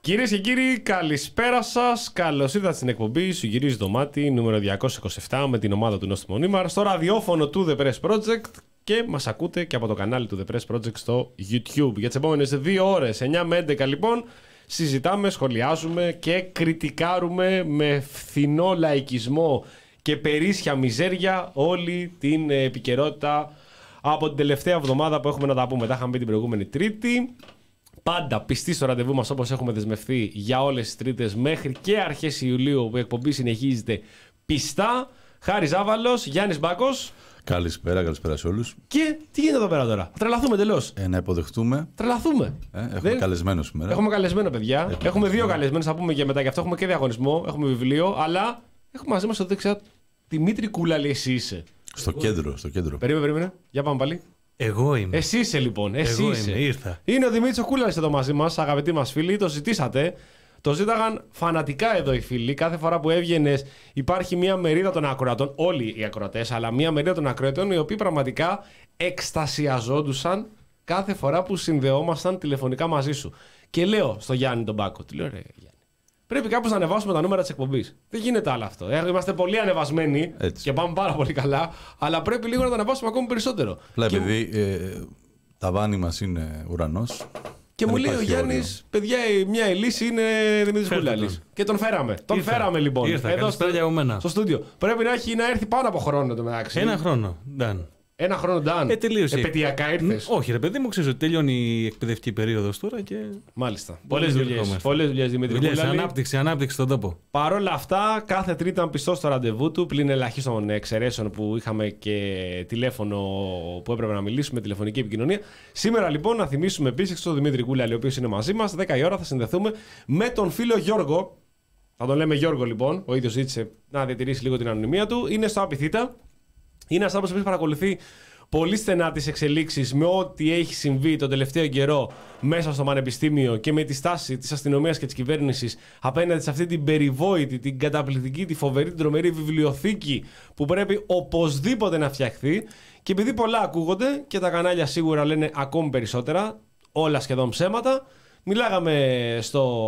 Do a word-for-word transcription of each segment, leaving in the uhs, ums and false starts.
Κυρίες και κύριοι, καλησπέρα σας. Καλώς ήρθατε στην εκπομπή Σου γυρίζει το μάτι νούμερο διακόσια είκοσι επτά με την ομάδα του Νόστιμου Νίμαρ στο ραδιόφωνο του The Press Project και μας ακούτε και από το κανάλι του The Press Project στο YouTube. Για τις επόμενες δύο ώρες, εννιά με έντεκα λοιπόν, συζητάμε, σχολιάζουμε και κριτικάρουμε με φθηνό λαϊκισμό και περίσσια μιζέρια όλη την επικαιρότητα από την τελευταία εβδομάδα που έχουμε να τα πούμε. Τα είχαμε πει την προηγούμενη Τρίτη. Πάντα πιστοί στο ραντεβού μας όπως έχουμε δεσμευθεί για όλες τις Τρίτες μέχρι και αρχές Ιουλίου που η εκπομπή συνεχίζεται πιστά. Χάρης Ζάβαλος, Γιάννης Μπάκος. Καλησπέρα, καλησπέρα σε όλους. Και τι γίνεται εδώ πέρα τώρα, θα τρελαθούμε τελώς. Ε, να υποδεχτούμε. Τρελαθούμε. Ε, έχουμε Δεν... καλεσμένο σήμερα. Έχουμε καλεσμένο, παιδιά. Έχουμε, έχουμε δύο καλεσμένους, θα πούμε και μετά. Γι' αυτό έχουμε και διαγωνισμό, έχουμε βιβλίο, αλλά έχουμε μαζί μας εδώ δεξιά Δημήτρη Κούλα, λέει εσύ είσαι. Στο κέντρο, στο κέντρο. Περίμενε, περίμενε. Για πάμε πάλι. Εγώ είμαι. Εσύ είσαι λοιπόν. Εσύ Εγώ είσαι. είμαι, ήρθα. Είναι ο Δημήτρης ο Κούλας εδώ μαζί μας, αγαπητοί μας φίλοι. Το ζητήσατε. Το ζήταγαν φανατικά εδώ οι φίλοι. Κάθε φορά που έβγαινες, υπάρχει μια μερίδα των ακροατών, όλοι οι ακροατές, αλλά μια μερίδα των ακροατών οι οποίοι πραγματικά εκστασιαζόντουσαν κάθε φορά που συνδεόμασταν τηλεφωνικά μαζί σου. Και λέω στο Γιάννη τον Μπάκο, του λέω ρε Γιάννη, πρέπει κάπως να ανεβάσουμε τα νούμερα της εκπομπής. Δεν γίνεται άλλο αυτό. Ε, είμαστε πολύ ανεβασμένοι Έτσι. και πάμε πάρα πολύ καλά, αλλά πρέπει λίγο να τα ανεβάσουμε ακόμη περισσότερο. Απλά Και... επειδή ε, τα βάνη μας είναι ουρανός. Και μου λέει ο Γιάννης, παιδιά, μια η λύση είναι Δημήτρης Κούλαλης. Και τον φέραμε. Τον Ήρθα. φέραμε λοιπόν. Ήρθα, εδώ στο, για μένα. στο στούντιο. Πρέπει να έχει να έρθει πάνω από χρόνο το μεταξύ. Ένα χρόνο. Done. Ένα χρόνο, Νταν. Ε, τελείωσε. Επαιτειακά ήρθες. Όχι, ρε παιδί μου, ξέρεις ότι τελειώνει η εκπαιδευτική περίοδος τώρα και. Μάλιστα. Πολλές Δεν δουλειές. ερχόμαστε. Πολλές δουλειές Δημήτρη Δουλειές, Κούλαλη. ανάπτυξη, ανάπτυξη στον τόπο. Παρ' όλα αυτά, κάθε Τρίτη ήταν πιστός στο ραντεβού του, πλην ελαχίστων εξαιρέσεων που είχαμε και τηλέφωνο που έπρεπε να μιλήσουμε, τηλεφωνική επικοινωνία. Σήμερα λοιπόν να θυμίσουμε επίσης στον Δημήτρη Κούλαλη, ο οποίος είναι μαζί μας. δέκα η ώρα θα συνδεθούμε με τον φίλο Γιώργο. Θα τον λέμε Γιώργο λοιπόν. Ο ίδιος ζήτησε να διατηρήσει λίγο την ανωνυμία του. Είναι στο Απιθύτα. Είναι ένας άνθρωπος που παρακολουθεί πολύ στενά τις εξελίξεις με ό,τι έχει συμβεί τον τελευταίο καιρό μέσα στο πανεπιστήμιο και με τη στάση της αστυνομίας και της κυβέρνησης απέναντι σε αυτή την περιβόητη, την καταπληκτική, τη φοβερή, την τρομερή βιβλιοθήκη που πρέπει οπωσδήποτε να φτιαχθεί. Και επειδή πολλά ακούγονται και τα κανάλια σίγουρα λένε ακόμη περισσότερα, όλα σχεδόν ψέματα, μιλάγαμε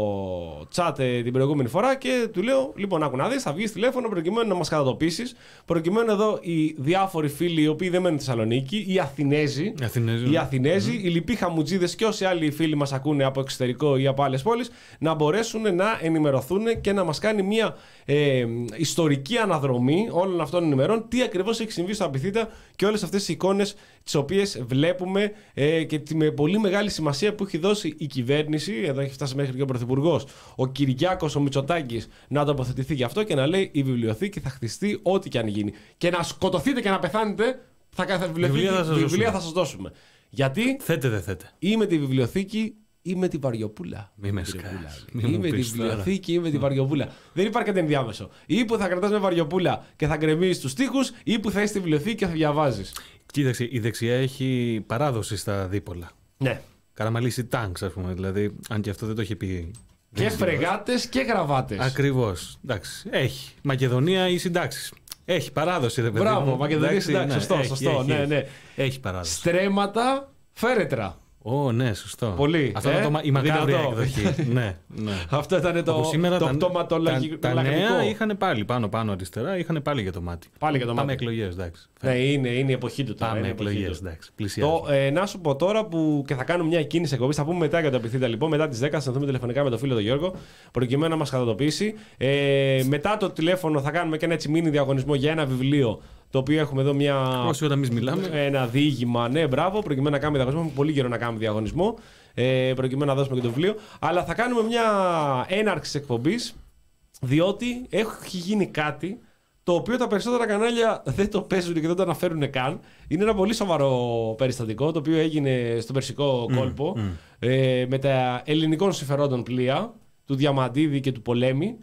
στο chat την προηγούμενη φορά και του λέω: λοιπόν, άκου να δεις, θα βγεις τηλέφωνο προκειμένου να μας κατατοπίσεις. Προκειμένου εδώ οι διάφοροι φίλοι οι οποίοι δεν μένουν στη Θεσσαλονίκη, οι Αθηνέζοι, Αθηνέζοι, οι, Αθηνέζοι, mm. οι λοιποί χαμουτζίδες και όσοι άλλοι φίλοι μας ακούνε από εξωτερικό ή από άλλες πόλεις, να μπορέσουν να ενημερωθούν και να μας κάνει μια ε, ιστορική αναδρομή όλων αυτών των ημερών, τι ακριβώς έχει συμβεί στο Απιθύτα και όλες αυτές τις εικόνες τις οποίες βλέπουμε ε, και τη με πολύ μεγάλη σημασία που έχει δώσει η κυβέρνηση. Εδώ έχει φτάσει μέχρι και ο Πρωθυπουργός, ο Κυριάκος, ο Μητσοτάκης, να τοποθετηθεί γι' αυτό και να λέει: η βιβλιοθήκη θα χτιστεί ό,τι και αν γίνει. Και να σκοτωθείτε και να πεθάνετε, θα κάθε βιβλιοθήκη βιβλία θα σας βιβλία δώσουμε. θα σας δώσουμε. Γιατί Θέτε, δεν θέτε. ή με τη βιβλιοθήκη ή με τη Βαριοπούλα. Μη με σκάς. Μη Ή μου με τη πεις τώρα. βιβλιοθήκη ή με τη Βαριοπούλα. Δεν υπάρχει κάτι ενδιάμεσο. Ή που θα κρατάς με Βαριοπούλα και θα γκρεμίζεις τους τοίχους, ή που θα είσαι στη βιβλιοθήκη και θα διαβάζεις. Κοίταξε, η δεξιά έχει παράδοση στα δίπολα. Ναι. Καραμαλίσει τάγκς, ας πούμε. Δηλαδή, αν και αυτό δεν το έχει πει. Και φρεγάτες και γραβάτες. Ακριβώς. Εντάξει. Έχει. Μακεδονία ή συντάξεις. Έχει παράδοση, ρε παιδί. Μπράβο, μου. Μακεδονία Εντάξει, συντάξεις. ναι, Σωστό, έχει, σωστό. έχει, Ναι, έχει. ναι. Έχει παράδοση. Στρέμματα, φέρετρα. Ω, ναι, σωστό. Πολύ. Αυτό Ε, ήταν το, μα- η μακάβρια δυνατό. εκδοχή. ναι, ναι. Αυτό ήταν το, Όπως σήμερα το τα- πτωματολογικό. Τα, τα νέα είχαν πάλι πάνω-πάνω αριστερά, είχαν πάλι για το μάτι. Πάλι για το Πάμε μάτι. εκλογές, εντάξει. Ναι, είναι, είναι η εποχή του τώρα. Πάμε είναι η εποχή εκλογές, του. εντάξει. Πλησιάζουμε. Το, ε, να σου πω τώρα που και θα κάνουμε μια κίνηση εκπομπή. Θα πούμε μετά για το Απιθύτα λοιπόν. Μετά τις δέκα θα συνδεθούμε τηλεφωνικά με τον φίλο τον Γιώργο, προκειμένου να μας κατατοπίσει. Ε, μετά το τηλέφωνο θα κάνουμε και ένα έτσι μίνι διαγωνισμό για ένα βιβλίο. Το οποίο έχουμε εδώ μια. Όσο ώρα εμείς μιλάμε. Ένα διήγημα. Ναι, μπράβο, προκειμένου να κάνουμε διαγωνισμό. Έχουμε πολύ καιρό να κάνουμε διαγωνισμό. Ε, προκειμένου να δώσουμε και το βιβλίο. Αλλά θα κάνουμε μια έναρξη εκπομπής. Διότι έχει γίνει κάτι το οποίο τα περισσότερα κανάλια δεν το παίζουν και δεν το αναφέρουν καν. Είναι ένα πολύ σοβαρό περιστατικό το οποίο έγινε στον Περσικό κόλπο mm. ε, με τα ελληνικών συμφερόντων πλοία του Διαμαντίδη και του Πολέμη,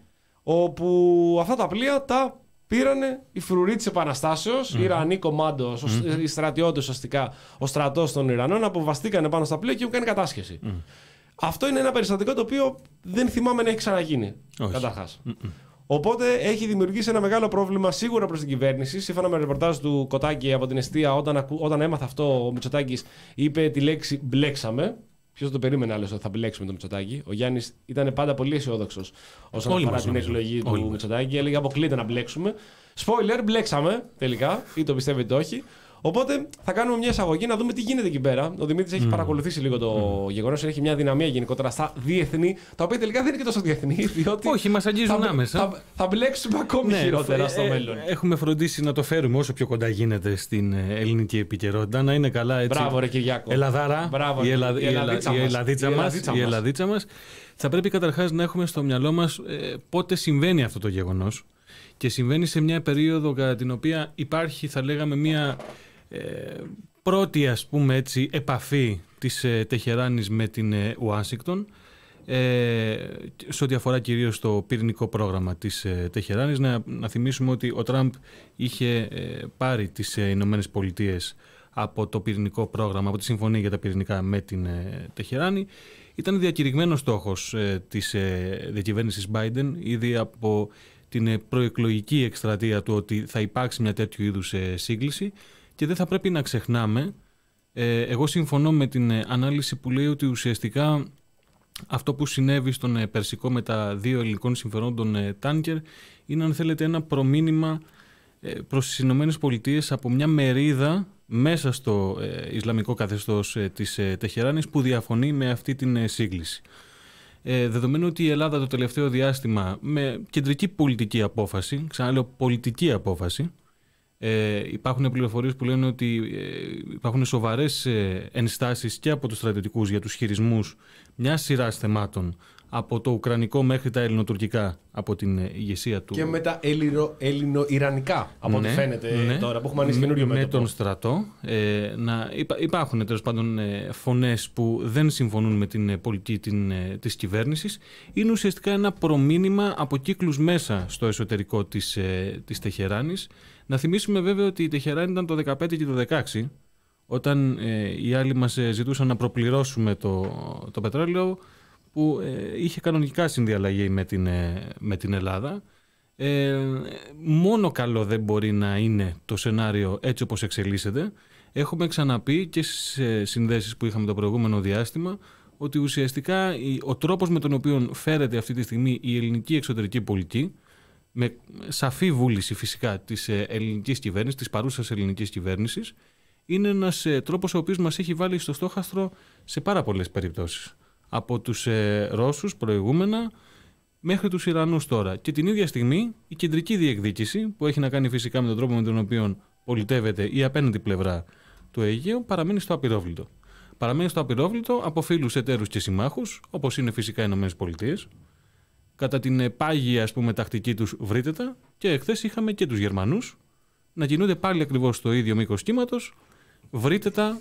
όπου αυτά τα πλοία τα πήρανε οι φρουροί της Επαναστάσεως, mm. οι Ιρανοί κομμάντο, mm. οι στρατιώτες ουσιαστικά, ο στρατός των Ιρανών, αποβαστήκανε πάνω στα πλοία και έχουν κάνει κατάσχεση. Mm. Αυτό είναι ένα περιστατικό το οποίο δεν θυμάμαι να έχει ξαναγίνει. Καταρχάς. Mm-mm. Οπότε έχει δημιουργήσει ένα μεγάλο πρόβλημα σίγουρα προς την κυβέρνηση. Σύμφωνα με ρεπορτάζ του Κωτάκη από την Εστία, όταν, ακου... όταν έμαθα αυτό, ο Μητσοτάκης είπε τη λέξη μπλέξαμε. Ποιος το περίμενε άλλος ότι θα μπλέξουμε το Μητσοτάκη. Ο Γιάννης ήταν πάντα πολύ αισιόδοξος όσον Όλοι αφορά μας, την νομίζω. εκλογή Όλοι του μας. Μητσοτάκη. Έλεγε αποκλείται να μπλέξουμε. Spoiler, μπλέξαμε τελικά, ή το πιστεύετε όχι. Οπότε θα κάνουμε μια εισαγωγή να δούμε τι γίνεται εκεί πέρα. Ο Δημήτρης έχει Mm. παρακολουθήσει λίγο το mm. γεγονός, έχει μια δυναμία γενικότερα στα διεθνή, τα οποία τελικά δεν είναι και τόσο διεθνή, διότι. Όχι, μας αγγίζουν θα, άμεσα. Θα, θα μπλέξουμε ακόμη Ναι, χειρότερα ε, στο ε, μέλλον. Έχουμε φροντίσει να το φέρουμε όσο πιο κοντά γίνεται στην ε, ελληνική επικαιρότητα, να είναι καλά έτσι. Μπράβο, ρε Κυριάκο. Ελαδάρα, Μπράβο, η, Ελλα... η Ελλαδίτσα η μας. Ελλαδίτσα Η μας, Ελλαδίτσα η μας. Ελλαδίτσα μας. Θα πρέπει καταρχάς να έχουμε στο μυαλό μας ε, πότε συμβαίνει αυτό το γεγονός. Και συμβαίνει σε μια περίοδο κατά την οποία υπάρχει, θα λέγαμε, μια ε, πρώτη, ας πούμε έτσι, επαφή της ε, Τεχεράνης με την ε, Ουάσιγκτον, ε, σε ό,τι αφορά κυρίως το πυρηνικό πρόγραμμα της ε, Τεχεράνης. Να, να θυμίσουμε ότι ο Τραμπ είχε ε, πάρει τις ε, Ηνωμένες Πολιτείες από το πυρηνικό πρόγραμμα, από τη συμφωνία για τα πυρηνικά με την ε, Τεχεράνη. Ήταν διακηρυγμένος στόχος ε, της ε, διακυβέρνησης Biden ήδη από την ε, προεκλογική εκστρατεία του ότι θα υπάρξει μια τέτοιου είδους ε, σύγκληση, και δεν θα πρέπει να ξεχνάμε, ε, εγώ συμφωνώ με την ε, ανάλυση που λέει ότι ουσιαστικά αυτό που συνέβη στον ε, Περσικό με τα δύο ελληνικών συμφερόντων ε, τάνκερ είναι, αν θέλετε, ένα προμήνυμα ε, προς τις Ηνωμένες Πολιτείες από μια μερίδα μέσα στο ε, Ισλαμικό καθεστώς ε, της ε, Τεχεράνης που διαφωνεί με αυτή την ε, σύγκληση. Ε, δεδομένου ότι η Ελλάδα το τελευταίο διάστημα με κεντρική πολιτική απόφαση, ξαναλέω πολιτική απόφαση, ε, υπάρχουν πληροφορίες που λένε ότι ε, υπάρχουν σοβαρές ε, ενστάσεις και από τους στρατιωτικούς για τους χειρισμούς μιας σειράς θεμάτων, από το ουκρανικό μέχρι τα ελληνοτουρκικά, από την ε, ηγεσία του. Και με τα ελληνο-ιρανικά, από ναι, ό,τι φαίνεται ναι, τώρα, που έχουμε ανοίξει καινούριο με, μέτωπο. με τον στρατό. Ε, να, υπά, υπάρχουν τέλος πάντων ε, φωνές που δεν συμφωνούν με την ε, πολιτική την, ε, της κυβέρνησης. Είναι ουσιαστικά ένα προμήνυμα από κύκλους μέσα στο εσωτερικό της, ε, της Τεχεράνης. Να θυμίσουμε βέβαια ότι η Τεχεράνη ήταν το δεκαπέντε και το δεκαέξι, όταν ε, οι άλλοι μας ε, ζητούσαν να προπληρώσουμε το, το πετρέλαιο, που ε, είχε κανονικά συνδιαλλαγή με την, ε, με την Ελλάδα. Ε, μόνο καλό δεν μπορεί να είναι το σενάριο έτσι όπως εξελίσσεται. Έχουμε ξαναπεί και σε συνδέσεις που είχαμε το προηγούμενο διάστημα ότι ουσιαστικά ο τρόπος με τον οποίο φέρεται αυτή τη στιγμή η ελληνική εξωτερική πολιτική, με σαφή βούληση φυσικά της ελληνικής κυβέρνησης, της παρούσας ελληνικής κυβέρνησης, είναι ένας τρόπος ο οποίος μας έχει βάλει στο στόχαστρο σε πάρα πολλές περιπτώσεις. Από τους ε, Ρώσους προηγούμενα μέχρι τους Ιρανούς τώρα. Και την ίδια στιγμή η κεντρική διεκδίκηση, που έχει να κάνει φυσικά με τον τρόπο με τον οποίο πολιτεύεται η απέναντι πλευρά του Αιγαίου, παραμένει στο απειρόβλητο. Παραμένει στο απειρόβλητο από φίλους, εταίρους και συμμάχους, όπως είναι φυσικά οι Ηνωμένες Πολιτείες, κατά την πάγια, ας πούμε, τακτική τους βρύτετα, και εχθές είχαμε και τους Γερμανούς να κινούνται πάλι ακριβώς στο ίδιο μήκος κύματος. Βρύτετα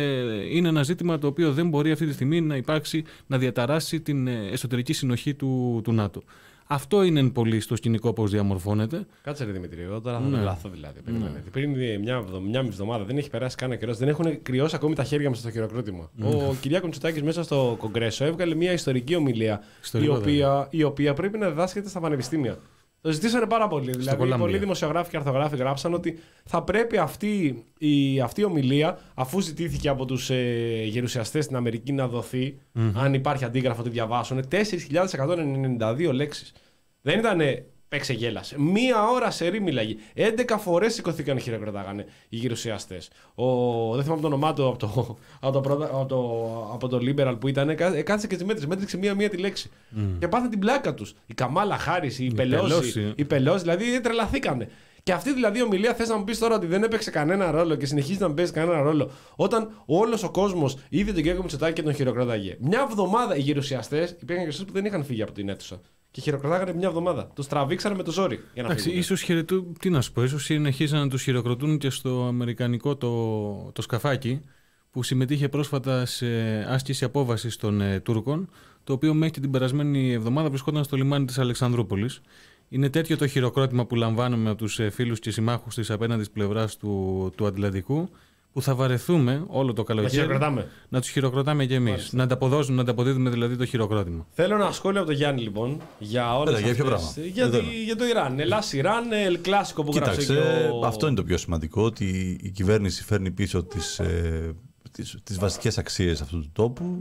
ε, είναι ένα ζήτημα το οποίο δεν μπορεί αυτή τη στιγμή να υπάρξει, να διαταράσει την εσωτερική συνοχή του, του ΝΑΤΟ. Αυτό είναι πολύ στο σκηνικό πώς διαμορφώνεται. Κάτσε ρε Δημήτρη, εγώ τώρα θα Ναι. τρελαθώ δηλαδή. Ναι. Πριν μια, εβδο- μια εβδομάδα, δεν έχει περάσει κανένα καιρό, δεν έχουν κρυώσει ακόμη τα χέρια μας στο χειροκρότημα. Ο Κυριάκος Μητσοτάκης μέσα στο Κογκρέσο έβγαλε μια ιστορική ομιλία, η Ιστορικό, οποία, η οποία πρέπει να διδάσκεται στα πανεπιστήμια. Το ζητήσανε πάρα πολύ. Δηλαδή, Κολάμπια. πολλοί δημοσιογράφοι και αρθογράφοι γράψαν ότι θα πρέπει αυτή η, αυτή η ομιλία, αφού ζητήθηκε από τους ε, γερουσιαστές στην Αμερική να δοθεί, Mm-hmm. αν υπάρχει αντίγραφο, το διαβάσουν, τέσσερις χιλιάδες εκατόν ενενήντα δύο λέξεις. Δεν ήτανε παίξε γέλασε. Μία ώρα σε ρί μιλάγει. έντεκα φορές σηκωθήκαν και χειροκροτάγανε οι γερουσιαστές. Ο, δεν θυμάμαι το όνομά του από το, από το, πρώτα, από το, από το Liberal που ήταν. Κάθισε και τις μέτρησε. Μέτρηξε μία-μία τη λέξη. Mm. Και πάθαν την πλάκα τους. Η Καμάλα Χάρις, η, η Πελώση. Η Πελώση, δηλαδή τρελαθήκανε. Και αυτή δηλαδή η ομιλία θες να μου πεις τώρα ότι δεν έπαιξε κανένα ρόλο και συνεχίζει να παίζει κανένα ρόλο, όταν όλος ο κόσμος είδε τον Κυριάκο Μητσοτάκη και τον χειροκρόταγε. Μια εβδομάδα οι γερουσιαστές, υπήρχαν γερουσιαστές που δεν είχαν φύγει από την αίθουσα. Και χειροκροτάγανε μια εβδομάδα. Τους τραβήξανε με το ζόρι. Για να Εντάξει, ίσως χαιρετούν, τι να σου πω, ίσως συνεχίζαν να τους χειροκροτούν και στο αμερικανικό το, το σκαφάκι, που συμμετείχε πρόσφατα σε άσκηση απόβασης των ε, Τούρκων, το οποίο μέχρι την περασμένη εβδομάδα βρισκόταν στο λιμάνι της Αλεξανδρούπολης. Είναι τέτοιο το χειροκρότημα που λαμβάνουμε από τους ε, φίλους και συμμάχους της απέναντι πλευράς του, του Ατλαντικού, που θα βαρεθούμε όλο το καλοκαίρι να τους χειροκροτάμε κι εμείς. Να ανταποδώσουμε, να ανταποδίδουμε δηλαδή το χειροκρότημα. Θέλω ένα σχόλιο από τον Γιάννη λοιπόν για όλες Έλα, για αυτές. Για, για, για το Ιράν. Ελλάς-Ιράν, ελ κλάσικο που γράψε. Κοίταξε, ο... αυτό είναι το πιο σημαντικό, ότι η κυβέρνηση φέρνει πίσω τις, ε, τις, τις βασικές αξίες αυτού του τόπου.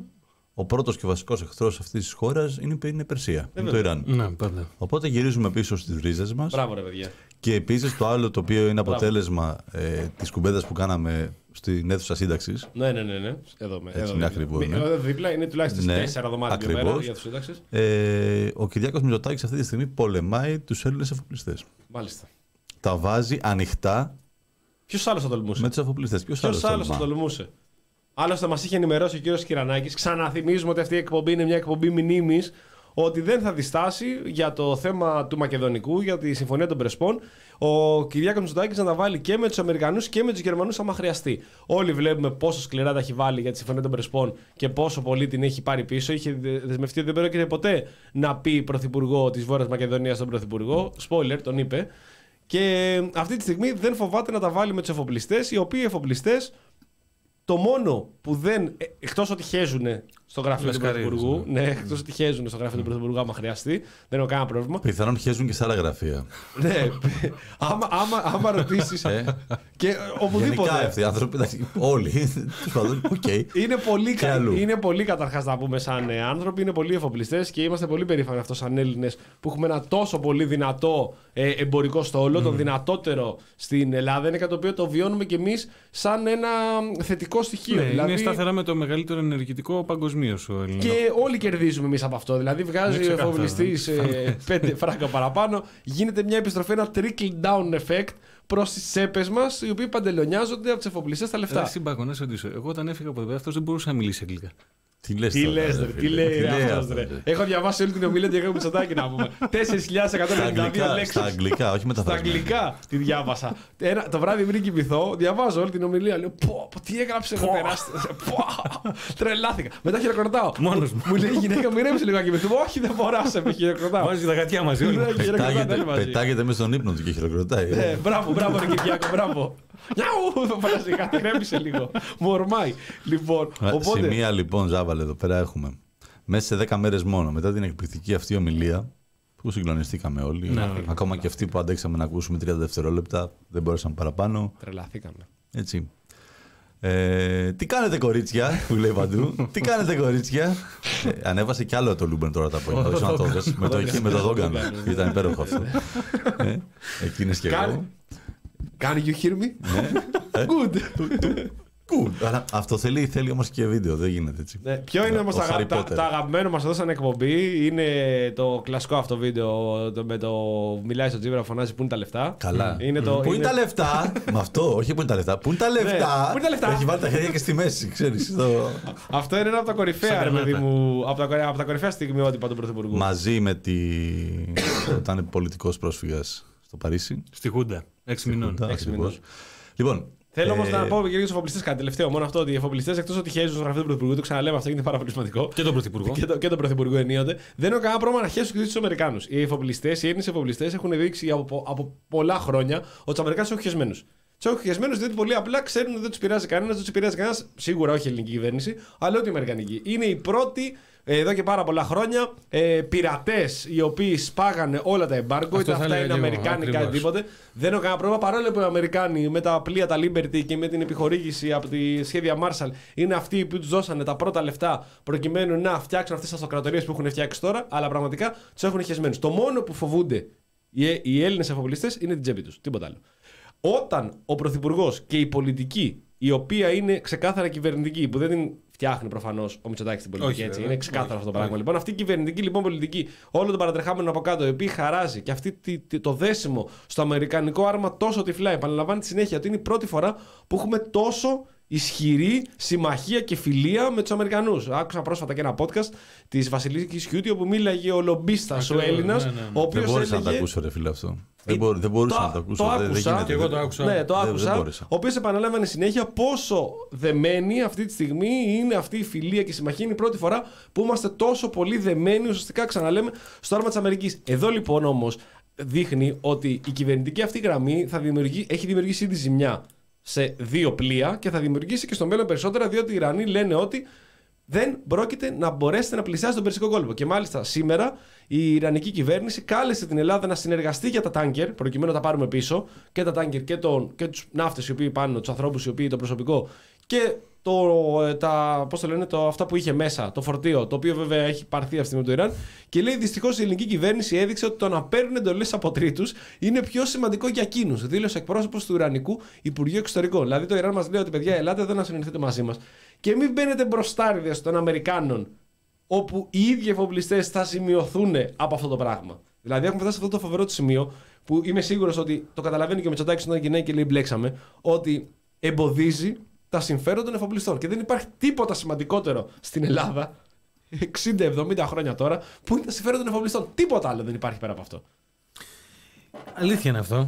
ο πρώτος και βασικός εχθρός αυτής της χώρας είναι, είναι η Περσία, είναι το Ιράν. Ναι, πάντα. Οπότε γυρίζουμε πίσω στις ρίζες μας. Μπράβο, ρε παιδιά. Και επίσης το άλλο το οποίο είναι αποτέλεσμα ε, της κουμπέδας που κάναμε στην αίθουσα σύνταξης. Ναι, ναι, ναι. ναι. Εδώ, Έτσι εδώ, είναι δίπλα. ακριβώς. Ναι. Εδώ δίπλα είναι τουλάχιστον Ναι, τέσσερα δωμάτια ακριβώς. μέρα για τους σύνταξες. Ε, ο Κυριάκος Μητσοτάκης αυτή τη στιγμή πολεμάει τους Έλληνες εφοπλιστές. Μάλιστα. Τα βάζει ανοιχτά Ποιος άλλος θα τολμούσε. με τους εφοπλιστές. Ποιος, Ποιος άλλος θα τολμά? τολμούσε. Άλλωστε, μας είχε ενημερώσει ο κύριος Κυρανάκης. Ξαναθυμίζουμε ότι αυτή η εκπομπή είναι μια εκπομπή μνήμης. Ότι δεν θα διστάσει για το θέμα του Μακεδονικού, για τη Συμφωνία των Πρεσπών, ο Κυριάκος Μητσοτάκης να τα βάλει και με τους Αμερικανούς και με τους Γερμανούς, άμα χρειαστεί. Όλοι βλέπουμε πόσο σκληρά τα έχει βάλει για τη Συμφωνία των Πρεσπών και πόσο πολύ την έχει πάρει πίσω. Είχε δεσμευτεί ότι δεν πρόκειται ποτέ να πει πρωθυπουργό της Βόρειας Μακεδονίας στον πρωθυπουργό. Spoiler, τον είπε. Και αυτή τη στιγμή δεν φοβάται να τα βάλει με τους εφοπλιστές, οι οποίοι εφοπλιστές. Το μόνο που δεν. Εκτός ότι χέζουν στο γραφείο του Πρωθυπουργού. Ναι, εκτός ότι χέζουν στο γραφείο του Πρωθυπουργού, άμα χρειαστεί. Δεν έχω κανένα πρόβλημα. Πιθανόν χέζουν και σε άλλα γραφεία. Ναι, άμα, άμα, άμα ρωτήσει. Και οπουδήποτε. Γενικά αυτοί οι άνθρωποι, όλοι. Τους πάντων, οκ. Είναι πολύ, είναι πολύ καταρχάς να πούμε σαν άνθρωποι, είναι πολύ εφοπλιστές και είμαστε πολύ περήφανοι αυτό σαν Έλληνες που έχουμε ένα τόσο πολύ δυνατό ε, εμπορικό στόλο, mm. τον δυνατότερο στην Ελλάδα. Είναι κάτι το οποίο το βιώνουμε κι εμείς σαν ένα θετικό στοιχείο. Ναι, δηλαδή, είναι σταθερά με το μεγαλύτερο ενεργητικό παγκοσμίως ο Έλληνας. Και όλοι κερδίζουμε εμείς από αυτό. Δηλαδή, βγάζει ο εφοπλιστής ε, πέντε φράγκα παραπάνω, γίνεται μια επιστροφή, ένα trickle down effect προς τις τσέπες μας, οι οποίοι παντελονιάζονται από τους εφοπλιστές τα λεφτά. Εσύ Μπάκο, να σε ρωτήσω. Εγώ όταν έφυγα από εδώ, αυτός δεν μπορούσε να μιλήσει αγγλικά. Τι λες, τι λες, ρε, τι λέει ρε, αυτός, ρε. Έχω διαβάσει όλη την ομιλία του Κυριάκου Μητσοτάκη να πούμε. τέσσερις χιλιάδες εκατόν ενενήντα δύο λέξεις. Στα αγγλικά, όχι μεταφρασμένα. Στα αγγλικά τη διάβασα. Ένα, το βράδυ πριν κοιμηθώ, διαβάζω όλη την ομιλία. Λέω, πω, πω τι έγραψε εδώ τεράστιο. Τρελάθηκα. Μετά χειροκροτάω. Μόνος μου. Μου λέει η γυναίκα μου, ηρέμησε λίγο να κοιμηθούμε. Όχι, δεν μπορώ να σε χειροκροτάω. Βάζει τα γατιά μαζί. Πετάγεται μέσα στον ύπνο του και χειροκροτάει. Μπράβο, μπράβο, ρε Κυριάκο, μπράβο. Νιάου, φαντάζεσαι κάτι, ηρέμησε λίγο. Μου ορμάει. Λοιπόν, σε μία λοιπόν, Ζάβαλε, εδώ πέρα έχουμε μέσα σε δέκα μέρες μόνο μετά την εκπληκτική αυτή ομιλία που συγκλονιστήκαμε όλοι. Ναι, ακόμα και αυτοί που αντέξαμε να ακούσουμε τριάντα δευτερόλεπτα, δεν μπορούσαμε παραπάνω. Τρελαθήκαμε. Έτσι. Ε, τι κάνετε κορίτσια, που λέει παντού. Τι κάνετε κορίτσια. ε, ανέβασε κι άλλο το Λούμπεν τώρα τα απόγευμα. με το εκεί με το Δόγκαν. Ήταν υπέροχο αυτό. ε, Εκείνες και εγώ. Can you hear me? Good. Cool. Αλλά αυτό θέλει, θέλει όμως και βίντεο, δεν γίνεται έτσι. Ναι, ποιο είναι όμως τα, τα, τα αγαπημένο μας εδώ σαν εκπομπή? Είναι το κλασικό αυτό βίντεο το, με το μιλάει στο Τζίβρα, φωνάζει πού είναι τα λεφτά. Καλά. Είναι το, πού είναι, είναι τα λεφτά? Με αυτό, όχι πού είναι τα λεφτά. Πού είναι τα λεφτά? Ναι, πού είναι τα λεφτά? Έχει βάλει τα χέρια και στη μέση, ξέρεις. Το... αυτό είναι ένα από τα κορυφαία, ρε παιδί μου, από τα, από τα κορυφαία στιγμιότυπα του Πρωθυπουργού. Μαζί με τη... όταν είναι πολιτικός πρόσφυγας στο Παρίσι. Στη Χούντα. Έξι μηνών. Λοιπόν. Θέλω όμως ε... να πω για τους εφοπλιστές κάτι τελευταίο. Μόνο αυτό ότι οι εφοπλιστές εκτός ότι χέζουν στο γραφείο του Πρωθυπουργού, το ξαναλέμε αυτό είναι πάρα πολύ σημαντικό. Και τον Πρωθυπουργό. Και, το, και τον Πρωθυπουργό ενίοτε. Δεν έχω κανένα πρόβλημα να χέσουν και τους Αμερικάνους. Οι εφοπλιστές, οι Έλληνες εφοπλιστές έχουν δείξει από, από πολλά χρόνια ότι τους Αμερικάνους έχουν χεσμένους. Του έχουν χεσμένους διότι πολύ απλά ξέρουν ότι δεν τους πειράζει κανένας, δεν τους πειράζει κανένας. Σίγουρα όχι η ελληνική κυβέρνηση, αλλά ούτε η αμερικανική. Είναι οι πρώτοι. Εδώ και πάρα πολλά χρόνια ε, πειρατές οι οποίοι σπάγανε όλα τα εμπάργκο, είτε αυτά είναι Αμερικάνοι ή κάτι τίποτε. Δεν έχω κανένα πρόβλημα. Παρόλο που οι Αμερικάνοι με τα πλοία τα Liberty και με την επιχορήγηση από τη σχέδια Marshall είναι αυτοί που τους δώσανε τα πρώτα λεφτά προκειμένου να φτιάξουν αυτές τις αυτοκρατορίες που έχουν φτιάξει τώρα, αλλά πραγματικά τους έχουν χεσμένους. Το μόνο που φοβούνται οι, οι Έλληνες εφοπλιστές είναι την τσέπη τους. Τίποτα άλλο. Όταν ο Πρωθυπουργός και η πολιτική, η οποία είναι ξεκάθαρα κυβερνητική, που δεν την φτιάχνει προφανώς ο Μητσοτάκης στην πολιτική, όχι, έτσι. Είναι ξεκάθαρο όχι, αυτό το πράγμα. Όχι. Λοιπόν, αυτή η κυβερνητική λοιπόν πολιτική, όλο τον παρατρεχάμενο από κάτω, η οποία χαράζει και αυτή το δέσιμο στο αμερικανικό άρμα τόσο τυφλά, επαναλαμβάνει τη συνέχεια ότι είναι η πρώτη φορά που έχουμε τόσο ισχυρή συμμαχία και φιλία με τους Αμερικανούς. Άκουσα πρόσφατα και ένα podcast της Βασιλικής Χιούτι όπου μίλαγε ο λομπίστας, ο Έλληνας. Ναι, ναι, ναι. Ο οποίος δεν μπορούσα έλεγε... να τα ακούσω, ρε φίλε, αυτό. Δεν, μπο... δεν μπορούσα το, να το ακούσω. Το άκουσα. Δεν, και εγώ το άκουσα. Ναι, το άκουσα. Δεν, δεν ο οποίος επαναλάμβανε συνέχεια πόσο δεμένοι αυτή τη στιγμή είναι αυτή η φιλία και η συμμαχία. Είναι η πρώτη φορά που είμαστε τόσο πολύ δεμένοι, ουσιαστικά ξαναλέμε, στο άρμα της Αμερικής. Εδώ λοιπόν όμως δείχνει ότι η κυβερνητική αυτή γραμμή θα δημιουργεί, έχει δημιουργήσει ήδη ζημιά σε δύο πλοία και θα δημιουργήσει και στο μέλλον περισσότερα, διότι οι Ιρανοί λένε ότι δεν πρόκειται να μπορέσετε να πλησιάσετε τον Περσικό κόλπο. Και μάλιστα σήμερα η Ιρανική κυβέρνηση κάλεσε την Ελλάδα να συνεργαστεί για τα τάνκερ, προκειμένου να τα πάρουμε πίσω, και τα τάνκερ και, τον, και τους ναύτες οι οποίοι πάνε, τους ανθρώπους οι οποίοι, το προσωπικό και το, τα, πώς το λένε, το, αυτά που είχε μέσα, το φορτίο, το οποίο βέβαια έχει πάρθει αυτή με το Ιράν. Και λέει δυστυχώς η ελληνική κυβέρνηση έδειξε ότι το να παίρνουν εντολές από τρίτους είναι πιο σημαντικό για εκείνους. Δήλωσε εκπρόσωπος του Ιρανικού Υπουργείου Εξωτερικών. Δηλαδή το Ιράν μας λέει ότι παιδιά, ελάτε εδώ να συνεννοηθείτε μαζί μας. Και μην μπαίνετε μπροστάριδες των Αμερικάνων, όπου οι ίδιοι εφοπλιστές θα σημειωθούν από αυτό το πράγμα. Δηλαδή έχουμε φτάσει σε αυτό το φοβερό του σημείο που είμαι σίγουρος ότι το καταλαβαίνει και ο Μητσοτάκης όταν γυρνάει και λέει μπλέξαμε, ότι εμποδίζει τα συμφέροντα των εφοπλιστών. Και δεν υπάρχει τίποτα σημαντικότερο στην Ελλάδα, εξήντα εβδομήντα χρόνια τώρα, που είναι τα συμφέροντα των εφοπλιστών. Τίποτα άλλο δεν υπάρχει πέρα από αυτό. Αλήθεια είναι αυτό.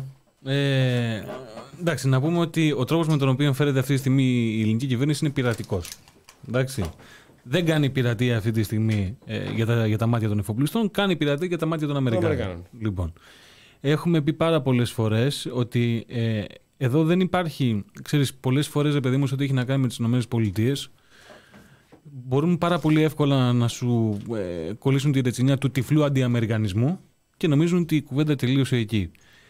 Ε, εντάξει, να πούμε ότι ο τρόπος με τον οποίο φέρεται αυτή τη στιγμή η ελληνική κυβέρνηση είναι πειρατικός. Εντάξει. Δεν κάνει πειρατεία αυτή τη στιγμή ε, για, τα, για τα μάτια των εφοπλιστών, κάνει πειρατεία για τα μάτια των Αμερικάνων. Λοιπόν, έχουμε πει πάρα πολλές φορές ότι ε, εδώ δεν υπάρχει, ξέρεις, πολλές φορές, παιδί μου, ότι έχει να κάνει με τις ΗΠΑ, μπορούν πάρα πολύ εύκολα να σου ε, κολλήσουν τη ρετσινιά του τυφλού αντιαμερικανισμού και νομίζουν ότι η κουβέντα τελείωσε εκεί.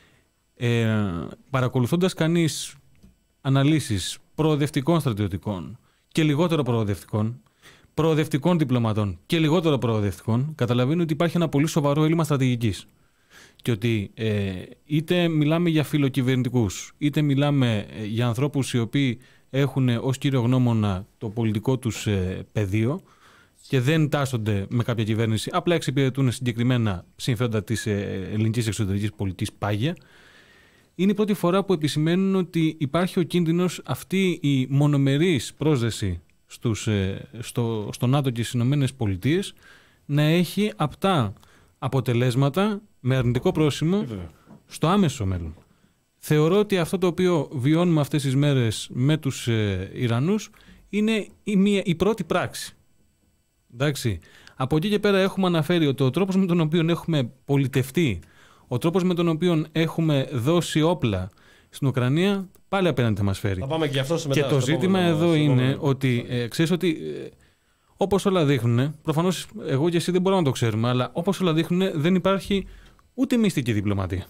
Ε, παρακολουθώντας κανείς αναλύσεις προοδευτικών στρατιωτικών και λιγότερο προοδευτικών, προοδευτικών διπλωματών και λιγότερο προοδευτικών, καταλαβαίνει ότι υπάρχει ένα πολύ σοβαρό έλλειμμα στρατηγικής. Και ότι ε, είτε μιλάμε για φιλοκυβερνητικούς, είτε μιλάμε για ανθρώπους οι οποίοι έχουν ως κύριο γνώμονα το πολιτικό τους ε, πεδίο και δεν τάσσονται με κάποια κυβέρνηση, απλά εξυπηρετούν συγκεκριμένα συμφέροντα της ε, ελληνικής εξωτερικής πολιτικής πάγια. Είναι η πρώτη φορά που επισημαίνουν ότι υπάρχει ο κίνδυνος αυτή η μονομερής πρόσδεση στους, ε, στο, στο ΝΑΤΟ και στις Ηνωμένες Πολιτείες να έχει απτά αποτελέσματα με αρνητικό πρόσημο στο άμεσο μέλλον. Θεωρώ ότι αυτό το οποίο βιώνουμε αυτές τις μέρες με τους ε, Ιρανούς είναι η, μία, η πρώτη πράξη. Εντάξει. Από εκεί και πέρα έχουμε αναφέρει ότι ο τρόπος με τον οποίο έχουμε πολιτευτεί, ο τρόπος με τον οποίο έχουμε δώσει όπλα στην Ουκρανία, πάλι απέναντι μας φέρει. Θα πάμε και, αυτό μετά, και το ζήτημα επόμενο, εδώ είναι επόμενο. ότι ε, ξέρεις ότι ε, όπως όλα δείχνουν, προφανώς εγώ και εσύ δεν μπορούμε να το ξέρουμε, αλλά όπως όλα δείχνουν δεν υπάρχει ούτε μυστική διπλωματία.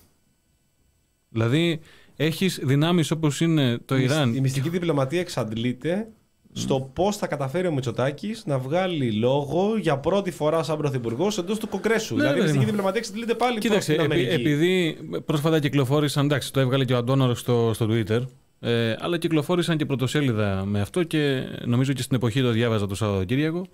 Δηλαδή έχεις δυνάμεις όπως είναι το η Ιράν. Η μυστική διπλωματία εξαντλείται στο πώς θα καταφέρει ο Μητσοτάκης να βγάλει λόγο για πρώτη φορά σαν πρωθυπουργός εντός του Κογκρέσου. Ναι, δηλαδή η μυστική διπλωματία εξαντλείται πάλι προς την Αμερική. Επει, επειδή πρόσφατα κυκλοφόρησαν, εντάξει, το έβγαλε και ο Αντώναρος στο, στο Twitter, ε, αλλά κυκλοφόρησαν και πρωτοσέλιδα με αυτό και νομίζω και στην εποχή το διάβαζα το Σαββατοκύριακο.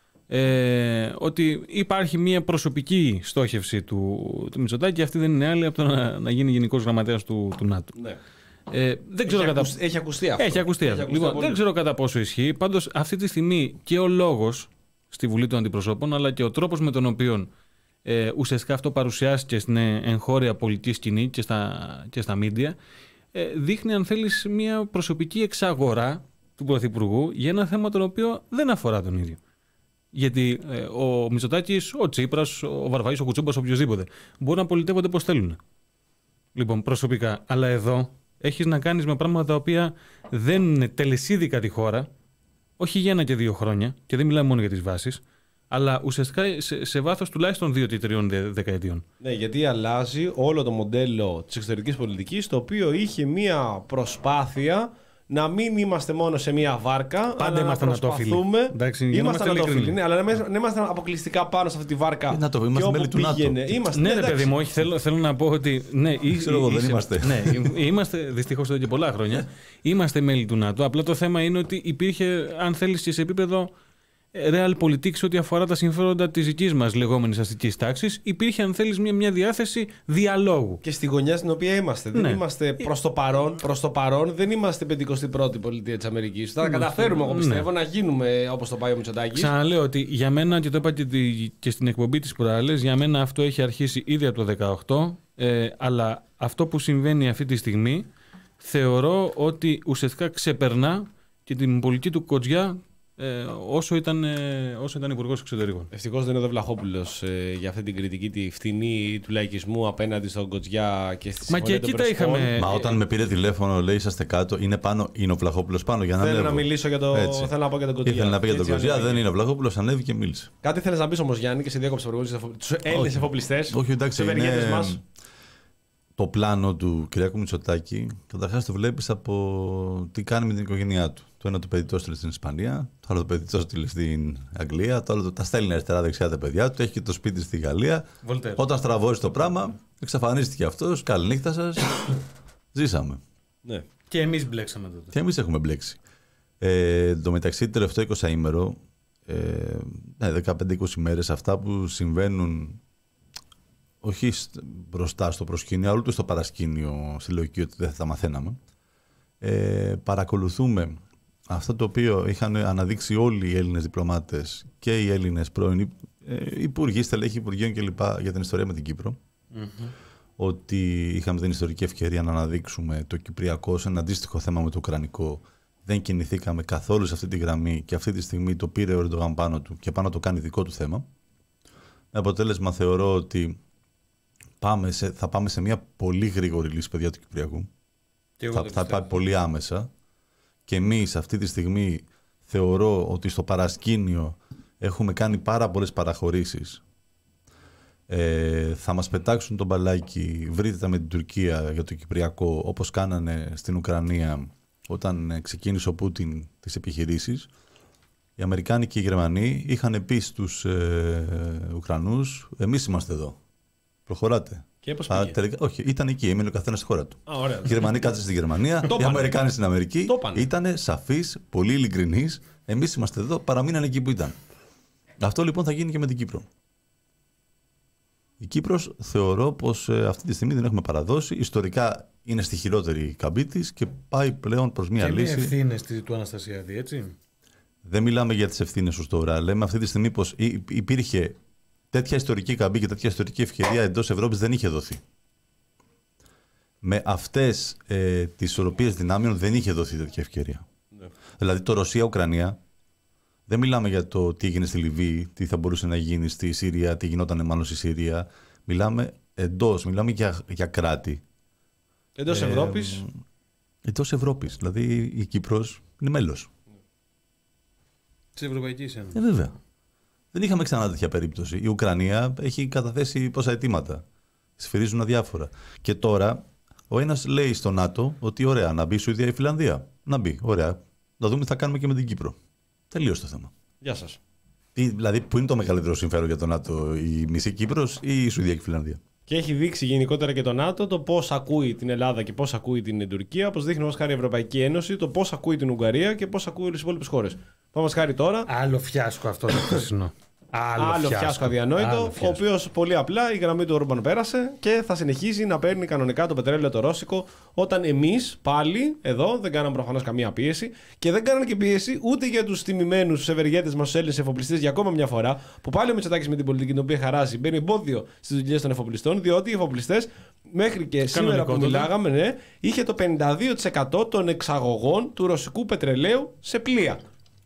Ε, ότι υπάρχει μια προσωπική στόχευση του, του Μητσοτάκη και αυτή δεν είναι άλλη από το να, να γίνει γενικός γραμματέας του, του ΝΑΤΟ. Ναι. Ε, δεν ξέρω έχει, κατά... ακουσ... έχει ακουστεί αυτό. Έχει ακουστεί αυτό. Λοιπόν, δεν ξέρω κατά πόσο ισχύει. Πάντως αυτή τη στιγμή και ο λόγος στη Βουλή των Αντιπροσώπων, αλλά και ο τρόπος με τον οποίο ε, ουσιαστικά αυτό παρουσιάστηκε στην εγχώρια πολιτική σκηνή και στα, και στα μίντια, ε, δείχνει, αν θέλεις, μια προσωπική εξαγορά του Πρωθυπουργού για ένα θέμα το οποίο δεν αφορά τον ίδιο. Γιατί ε, ο Μητσοτάκης, ο Τσίπρας, ο Βαρβαής, ο Κουτσούμπας, οποιοδήποτε μπορούν να πολιτεύονται πώς θέλουν. Λοιπόν, προσωπικά. Αλλά εδώ έχεις να κάνεις με πράγματα τα οποία δεν τελεσίδικα τη χώρα, όχι για ένα και δύο χρόνια, και δεν μιλάμε μόνο για τις βάσεις, αλλά ουσιαστικά σε, σε βάθος τουλάχιστον δύο και τριών δεκαετιών. Ναι, γιατί αλλάζει όλο το μοντέλο της εξωτερικής πολιτικής, το οποίο είχε μία προσπάθεια να μην είμαστε μόνο σε μία βάρκα, πάντα αλλά είμαστε να προσπαθούμε. Είμαστε ανατόφιλοι, ναι, αλλά να είμαστε αποκλειστικά πάνω σε αυτή τη βάρκα. Να το είμαστε μέλη του ΝΑΤΟ. Είμαστε, ναι, ρε παιδί μου, όχι, θέλω, θέλω να πω ότι. Ναι, ξέρω εγώ, δεν είμαστε. Ναι, είμαστε δυστυχώς εδώ και πολλά χρόνια. Είμαστε μέλη του ΝΑΤΟ. Απλά το θέμα είναι ότι υπήρχε, αν θέλεις, και σε επίπεδο real politics ό,τι αφορά τα συμφέροντα της δικής μας λεγόμενης αστικής τάξης, υπήρχε, αν θέλεις, μια, μια διάθεση διαλόγου. Και στη γωνιά στην οποία είμαστε. Ναι. Δεν είμαστε προς το παρόν, προς το παρόν, δεν είμαστε πενηκοστή πρώτη πολιτεία της Αμερικής. Θα ναι. καταφέρουμε, εγώ πιστεύω, ναι. να γίνουμε όπως το πάει ο Μητσοτάκης. Ξαναλέω ότι για μένα, και το είπα και, και στην εκπομπή της προάλλες, για μένα αυτό έχει αρχίσει ήδη από το δύο χιλιάδες δεκαοκτώ, ε, αλλά αυτό που συμβαίνει αυτή τη στιγμή θεωρώ ότι ουσιαστικά ξεπερνά και την πολιτική του Κοτζιά. Ε, όσο, ήταν, ε, όσο ήταν Υπουργός Εξωτερικών. Ευτυχώς δεν είναι ο Βλαχόπουλος ε, για αυτή την κριτική, τη φτηνή του λαϊκισμού απέναντι στον Κοτζιά και στη συμφωνία των Πρεσπών. Είχαμε... Μα όταν με πήρε τηλέφωνο, λέει είσαστε κάτω, είναι, πάνω, είναι ο Βλαχόπουλος πάνω για να θέλω να μιλήσω για το. Έτσι. Θέλω να πω για τον Κοτζιά. Ήθελε να πει για τον Κοτζιά, δεν είναι ο Βλαχόπουλος, ανέβηκε και μίλησε. Κάτι θέλεις να πεις όμως, Γιάννη, και σε διάκοψε προηγούμενος τους Έλληνες εφοπλιστές. Όχι, εντάξει, είναι... Το πλάνο του Κυριάκου Μητσοτάκη, καταρχάς το βλέπεις από τι κάνει με την οικογένειά του. Το ένα το παιδί το έστειλε στην Ισπανία, το άλλο το παιδί το έστειλε στην Αγγλία, το άλλο το, τα στέλνει αριστερά-δεξιά τα παιδιά του, έχει και το σπίτι στη Γαλλία. Voltaire. Όταν στραβώσει το πράγμα, εξαφανίστηκε αυτός. Καληνύχτα σας. Ζήσαμε. Ναι. Και εμείς μπλέξαμε τότε. Και εμείς έχουμε μπλέξει. Ε, εν τω μεταξύ, το τελευταίο εικοσαήμερο, ε, ναι, δεκαπέντε είκοσι μέρες, αυτά που συμβαίνουν. Όχι μπροστά στο προσκήνιο, αλλά ούτε στο παρασκήνιο, στη λογική ότι δεν θα τα μαθαίναμε. Ε, παρακολουθούμε αυτό το οποίο είχαν αναδείξει όλοι οι Έλληνες διπλωμάτες και οι Έλληνες πρώην ε, υπουργοί, στελέχοι υπουργείων κλπ. Για την ιστορία με την Κύπρο. Mm-hmm. Ότι είχαμε την ιστορική ευκαιρία να αναδείξουμε το κυπριακό σε ένα αντίστοιχο θέμα με το ουκρανικό. Δεν κινηθήκαμε καθόλου σε αυτή τη γραμμή και αυτή τη στιγμή το πήρε ο Ερντογάν πάνω του και πάνω το κάνει δικό του θέμα. Με αποτέλεσμα θεωρώ ότι πάμε σε, θα πάμε σε μια πολύ γρήγορη λύση, παιδιά, του Κυπριακού. Θα, θα πάει πολύ άμεσα. Και εμείς αυτή τη στιγμή θεωρώ ότι στο παρασκήνιο έχουμε κάνει πάρα πολλές παραχωρήσεις. Ε, θα μας πετάξουν τον μπαλάκι, βρείτε τα με την Τουρκία για το Κυπριακό, όπως κάνανε στην Ουκρανία όταν ξεκίνησε ο Πούτιν τις επιχειρήσεις. Οι Αμερικάνοι και οι Γερμανοί είχαν πει στους ε, Ουκρανούς, εμείς είμαστε εδώ. Προχωράτε. Και πώς πήγε? Τελικά, όχι, ήταν εκεί, έμεινε ο καθένας στη χώρα του. Α, ωραία. Οι Γερμανοί κάτσαν στη Γερμανία, οι Αμερικάνοι στην Αμερική. Ήταν σαφείς, πολύ ειλικρινείς. Εμείς είμαστε εδώ, παραμείναν εκεί που ήταν. Αυτό λοιπόν θα γίνει και με την Κύπρο. Η Κύπρος θεωρώ πως ε, αυτή τη στιγμή δεν έχουμε παραδώσει. Ιστορικά είναι στη χειρότερη καμπή της και πάει πλέον προς μια και λύση. Και με ευθύνες του Αναστασιάδη, έτσι. Δεν μιλάμε για τις ευθύνες ως τώρα. Λέμε αυτή τη στιγμή πως υπήρχε τέτοια ιστορική καμπή και τέτοια ιστορική ευκαιρία εντός Ευρώπης δεν είχε δοθεί. Με αυτές ε, τις ισορροπίες δυνάμεων δεν είχε δοθεί τέτοια ευκαιρία. Ναι. Δηλαδή το Ρωσία-Ουκρανία, δεν μιλάμε για το τι έγινε στη Λιβύη, τι θα μπορούσε να γίνει στη Συρία, τι γινόταν μάλλον στη Συρία. Μιλάμε εντός, μιλάμε για, για κράτη. Εντός ε, Ευρώπης. Εντός Ευρώπης. Δηλαδή η Κύπρος είναι μέλος. Της Ευρωπαϊκής Ένωσης. Ε, βέβαια. Δεν είχαμε ξανά τέτοια περίπτωση. Η Ουκρανία έχει καταθέσει πόσα αιτήματα. Σφυρίζουν αδιάφορα. Και τώρα ο ένας λέει στο ΝΑΤΟ ότι ωραία, να μπει η Σουηδία ή η Φιλανδία. Να μπει. Ωραία. Να δούμε τι θα κάνουμε και με την Κύπρο. Τελείωσε το θέμα. Γεια σας. Δηλαδή, πού είναι το μεγαλύτερο συμφέρον για το ΝΑΤΟ, η μισή Κύπρος ή η Σουηδία και η Φιλανδία? Και έχει δείξει γενικότερα και το ΝΑΤΟ το πώς ακούει την Ελλάδα και πώς ακούει την Τουρκία, όπως δείχνει όμως χάρη η Ευρωπαϊκή Ένωση, το πώς ακούει την Ουγγαρία και πώς ακούει τις υπόλοιπες χώρες. Πάμε χάρη τώρα. Άλλο φιάσκο αυτό το χθεσινό. Άλλο, Άλλο φιάσκο, φιάσκο αδιανόητο, ο οποίος πολύ απλά η γραμμή του Όρμπαν πέρασε και θα συνεχίσει να παίρνει κανονικά το πετρέλαιο το ρώσικο, όταν εμείς πάλι εδώ δεν κάναμε προφανώς καμία πίεση και δεν κάνανε και πίεση ούτε για τους τιμημένους ευεργέτες μας, τους Έλληνες εφοπλιστές, για ακόμα μια φορά που πάλι ο Μητσοτάκης με την πολιτική την οποία χαράζει μπαίνει εμπόδιο στις δουλειές των εφοπλιστών, διότι οι εφοπλιστές μέχρι και σήμερα που μιλάγαμε, ναι, είχε το πενήντα δύο τοις εκατό των εξαγωγών του ρωσικού πετρελαίου σε πλοία.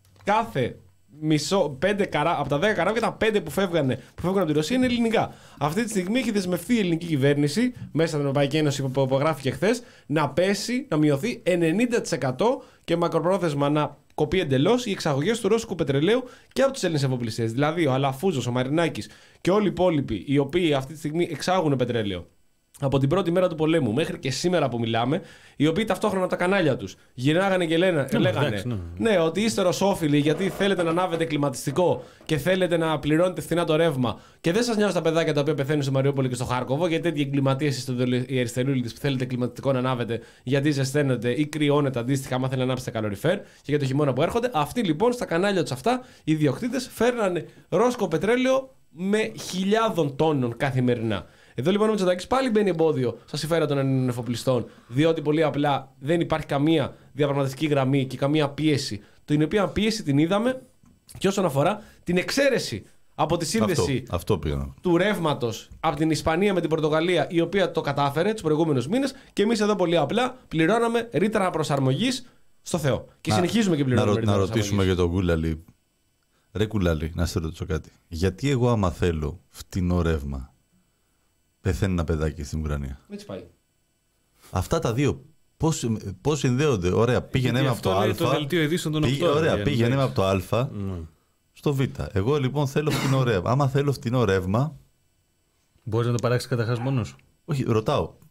Κάθε Μισό, πέντε καρά, από τα δέκα καράβια, τα πέντε που φεύγανε, που φεύγανε από τη Ρωσία είναι ελληνικά. Αυτή τη στιγμή έχει δεσμευτεί η ελληνική κυβέρνηση, μέσα στην Ευρωπαϊκή Ένωση που υπογράφηκε χθες, να πέσει, να μειωθεί ενενήντα τοις εκατό και μακροπρόθεσμα να κοπεί εντελώς οι εξαγωγές του ρώσικου πετρελαίου και από τους Έλληνες εφοπλιστές. Δηλαδή ο Αλαφούζος, ο Μαρινάκης και όλοι οι υπόλοιποι, οι οποίοι αυτή τη στιγμή εξάγουν πετρέλαιο από την πρώτη μέρα του πολέμου μέχρι και σήμερα που μιλάμε, οι οποίοι ταυτόχρονα από τα κανάλια τους γυρνάγανε και λένε, ναι, λέγανε εντάξει, ναι. ναι, ότι είστε ρωσόφιλοι γιατί θέλετε να ανάβετε κλιματιστικό και θέλετε να πληρώνετε φθηνά το ρεύμα και δεν σας νοιάζουν τα παιδάκια τα οποία πεθαίνουν στο Μαριούπολη και στο Χάρκοβο, γιατί τέτοιοι εγκληματίες είστε οι αριστερούλιδες που θέλετε κλιματιστικό να ανάβετε γιατί ζεσταίνετε ή κρυώνετε αντίστοιχα άμα θέλετε να ανάψετε καλοριφέρ και για το χειμώνα που έρχονται. Αυτοί λοιπόν στα κανάλια τους αυτά οι ιδιοκτήτες φέρνανε ρώσικο πετρέλαιο με χιλιάδων τόνων καθημερινά. Εδώ λοιπόν ο Μητσοτάκης πάλι μπαίνει εμπόδιο στα συμφέροντα των εφοπλιστών, διότι πολύ απλά δεν υπάρχει καμία διαπραγματευτική γραμμή και καμία πίεση. Την οποία πίεση την είδαμε και όσον αφορά την εξαίρεση από τη σύνδεση αυτό, αυτό του ρεύματος από την Ισπανία με την Πορτογαλία, η οποία το κατάφερε τους προηγούμενους μήνες και εμείς εδώ πολύ απλά πληρώναμε ρήτρα προσαρμογής στο Θεό. Και να, συνεχίζουμε και πληρώνουμε. Να, ρήτρα να ρωτήσουμε για τον Γκούλαλη. Ρε Κουλάλη, να σε ρωτήσω κάτι. Γιατί εγώ άμα θέλω φτηνό ρεύμα, πεθαίνει ένα παιδάκι στην Ουκρανία? Έτσι πάει. Αυτά τα δύο πώς, πώς συνδέονται? Ωραία, πήγαινε από το Α. Το δελτίο ειδήσεων των οκτώ. Ωραία, πήγαινε από το Α mm. στο Β. Εγώ λοιπόν θέλω φτηνό ρεύμα. Άμα θέλω φτηνό ρεύμα. Μπορείς να το παράξεις καταρχάς μόνος? Όχι, ρωτάω.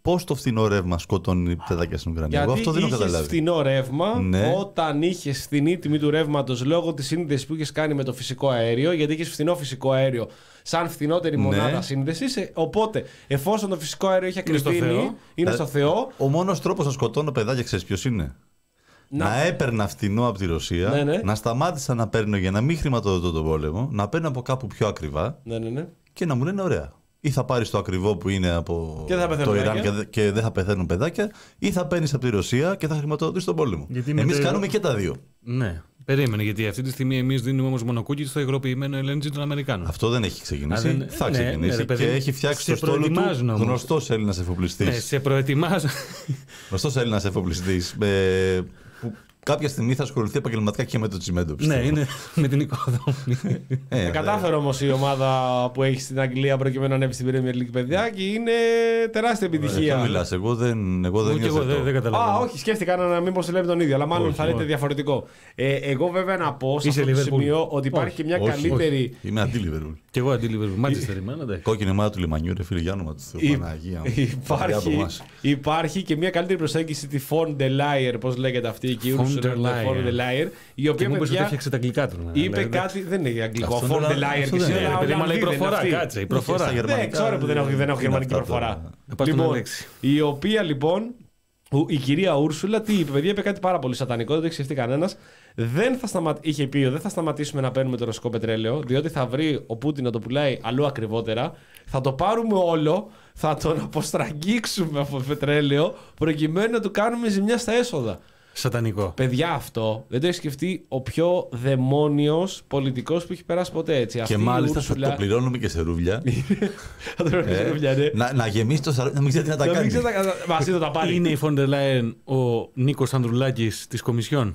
πώς το φθηνό ρεύμα σκοτώνει παιδάκια στην Ουκρανία. Γιατί Εγώ αυτό δεν έχω καταλάβει. είχες φθηνό ρεύμα Ναι. όταν είχες φθηνή τιμή του ρεύματος λόγω της σύνδεσης που είχες κάνει με το φυσικό αέριο, γιατί είχες φθηνό φυσικό αέριο σαν φθηνότερη Ναι. μονάδα σύνδεσης. ε, Οπότε, εφόσον το φυσικό αέριο έχει Είναι στο ακριβήνει, Θεό. είναι Ε, στο Θεό. Ο μόνος τρόπος να σκοτώνω παιδάκια, ξέρεις ποιος είναι? Να- Να έπαιρνα φθηνό από τη Ρωσία, Ναι, ναι. να σταμάτησα να παίρνω για να μην χρηματοδοτώ τον πόλεμο, να παίρνω από κάπου πιο ακριβά Ναι, ναι, ναι. και να μου λένε ωραία. Ή θα πάρεις το ακριβό που είναι από Και δεν θα πεθαίνουν το Ιράν παιδάκια. και, δε- και δεν θα πεθαίνουν παιδάκια, ή θα παίρνεις από τη Ρωσία και θα χρηματοδοτείς τον πόλεμο. Γιατί με Εμείς το- κάνουμε και τα δύο. Ναι. Περίμενε, γιατί αυτή τη στιγμή εμείς δίνουμε όμως μονοκούκι στο υγροποιημένο ελ εν τζι των Αμερικάνων. Αυτό δεν έχει ξεκινήσει. Α, δεν- Θα ναι, ξεκινήσει ναι, ρε παιδί και μου. έχει φτιάξει Σε το στόλο του προετοιμάζουν όμως. γνωστός Έλληνας εφοπλιστής. Ναι, σε προετοιμάζω. Γνωστός Έλληνας εφοπλιστής. ε, που κάποια στιγμή θα ασχοληθεί επαγγελματικά και με το τσιμέντο. πιστεύω. Ναι, είναι με την οικοδομή. Ε, Ε, κατάφερε όμως η ομάδα που έχει στην Αγγλία προκειμένου να ανέβει στην Premier League, παιδιά, και είναι τεράστια ε, επιτυχία. ποιο μιλάς, εγώ δεν, εγώ δεν Ούτε εγώ νιώθω δεν, αυτό. δεν Α, καταλαβαίνω. όχι, σκέφτηκα να μην πω λέμε τον ίδιο, αλλά μάλλον Όχι, θα λέτε όχι. διαφορετικό. Ε, εγώ βέβαια να πω σε Είσαι αυτό το Liverpool. σημείο ότι υπάρχει Όχι, και μια όχι, καλύτερη. Είμαι αντι-Liverpool. Κι εγώ αντίληβε. Μάτσεστερ ημένα, εντάξει. Κόκκινη ομάδα του λιμανιού, ρε φίλε, για όνομα του Θεού. Υ- Παναγία μου. Μακριά από Υπάρχει, εμάς. υπάρχει και μια καλύτερη προσέγγιση τη Von der Leyen, πώς λέγεται αυτή η Von der Ursula von der Leyen, η Και οποία μου είπες ότι παιδιά έφτιαξε τα αγγλικά του. ναι, είπε αλλά, κάτι. Δεν είναι αγγλικό. Αυτό Von είναι der όλα- Leyen αυτό και δεν εσύ, είναι, αλλά ρε παιδί μου, αλλά η Ολλανδή δεν είναι προφορά, αυτή. κάτσε, η Και προφορά. στα Δεν γερμανικά, ξέρω που δεν έχω, δεν έχω τι είναι γερμανική αυτά προφορά. τώρα. Να πας Λοιπόν, την λέξη. η οποία λοιπόν, ο- η κυρία Ούρσουλα, τι είπε, παιδιά, είπε κάτι πάρα πολύ σατανικό, δεν το έχει σκεφτεί κανένα. Δεν θα σταμα... Είχε πει, δεν θα σταματήσουμε να παίρνουμε το ρωσικό πετρέλαιο, διότι θα βρει ο Πούτιν να το πουλάει αλλού ακριβότερα. Θα το πάρουμε όλο, θα τον αποστραγγίξουμε από πετρέλαιο, προκειμένου να του κάνουμε ζημιά στα έσοδα. Σατανικό. Παιδιά, αυτό δεν το έχει σκεφτεί ο πιο δαιμόνιος πολιτικός που έχει περάσει ποτέ, έτσι. Και Αυτή η μάλιστα θα Ούρσουλα- το πληρώνουμε και σε ρούβλια. Θα το πληρώνουμε σε ρούβλια, ναι. να, να γεμίσει το σαρ... να μην ξέρει τι να τα Να μην κάνει. ξέρει τα- μαζί του τα πάρει. Είναι η Φόντερ Λάιεν ο Νίκος Ανδρουλάκης της Κομισιόν.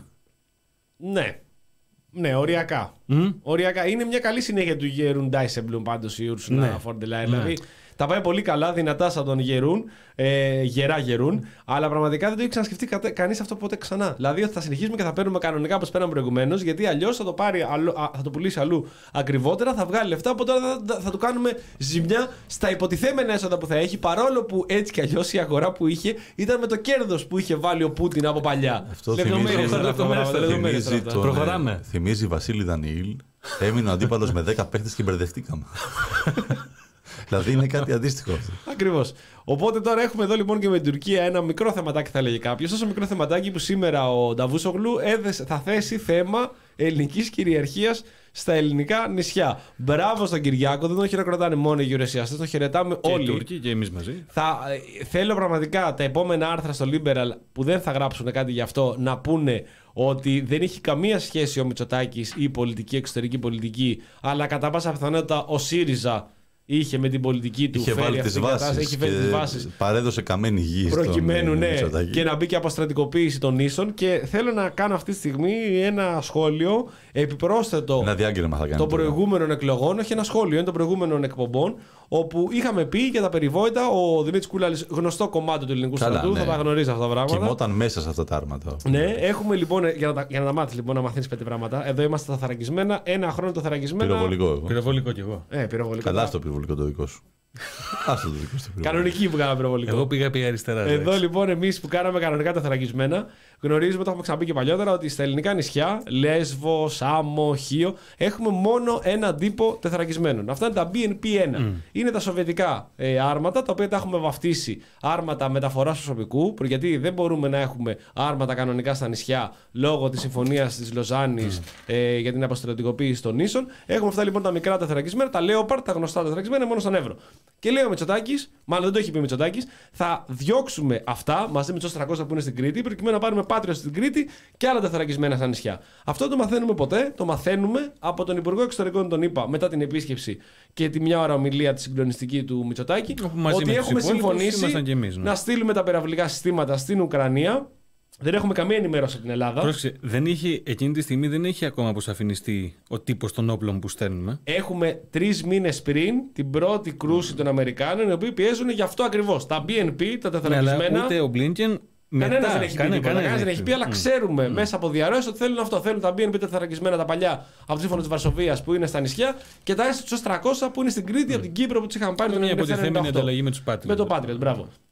Ναι. Ναι, οριακά. Μμ? Οριακά. Είναι μια καλή συνέχεια του Γερούν Ντάισεμπλουμ πάντως η Ursula Ναι. von der Leyen. Ναι. Δηλαδή τα πάει πολύ καλά, δυνατά σαν τον Γερούν, ε, γερά Γερούν, αλλά πραγματικά δεν το έχει ξανασκεφτεί κανεί αυτό ποτέ ξανά. Δηλαδή ότι θα συνεχίσουμε και θα παίρνουμε κανονικά όπως πέραμε προηγουμένως, γιατί αλλιώς θα το, πάρει αλλού, α, θα το πουλήσει αλλού ακριβότερα, θα βγάλει λεφτά, από τώρα θα, θα, θα του κάνουμε ζημιά στα υποτιθέμενα έσοδα που θα έχει, παρόλο που έτσι κι αλλιώς η αγορά που είχε ήταν με το κέρδος που είχε βάλει ο Πούτιν από παλιά. Αυτό Λεπτομέρειες θυμίζει- τώρα, λεπτομέρειες πράγματα, τώρα, λεπτομέρειες Θυμίζει, τώρα. τον, Προχωράμε. ε, θυμίζει Βασίλη Δανιήλ. Έμεινε ο αντίπαλος με δέκα παίχτες και μπερδευτήκαμε. Δηλαδή είναι κάτι αντίστοιχο αυτό. Ακριβώς. Οπότε τώρα έχουμε εδώ λοιπόν και με την Τουρκία ένα μικρό θεματάκι, θα λέγει κάποιο. Τόσο μικρό θεματάκι που σήμερα ο Νταβούσογλου έδεσε, θα θέσει θέμα ελληνικής κυριαρχίας στα ελληνικά νησιά. Μπράβο στον Κυριάκο, δεν τον χειροκροτάνε μόνο οι γεωρεσιαστές, τον χαιρετάμε Και οι όλοι. Τούρκοι και εμείς μαζί. Θα, ε, θέλω πραγματικά τα επόμενα άρθρα στο Liberal που δεν θα γράψουν κάτι γι' αυτό να πούνε ότι δεν έχει καμία σχέση ο Μητσοτάκης ή η πολιτική, εξωτερική πολιτική, αλλά κατά πάσα πιθανότητα ο ΣΥΡΙΖΑ είχε με την πολιτική του Είχε φέρει βάλει αυτή τις την κατάσταση, βάσεις έχει φέρει τις και βάσεις παρέδωσε καμένη γη στον, προκειμένου ε, ναι, Μητσοτάκη. και να μπει και αποστρατικοποίηση των νήσων. Και θέλω να κάνω αυτή τη στιγμή ένα σχόλιο επιπρόσθετο Ένα διάγγελμα θα κάνει. των τώρα. προηγούμενων εκλογών, όχι ένα σχόλιο, είναι των προηγούμενων εκπομπών, όπου είχαμε πει για τα περιβόητα, ο Δημήτρης Κούλαλης, γνωστό κομμάτι του ελληνικού Καλά, στρατού, ναι. θα τα γνωρίζει αυτά τα πράγματα. Κοιμόταν μέσα σε αυτά τα άρματα. Ναι, έχουμε λοιπόν, για να, τα, για να τα μάθεις λοιπόν, να μαθαίνεις πέντε πράγματα. Εδώ είμαστε τα θωρακισμένα, ένα χρόνο το θωρακισμένα. Πυροβολικό εγώ. Πυροβολικό κι εγώ. Ε, πυροβολικό. Καλά στο πυροβολικό το δικό σου. Άστο το δικό σου. Κανονική που κάναμε πυροβολικό. Εγώ πήγα πήγα αριστερά. Εδώ εντάξει. λοιπόν εμείς που κάναμε κανονικά τα θωρακισμένα, γνωρίζουμε, το έχουμε ξαναπεί και παλιότερα, ότι στα ελληνικά νησιά, Λέσβο, Σάμο, Χίο, έχουμε μόνο έναν τύπο τεθωρακισμένων. Αυτά είναι τα μπι εν πι ένα. Mm. Είναι τα σοβιετικά ε, άρματα, τα οποία τα έχουμε βαφτίσει άρματα μεταφοράς προσωπικού, γιατί δεν μπορούμε να έχουμε άρματα κανονικά στα νησιά λόγω της συμφωνίας της Λοζάνης mm. ε, για την αποστρατικοποίηση των νήσων. Έχουμε αυτά λοιπόν τα μικρά τεθωρακισμένα, τα Λέοπαρτ, τα γνωστά τεθωρακισμένα μόνο στον Εύρο. Και λέει ο Μητσοτάκης, μάλλον δεν το έχει πει ο Μητσοτάκης, θα διώξουμε αυτά μαζί με τους τριακόσια που είναι στην Κρήτη, προκειμένου να πάρουμε πάτριο στην Κρήτη και άλλα τεθωρακισμένα στα νησιά. Αυτό το μαθαίνουμε ποτέ, το μαθαίνουμε από τον Υπουργό Εξωτερικών, τον είπα, μετά την επίσκεψη και τη μια ώρα ομιλία τη συγκλονιστική του Μητσοτάκη, Όπου μαζί ότι με τους έχουμε υπόλοιπους συμφωνήσει ήμασταν κι εμείς, ναι. να στείλουμε τα πυραυλικά συστήματα στην Ουκρανία. Δεν έχουμε καμία ενημέρωση από την Ελλάδα. Πρόσεξε, δεν είχε, εκείνη τη στιγμή δεν έχει ακόμα αποσαφινιστεί ο τύπος των όπλων που στέλνουμε. Έχουμε τρεις μήνες πριν την πρώτη κρούση των Αμερικάνων, οι οποίοι πιέζουν γι' αυτό ακριβώς. Τα μπι εν πι, τα Ναι, τεθωρακισμένα. αλλά ούτε ο Μπλίνκεν. Κανένα δεν έχει πει τίποτα. Κανένα δεν έχει πει, αλλά Mm. ξέρουμε μέσα από διαρροές ότι θέλουν αυτό. Θέλουν τα μπι εν πι τεθωρακισμένα τα παλιά από τη σύμφωνο τη Βαρσοβίας που είναι στα νησιά και τα ες τριακόσια που είναι στην Κρήτη, από την Κύπρο που του είχαν πάρει Είναι το μια χίλια εννιακόσια υποτιθέμενη ενενήντα οκτώ. ανταλλαγή με τους Patriot. Με το Patriot, μπράβο.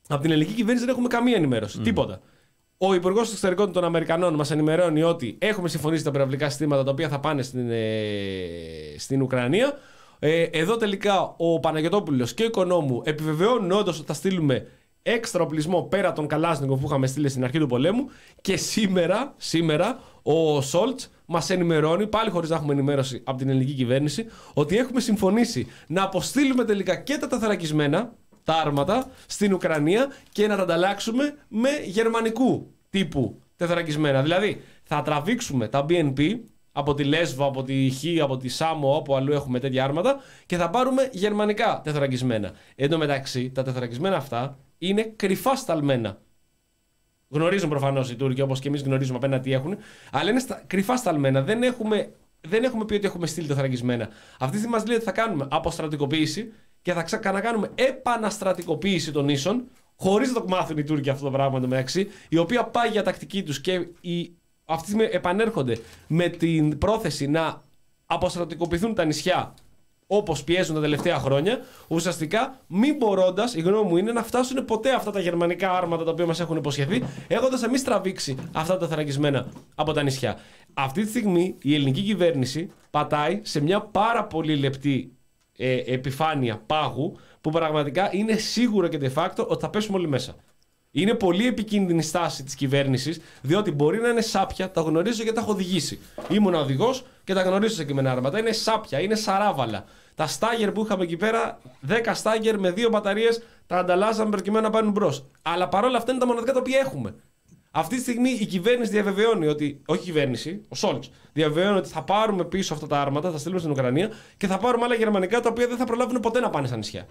Από την ελληνική κυβέρνηση δεν έχουμε καμία ενημέρωση. Mm. Τίποτα. Ο Υπουργός Εξωτερικών των Αμερικανών μας ενημερώνει ότι έχουμε συμφωνήσει τα πυραυλικά συστήματα τα οποία θα πάνε στην, ε, στην Ουκρανία. Ε, εδώ τελικά ο Παναγιωτόπουλος και ο Οικονόμου επιβεβαιώνουν όντως ότι θα στείλουμε έξτρα οπλισμό πέρα των Καλάσνικοφ που είχαμε στείλει στην αρχή του πολέμου. Και σήμερα, σήμερα ο Σόλτς μας ενημερώνει, πάλι χωρίς να έχουμε ενημέρωση από την ελληνική κυβέρνηση, ότι έχουμε συμφωνήσει να αποστείλουμε τελικά και τα τεθωρακισμένα, τα άρματα, στην Ουκρανία και να τα ανταλλάξουμε με γερμανικού τύπου τεθωρακισμένα. Δηλαδή θα τραβήξουμε τα μπι εν πι από τη Λέσβο, από τη Χ, από τη Σάμο, όπου αλλού έχουμε τέτοια άρματα και θα πάρουμε γερμανικά τεθωρακισμένα. Εν τω μεταξύ, τα τεθωρακισμένα αυτά είναι κρυφά σταλμένα. Γνωρίζουν προφανώς οι Τούρκοι, όπως και εμείς γνωρίζουμε απέναντι τι έχουν, αλλά είναι στα, κρυφά σταλμένα. Δεν έχουμε, δεν έχουμε πει ότι έχουμε στείλει τεθωρακισμένα. Αυτή τη στιγμή μας λέει ότι θα κάνουμε αποστρατικοποίηση και θα ξανακάνουμε επαναστρατικοποίηση των νήσων, χωρίς να το μάθουν οι Τούρκοι αυτό το πράγμα εντωμεταξύ, η οποία πάει για τακτική τους και οι, αυτή τη στιγμή επανέρχονται με την πρόθεση να αποστρατικοποιηθούν τα νησιά όπως πιέζουν τα τελευταία χρόνια, ουσιαστικά μην μπορώντας, η γνώμη μου είναι, να φτάσουν ποτέ αυτά τα γερμανικά άρματα τα οποία μας έχουν υποσχεθεί, έχοντας εμείς τραβήξει αυτά τα θωρακισμένα από τα νησιά. Αυτή τη στιγμή η ελληνική κυβέρνηση πατάει σε μια πάρα πολύ λεπτή ε, επιφάνεια πάγου, που πραγματικά είναι σίγουρο και de facto ότι θα πέσουμε όλοι μέσα. Είναι πολύ επικίνδυνη στάση της κυβέρνησης, διότι μπορεί να είναι σάπια, τα γνωρίζω γιατί τα έχω οδηγήσει. Ήμουν οδηγός και τα γνωρίζω σε κειμένα άρματα. Είναι σάπια, είναι σαράβαλα. Τα στάγερ που είχαμε εκεί πέρα, δέκα στάγερ με δύο μπαταρίες, τα ανταλλάσσαμε προκειμένου να πάνε μπρος. Αλλά παρόλα αυτά είναι τα μοναδικά τα οποία έχουμε. Αυτή τη στιγμή η κυβέρνηση διαβεβαιώνει ότι. Όχι η κυβέρνηση, ο Σόλτς διαβεβαιώνει ότι θα πάρουμε πίσω αυτά τα άρματα, θα στείλουμε στην Ουκρανία και θα πάρουμε άλλα γερμανικά τα οποία δεν θα προλάβουν ποτέ να πάνε στα νησιά.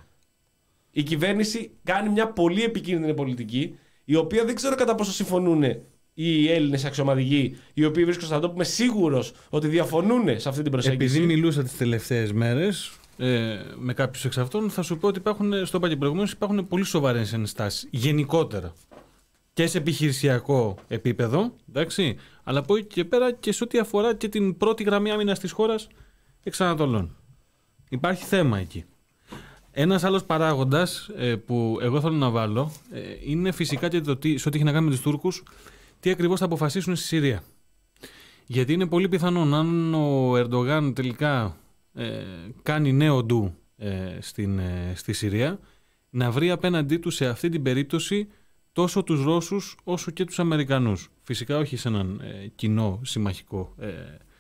Η κυβέρνηση κάνει μια πολύ επικίνδυνη πολιτική, η οποία δεν ξέρω κατά πόσο συμφωνούν οι Έλληνες αξιωματικοί, οι οποίοι βρίσκονται στον τόπο. Είμαι σίγουρος ότι διαφωνούν σε αυτή την προσέγγιση. Επειδή μιλούσα τις τελευταίες μέρες ε, με κάποιους εξ αυτών, θα σου πω ότι υπάρχουν, στο είπα και προηγουμένως, υπάρχουν πολύ σοβαρές ενστάσεις γενικότερα. Και σε επιχειρησιακό επίπεδο, εντάξει, αλλά από εκεί και πέρα και σε ό,τι αφορά και την πρώτη γραμμή άμυνας της χώρας εξ Ανατολών. Υπάρχει θέμα εκεί. Ένας άλλος παράγοντας ε, που εγώ θέλω να βάλω ε, είναι φυσικά και το τι, σε ό,τι έχει να κάνει με τους Τούρκους, τι ακριβώς θα αποφασίσουν στη Συρία. Γιατί είναι πολύ πιθανόν αν ο Ερντογάν τελικά ε, κάνει νέο ντου ε, στην, ε, στη Συρία, να βρει απέναντί του σε αυτή την περίπτωση τόσο τους Ρώσους όσο και τους Αμερικανούς. Φυσικά όχι σε έναν ε, κοινό συμμαχικό ε,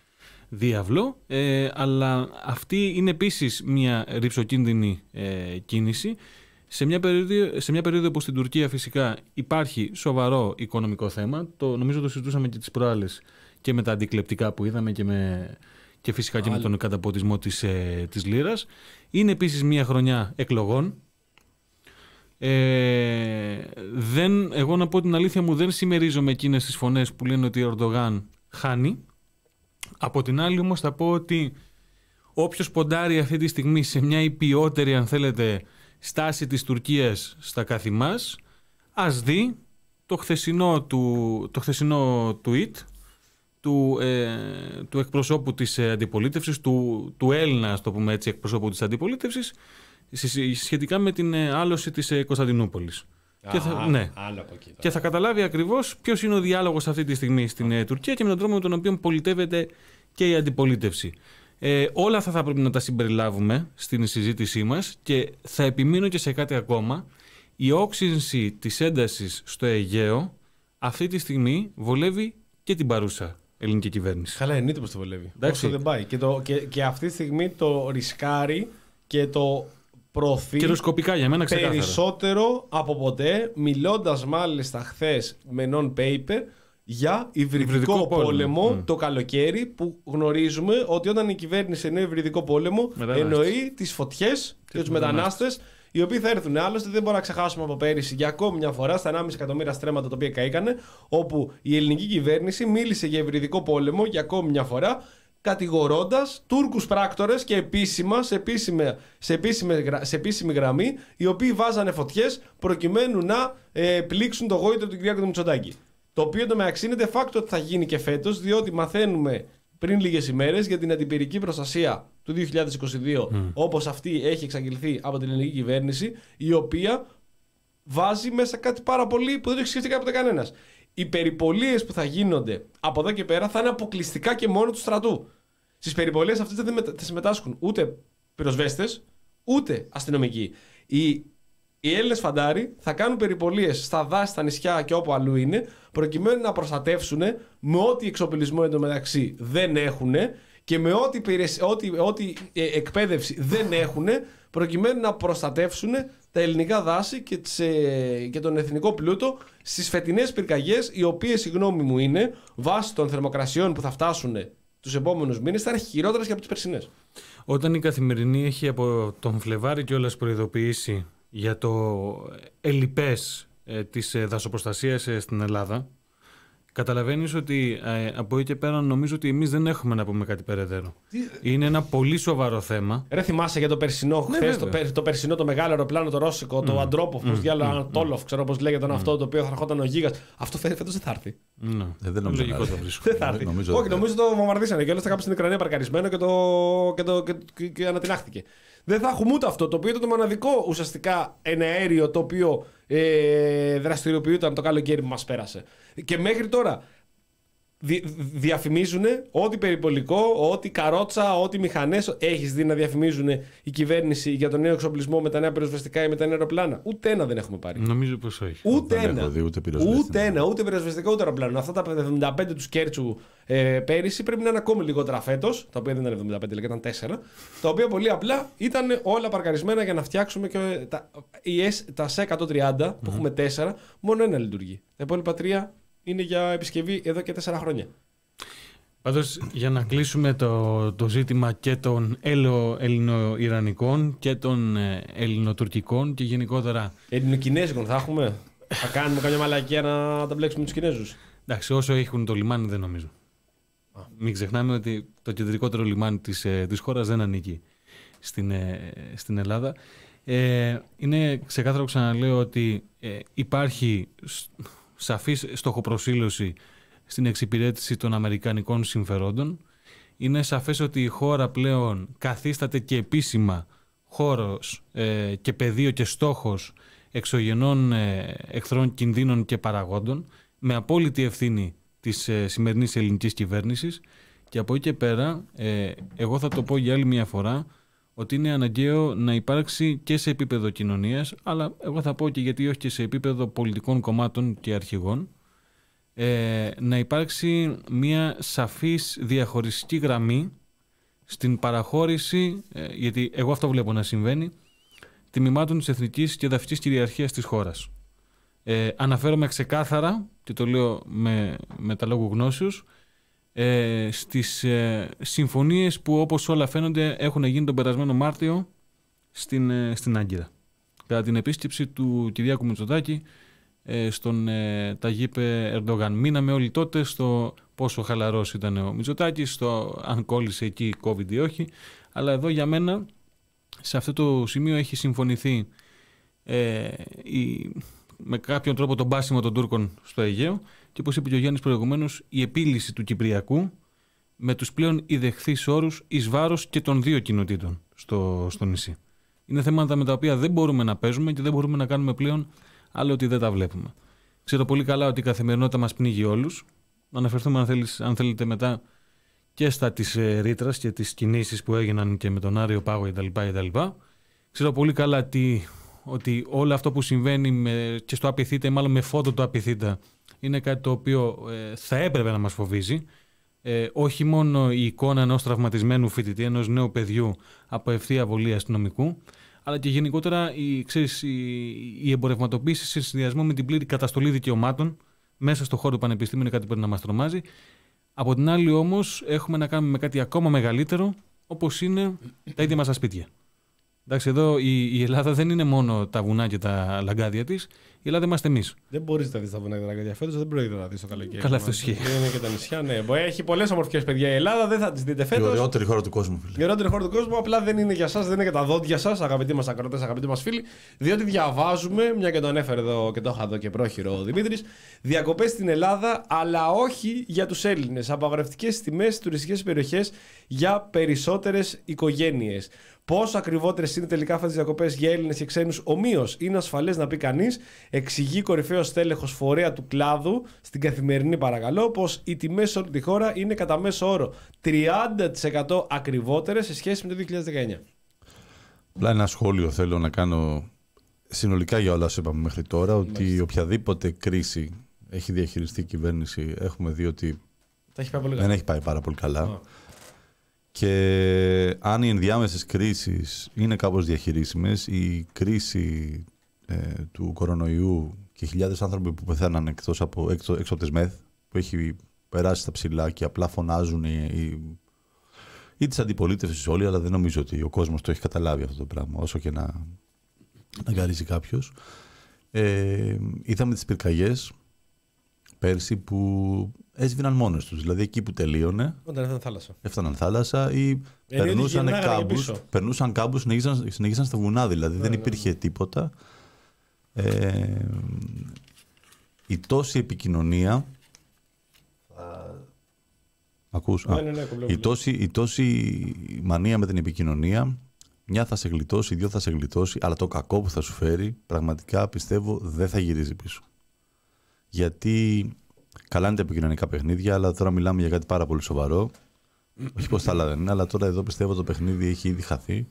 διάβλο, ε, αλλά αυτή είναι επίσης μια ρυψοκίνδυνη ε, κίνηση σε μια, περίοδο, σε μια περίοδο που στην Τουρκία φυσικά υπάρχει σοβαρό οικονομικό θέμα. Το, νομίζω το συζητούσαμε και τις προάλλες και με τα αντικλεπτικά που είδαμε και, με, και φυσικά και Άλλη. με τον καταποτισμό της, ε, της λίρας. Είναι επίσης μια χρονιά εκλογών. Ε, δεν, εγώ να πω την αλήθεια μου, δεν συμμερίζομαι εκείνες τις φωνές που λένε ότι ο Ερντογάν χάνει. Από την άλλη όμως θα πω ότι όποιος ποντάρει αυτή τη στιγμή σε μια υπιότερη, αν θέλετε, στάση της Τουρκίας στα καθημάς, ας δει το χθεσινό, του, το χθεσινό tweet του, ε, του εκπροσώπου της αντιπολίτευσης, του, του Έλληνα, ας το πούμε έτσι, εκπροσώπου της αντιπολίτευσης, σχετικά με την άλωση της Κωνσταντινούπολης. Α, και, θα, ναι. άλλο από εκεί, και θα καταλάβει ακριβώς ποιος είναι ο διάλογος αυτή τη στιγμή στην ε, Τουρκία και με τον τρόπο με τον οποίο πολιτεύεται και η αντιπολίτευση. Ε, όλα αυτά θα πρέπει να τα συμπεριλάβουμε στην συζήτησή μας και θα επιμείνω και σε κάτι ακόμα. Η όξυνση της έντασης στο Αιγαίο αυτή τη στιγμή βολεύει και την παρούσα ελληνική κυβέρνηση. Καλά, εννοείται πως το βολεύει. Όσο δεν πάει. Και, το, και, και αυτή τη στιγμή το ρισκάρει και το προωθεί καιροσκοπικά για μένα ξεκάθαρα. Περισσότερο από ποτέ, μιλώντας μάλιστα χθες με non-paper για υβριδικό, υβριδικό πόλεμο, πόλεμο mm. το καλοκαίρι, που γνωρίζουμε ότι όταν η κυβέρνηση εννοεί υβριδικό πόλεμο, εννοεί τις φωτιές και τους μετανάστες, οι οποίοι θα έρθουν. Άλλωστε, δεν μπορούμε να ξεχάσουμε από πέρυσι για ακόμη μια φορά στα ενάμιση εκατομμύρια στρέμματα τα οποία καήκανε, όπου η ελληνική κυβέρνηση μίλησε για υβριδικό πόλεμο για ακόμη μια φορά, κατηγορώντας Τούρκους πράκτορες και επίσημα, σε, επίσημη, σε, επίσημη, σε επίσημη γραμμή, οι οποίοι βάζανε φωτιές προκειμένου να ε, πλήξουν το γόητρο του Κυριάκου του Μητσοτάκη. Το οποίο εντωμεταξύ είναι de facto ότι θα γίνει και φέτος, διότι μαθαίνουμε πριν λίγες ημέρες για την αντιπυρική προστασία του δύο χιλιάδες είκοσι δύο, mm. όπως αυτή έχει εξαγγελθεί από την ελληνική κυβέρνηση, η οποία βάζει μέσα κάτι πάρα πολύ που δεν το έχει σκεφτεί κάποτε κανένας. Οι περιπολίες που θα γίνονται από εδώ και πέρα θα είναι αποκλειστικά και μόνο του στρατού. Στις περιπολίες αυτές δεν θα συμμετάσχουν ούτε πυροσβέστες, ούτε αστυνομικοί. Οι, οι Έλληνες φαντάροι θα κάνουν περιπολίες στα δάση, στα νησιά και όπου αλλού είναι, προκειμένου να προστατεύσουν με ό,τι εξοπλισμό εντωμεταξύ δεν έχουν και με ό,τι, ό,τι, ό,τι ε, εκπαίδευση δεν έχουν, προκειμένου να προστατεύσουν τα ελληνικά δάση και, τις, ε, και τον εθνικό πλούτο στις φετινές πυρκαγιές, οι οποίες η γνώμη μου είναι, βάσει των θερμοκρασιών που θα φτάσουν τους επόμενους μήνες, θα είναι χειρότερες και από τις περσινές. Όταν η Καθημερινή έχει από τον Φλεβάρη κιόλας προειδοποιήσει για το ελλειπές ε, της ε, δασοπροστασίας ε, στην Ελλάδα, καταλαβαίνεις ότι ε, από εκεί και πέρα νομίζω ότι εμείς δεν έχουμε να πούμε κάτι περαιτέρω. Είναι ένα πολύ σοβαρό θέμα. Ρε, θυμάσαι για το περσινό, ναι, χθες, το, περ, το περσινό το μεγάλο αεροπλάνο, το ρώσικο, mm. το Αντρόποφ, mm. διάλογο, mm. Τόλοφ, ξέρω πώς λέγεται mm. αυτό, το οποίο θα ερχόταν ο Γίγας. Αυτό φέτος δεν θα έρθει. Mm. Ε, δεν νομίζω λογικό να το βρίσκω. Δεν θα έρθει. Νομίζω Όχι, νομίζω το βομβαρδίσανε και όλες τα κάπου στην Ουκρανία παρκαρισμένο και, το, και, το, και, και, και ανατινάχθηκε. Δεν θα έχουμε ούτε αυτό, το οποίο ήταν το μοναδικό ουσιαστικά εναέριο το οποίο ε, δραστηριοποιούταν το καλοκαίρι που μας πέρασε. Και μέχρι τώρα Δι, διαφημίζουν ό,τι περιπολικό, ό,τι καρότσα, ό,τι μηχανές έχεις δει να διαφημίζουν η κυβέρνηση για τον νέο εξοπλισμό με τα νέα πυροσβεστικά ή με τα νέα αεροπλάνα. Ούτε ένα δεν έχουμε πάρει. Νομίζω πως όχι. Ούτε δεν ένα. Δει, ούτε, ούτε ένα, ούτε πυροσβεστικό ούτε αεροπλάνο. Αυτά τα εβδομήντα πέντε του Κέρτσου ε, πέρυσι πρέπει να είναι ακόμη λιγότερα φέτος, τα οποία δεν ήταν εβδομήντα πέντε, ήταν τέσσερα. Τα οποία πολύ απλά ήταν όλα παρκαρισμένα για να φτιάξουμε και τα, τα ες εκατόν τριάντα που mm-hmm. έχουμε τέσσερα, μόνο ένα λειτουργεί. Τα υπόλοιπα τρία είναι για επισκευή εδώ και τέσσερα χρόνια. Πάντως, για να κλείσουμε το, το ζήτημα και των ελληνο-ιρανικών και των ε, ελληνοτουρκικών και γενικότερα. Ελληνοκινέζικων θα έχουμε. Θα κάνουμε καμιά μαλακία να τα μπλέξουμε τους Κινέζους. Εντάξει, όσο έχουν το λιμάνι δεν νομίζω. Α. Μην ξεχνάμε ότι το κεντρικότερο λιμάνι της, ε, της χώρας δεν ανήκει στην, ε, στην Ελλάδα. Ε, είναι ξεκάθαρο, ξαναλέω, ότι ε, υπάρχει σαφής στοχοπροσήλωση στην εξυπηρέτηση των αμερικανικών συμφερόντων. Είναι σαφές ότι η χώρα πλέον καθίσταται και επίσημα χώρος ε, και πεδίο και στόχος εξωγενών ε, εχθρών, κινδύνων και παραγόντων, με απόλυτη ευθύνη της ε, σημερινής ελληνικής κυβέρνησης. Και από εκεί και πέρα, ε, εγώ θα το πω για άλλη μια φορά, ότι είναι αναγκαίο να υπάρξει και σε επίπεδο κοινωνίας, αλλά εγώ θα πω και γιατί όχι και σε επίπεδο πολιτικών κομμάτων και αρχηγών, ε, να υπάρξει μια σαφής διαχωριστική γραμμή στην παραχώρηση, ε, γιατί εγώ αυτό βλέπω να συμβαίνει, τμήματων της εθνικής και εδαφικής κυριαρχίας της χώρας. Ε, αναφέρομαι ξεκάθαρα, και το λέω με, με τα λόγου γνώσεως, Ε, στις ε, συμφωνίες που όπως όλα φαίνονται έχουν γίνει τον περασμένο Μάρτιο στην, ε, στην Άγκυρα. Κατά την επίσκεψη του Κυριάκου Μητσοτάκη ε, στον ε, Ταγίπ Ερντογάν. Μείναμε όλοι τότε στο πόσο χαλαρός ήταν ο Μητσοτάκης, στο αν κόλλησε εκεί COVID ή όχι. Αλλά εδώ για μένα σε αυτό το σημείο έχει συμφωνηθεί ε, η, με κάποιον τρόπο το μπάσιμο των Τούρκων στο Αιγαίο. Και όπως είπε και ο Γιάννης προηγουμένως, η επίλυση του Κυπριακού με τους πλέον ιδεχθείς όρους εις βάρος και των δύο κοινοτήτων στο, στο νησί. Είναι θέματα με τα οποία δεν μπορούμε να παίζουμε και δεν μπορούμε να κάνουμε πλέον άλλο ότι δεν τα βλέπουμε. Ξέρω πολύ καλά ότι η καθημερινότητα μας πνίγει όλους. Να αναφερθούμε, αν, θέλεις, αν θέλετε, μετά και στα της ε, ρήτρας και τις κινήσεις που έγιναν και με τον Άριο Πάγο κτλ. Ξέρω πολύ καλά τι, ότι όλο αυτό που συμβαίνει με, και στο Απιθύτα, μάλλον με φώτο το Απιθύτα, είναι κάτι το οποίο ε, θα έπρεπε να μας φοβίζει. Ε, όχι μόνο η εικόνα ενός τραυματισμένου φοιτητή, ενός νέου παιδιού από ευθεία βολή αστυνομικού, αλλά και γενικότερα η, ξέρεις, η, η εμπορευματοποίηση σε συνδυασμό με την πλήρη καταστολή δικαιωμάτων μέσα στο χώρο του πανεπιστήμιου είναι κάτι που πρέπει να μας τρομάζει. Από την άλλη όμως έχουμε να κάνουμε με κάτι ακόμα μεγαλύτερο, όπως είναι τα ίδια μας τα σπίτια. Εντάξει, εδώ η, η Ελλάδα δεν είναι μόνο τα βουνά και τα λαγκάδια της, Η Ελλάδα είμαστε εμείς. Δεν μπορείς να δεις τα βουνά και τα καρδιά φέτος, δεν πρόκειται να δεις το καλοκαίρι. Καλά, αυτό ισχύει. Είναι και τα νησιά, ναι. Έχει πολλές ομορφιές παιδιά η Ελλάδα, δεν θα τις δείτε φέτος. Η ωραιότερη χώρα του κόσμου, φίλε. Η ωραιότερη χώρα του κόσμου, απλά δεν είναι για εσάς, δεν είναι για τα δόντια σας, αγαπητοί μας ακροτές, αγαπητοί μας φίλοι. Διότι διαβάζουμε, μια και το ανέφερε εδώ και το είχα εδώ και πρόχειρο ο Δημήτρης, διακοπές στην Ελλάδα, αλλά όχι για τους Έλληνες. Απαγορευτικές τιμές στις τουριστικές περιοχές για περισσότερες οικογένειες. Πόσο ακριβότερες είναι τελικά αυτές τις διακοπές για Έλληνες και ξένους, ομοίως είναι ασφαλές να πει κανείς, εξηγεί κορυφαίος τέλεχος φορέα του κλάδου στην Καθημερινή, παρακαλώ, πως οι τιμές σε όλη τη χώρα είναι κατά μέσο όρο τριάντα τοις εκατό ακριβότερες σε σχέση με το δύο χιλιάδες δεκαεννιά. Απλά ένα σχόλιο θέλω να κάνω συνολικά για όλα όσα είπαμε μέχρι τώρα, ότι Μάλιστα. οποιαδήποτε κρίση έχει διαχειριστεί η κυβέρνηση, έχουμε δει ότι έχει πάει πολύ δεν έχει πάει πάρα πολύ καλά. Oh. Και αν οι ενδιάμεσες κρίσεις είναι κάπως διαχειρίσιμες, η κρίση ε, του κορονοϊού και χιλιάδες άνθρωποι που πεθαίναν εκτός από, έξω, έξω από τις ΜΕΘ, που έχει περάσει στα ψηλά και απλά φωνάζουν οι, οι, ή της αντιπολίτευσης όλοι, αλλά δεν νομίζω ότι ο κόσμος το έχει καταλάβει αυτό το πράγμα, όσο και να αγκαρίζει κάποιος. Ε, είδαμε τις πυρκαγιές πέρσι που έσβηναν μόνες τους. Δηλαδή εκεί που τελείωνε. Όταν έφταναν θάλασσα. Έφταναν θάλασσα ή περνούσαν κάμπους, περνούσαν κάμπους, συνεχίσαν, συνεχίσαν στα βουνά. Δηλαδή ναι, δεν υπήρχε ναι. τίποτα. Ε, η τόση επικοινωνία. Ακούς, ναι, α, ναι, ναι, κομπλέ, η, τόση, η τόση μανία με την επικοινωνία, μια θα σε γλιτώσει, δύο θα σε γλιτώσει, αλλά το κακό που θα σου φέρει, πραγματικά πιστεύω δεν θα γυρίζει πίσω. Γιατί καλά είναι τα επικοινωνικά παιχνίδια, αλλά τώρα μιλάμε για κάτι πάρα πολύ σοβαρό. Όχι πως τα άλλα δεν είναι, αλλά τώρα εδώ πιστεύω το παιχνίδι έχει ήδη χαθεί.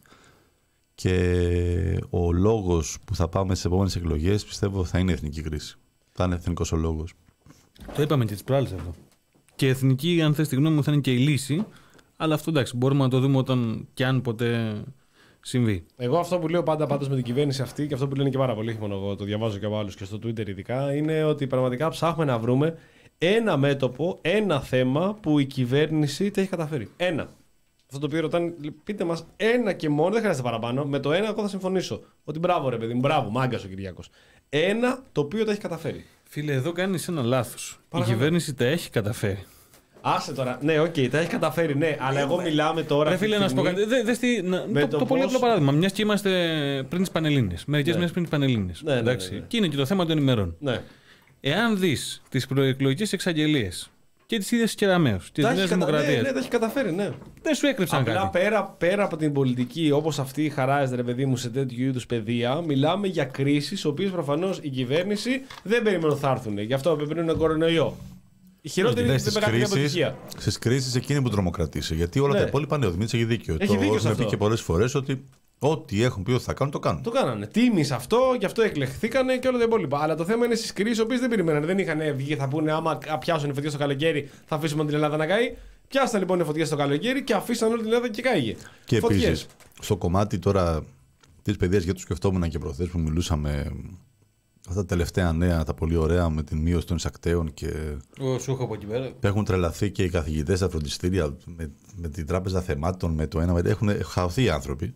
Και ο λόγος που θα πάμε στις επόμενες εκλογές πιστεύω θα είναι εθνική κρίση. Θα είναι εθνικός ο λόγος. Το είπαμε και τις προάλλες αυτό. Και εθνική, αν θες τη γνώμη μου, θα είναι και η λύση. Αλλά αυτό εντάξει, μπορούμε να το δούμε όταν και αν ποτέ συμβεί. Εγώ αυτό που λέω πάντα πάντως με την κυβέρνηση αυτή, και αυτό που λένε και πάρα πολύ, όχι μόνο εγώ, το διαβάζω και από άλλους και στο Twitter ειδικά, είναι ότι πραγματικά ψάχνουμε να βρούμε ένα μέτωπο, ένα θέμα που η κυβέρνηση τα έχει καταφέρει. Ένα. Αυτό το οποίο ρωτάνε, πείτε μας ένα και μόνο, δεν χρειάζεται παραπάνω. Με το ένα, εγώ θα συμφωνήσω. Ότι μπράβο, ρε παιδί μου, μπράβο, μάγκας ο Κυριάκος. Ένα το οποίο τα έχει καταφέρει. Φίλε, εδώ κάνεις ένα λάθος. Η κυβέρνηση τα έχει καταφέρει. Άσε τώρα. Ναι, οκ, okay, τα έχει καταφέρει, ναι, αλλά εγώ μιλάμε τώρα. Ρε φίλε, να σου πω κάτι. Δε, δε, δε, το, το, το πολύ απλό παράδειγμα. Μια και είμαστε πριν τις Πανελλήνιες. Μερικές μέρες πριν τις Πανελλήνιες. Ναι, ναι, ναι, ναι. Και είναι και το θέμα των ημερών. Ναι. Εάν δεις τις προεκλογικές εξαγγελίες και τις ίδιες Κεραμέως, της Νέας Δημοκρατίας. Ναι, ναι, τα έχει καταφέρει, ναι. Δεν σου έκρυψαν κάτι. Απλά πέρα, πέρα από την πολιτική, όπως αυτή χαράζεται, ρε παιδί μου, σε τέτοιου είδους παιδεία, μιλάμε για κρίσεις, οι οποίες προφανώς η κυβέρνηση δεν περιμένουν θα έρθουν. Γι' αυτό πρέπει να είναι κορονοϊό. Η χειρότερη είναι την μεγαλύτερη αποτυχία. Στις κρίσεις εκείνη που τρομοκρατήσει. Γιατί όλα ναι. τα υπόλοιπα, ναι, ο Δημήτρης έχει δίκιο. Έχει το έχουμε πει και πολλές φορές ότι ό,τι έχουν πει ότι θα κάνουν, το κάνουν. Το κάνανε. Τίμης αυτό, γι' αυτό εκλεχθήκανε και όλα τα υπόλοιπα. Αλλά το θέμα είναι στις κρίσεις, οι οποίες δεν περιμένανε. Δεν είχαν βγει, θα πούνε άμα πιάσουν οι φωτιές στο καλοκαίρι, θα αφήσουμε την Ελλάδα να καεί. Πιάσαν λοιπόν οι φωτιές στο καλοκαίρι και αφήσαν όλη την Ελλάδα και κάηγε. Και επίσης, στο κομμάτι τώρα της παιδείας, γιατί το σκεφτόμουν και προχθές που μιλούσαμε. Αυτά τα τελευταία νέα, τα πολύ ωραία με την μείωση των εισακτέων και. Ο, σου έχω από εκεί πέρα. Έχουν τρελαθεί και οι καθηγητές στα φροντιστήρια με, με την τράπεζα θεμάτων, με το ένα. Έχουν χαωθεί οι άνθρωποι.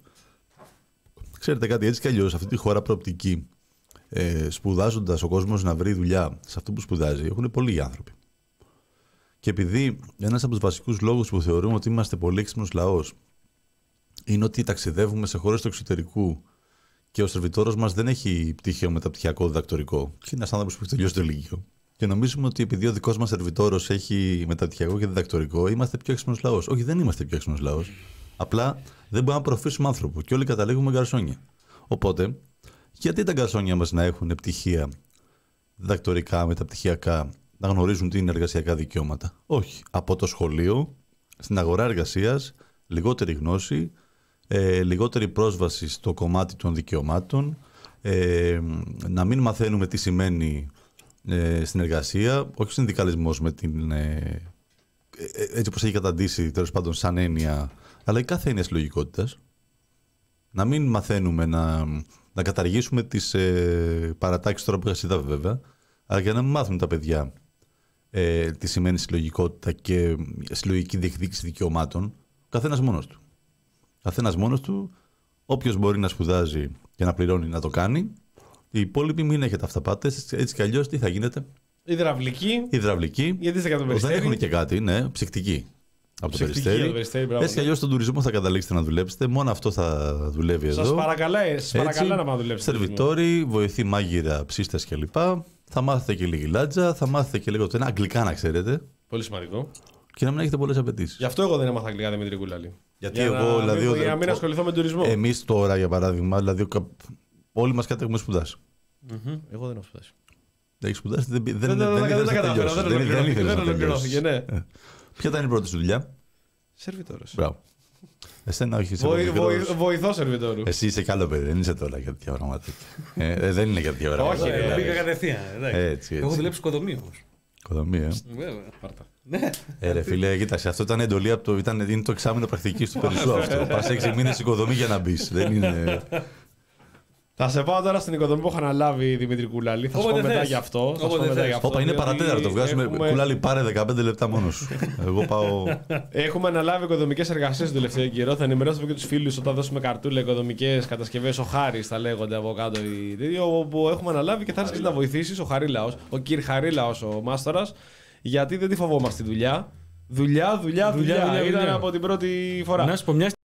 Ξέρετε κάτι, έτσι κι αλλιώς, σε αυτή τη χώρα προοπτική, ε, σπουδάζοντας ο κόσμος να βρει δουλειά σε αυτό που σπουδάζει, έχουν πολλοί άνθρωποι. Και επειδή ένας από τους βασικούς λόγους που θεωρούμε ότι είμαστε πολύ έξυπνος λαός είναι ότι ταξιδεύουμε σε χώρες του εξωτερικού. Και ο σερβιτόρος μας δεν έχει πτυχίο μεταπτυχιακό διδακτορικό. Και είναι ένας άνθρωπος που έχει τελειώσει το λύκειο. Και νομίζουμε ότι επειδή ο δικός μας σερβιτόρος έχει μεταπτυχιακό και διδακτορικό, είμαστε πιο έξυπνος λαός. Όχι, δεν είμαστε πιο έξυπνος λαός. Απλά δεν μπορούμε να προωθήσουμε άνθρωπο. Και όλοι καταλήγουμε γκαρσόνια. Οπότε, γιατί τα γκαρσόνια μας να έχουν πτυχία διδακτορικά, μεταπτυχιακά, να γνωρίζουν τι είναι εργασιακά δικαιώματα? Όχι. Από το σχολείο, στην αγορά εργασίας, λιγότερη γνώση. Ε, λιγότερη πρόσβαση στο κομμάτι των δικαιωμάτων, ε, να μην μαθαίνουμε τι σημαίνει ε, συνεργασία, όχι συνδικαλισμός με την, ε, έτσι όπως έχει καταντήσει τέλος πάντων σαν έννοια, αλλά η κάθε έννοια συλλογικότητας. Να μην μαθαίνουμε να, να καταργήσουμε τις ε, παρατάξεις τώρα που είχα συντάβει βέβαια, αλλά για να μην μάθουν τα παιδιά ε, τι σημαίνει συλλογικότητα και συλλογική διεκδίκηση δικαιωμάτων, ο καθένας μόνος του. Καθένας μόνος του, όποιος μπορεί να σπουδάζει και να πληρώνει να το κάνει, Οι υπόλοιποι μην έχετε αυταπάτες. Έτσι κι αλλιώς τι θα γίνεται. Υδραυλική. Υδραυλική. Γιατί είστε κατά το Περιστέρι. Δεν έχουν και κάτι, ναι, ψυκτική. Από το Περιστέρι. Περιστέρι. Έτσι κι αλλιώς στον τουρισμό θα καταλήξετε να δουλέψετε. Μόνο αυτό θα δουλεύει εδώ. Σας παρακαλώ, σας παρακαλώ να πάω να δουλέψετε. Σερβιτόροι, βοηθοί μάγειρα, ψίστες κλπ. Θα μάθετε και λίγη λάτζα, θα μάθετε και λίγο το ένα αγγλικά να ξέρετε. Πολύ σημαντικό. Και να μην έχετε πολλές απαιτήσεις. Γι' αυτό εγώ δεν έμαθα αγγλικά, Δημήτρη Κούλαλη. Γιατί για εγώ, να, δηλαδή. Για να μην ασχοληθώ με τουρισμό. Εμείς τώρα, για παράδειγμα, δηλαδή, όλοι μας κάτι έχουμε σπουδάσει. Mm-hmm. Εγώ δεν έχω σπουδάσει. Δεν έχει σπουδάσει, δεν δεν, δεν, δεν, δεν τα κατάφερα. Δεν ολοκληρώθηκε, ναι. Ποια ήταν η πρώτη σου δουλειά? Σερβιτόρος. Μπράβο. Εσένα όχι. Βοηθό σερβιτόρου. Εσύ είσαι καλό παιδί, δεν είσαι τώρα για τέτοια πράγματα. ε, δεν είναι για τέτοια πράγματα. Όχι, δεν πήγα κατευθείαν. Έχω δουλέψει οικοδομή όμως. Οικοδομή, ε. Βέβαια. Ναι. Ε, ρε φίλε, κοίταξε, αυτό ήταν εντολή από το. Ήταν, είναι το εξάμηνο πρακτική του Περισσού αυτό. Πα έξι μήνες οικοδομή για να μπει. Δεν είναι. Θα σε πάω τώρα στην οικοδομή που έχω αναλάβει η Δημήτρη Κούλαλη. Θα σου πω μετά γι' αυτό. Όπα, είναι παρατέταρτο. Βγάζουμε. Κούλαλη, πάρε δεκαπέντε λεπτά μόνο σου. Εγώ πάω. Έχουμε αναλάβει οικοδομικές εργασίες τον τελευταίο καιρό. Θα ενημερώσουμε και τους φίλους όταν δώσουμε καρτούλα οικοδομικές κατασκευές. Ο Χάρης τα λέγονται από κάτω. Όπου έχουμε αναλάβει και θα έρθει να βοηθήσει ο Χαρίλαος, ο Κυρ Χαρίλαος, ο Μάστορας. Γιατί δεν τη φοβόμαστε τη δουλειά. Δουλειά, δουλειά, δουλειά. Ήταν από την πρώτη φορά. Να σου πω μια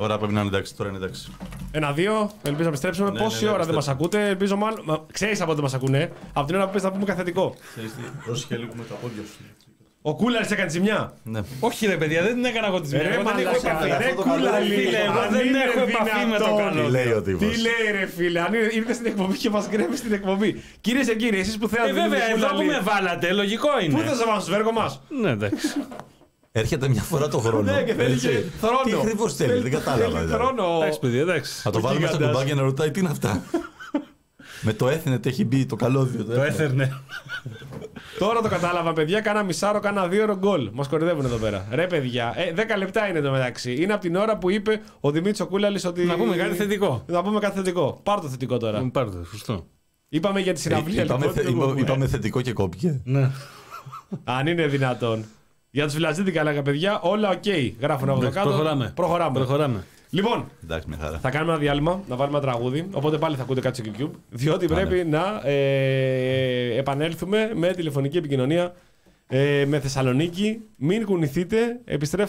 Τώρα πρέπει να είναι εντάξει. Τώρα είναι εντάξει. Ένα-δύο, ελπίζω να επιστρέψουμε. Ναι, Πόση ναι, ναι, ώρα δεν επιστρέψουμε. μας ακούτε, ελπίζω μάλλον. Ξέρεις από ό,τι μας ακούνε. Από την ώρα που πες να πούμε καθετικό. Ξέρεις τι, πρόσεχε λίγο με τα πόδια σου. Ο Κούλαρης έκανε ζημιά. Ναι. Όχι ρε παιδιά, δεν την έκανα εγώ τη ζημιά. Ρε Εγώ δεν έχω μαλάκα, επαφή. ρε αυτό το Κούλαρη, καλοκαίρι, Φίλε, εγώ αν δεν είναι έχω επαφή με το δυνατόν. καλό. Τι λέει ο τύπος. Τι λέει ρε φίλε, αν ήρθε στην εκπομπή και μας γκρέμει στην εκπομπή. Κυρίες και κύριοι, εσείς που Ε, θέλατε βέβαια, εδώ που με βάλατε, λογικό Πού είναι. θα σε βάλω στο σφαίρκο μας. Ναι, εντάξει. Έρχεται μια φορά το χρόνο. Ναι, και θέλει έτσι. και χρόνο. Τι ακριβώς θέλει, δεν κατάλαβα. Θέλει δηλαδή. χρόνο. Εντάξει, παιδιά, εντάξει. Θα το Ο βάλουμε στο γίγαντας. κουμπάκι να ρωτάει τι είναι αυτά. Με το έθνετ έχει μπει το καλώδιο. Το έθερνε. Τώρα το κατάλαβα, παιδιά. Κάνα μισάρο, κάνα δύο ώρο γκολ. Μας κορυδεύουν εδώ πέρα. Ρε, παιδιά, ε, δέκα λεπτά είναι το μεταξύ. Είναι από την ώρα που είπε ο Δημήτρης ο Κούλαλης ότι. Να πούμε κάτι θετικό. Να πούμε κάτι θετικό. Πάρ' το θετικό τώρα. Πάρτε το, σωστό. Είπαμε για τη συναυλία. Είπαμε, λοιπόν, θε- του είπα- Κουκουέ. είπαμε θετικό και κόπηκε. Ναι. Αν είναι δυνατόν. Για τους φιλαζίτικα λέγα παιδιά, όλα οκ. Γράφουν από εδώ κάτω. Προχωράμε. Προχωράμε. Προχωράμε. Λοιπόν, Εντάξει, μια χαρά. θα κάνουμε ένα διάλειμμα, να βάλουμε ένα τραγούδι. Οπότε πάλι θα ακούτε κάτι στο YouTube. Διότι Κάνε. πρέπει να ε, επανέλθουμε με τηλεφωνική επικοινωνία ε, με Θεσσαλονίκη. Μην κουνηθείτε. Επιστρέφουμε.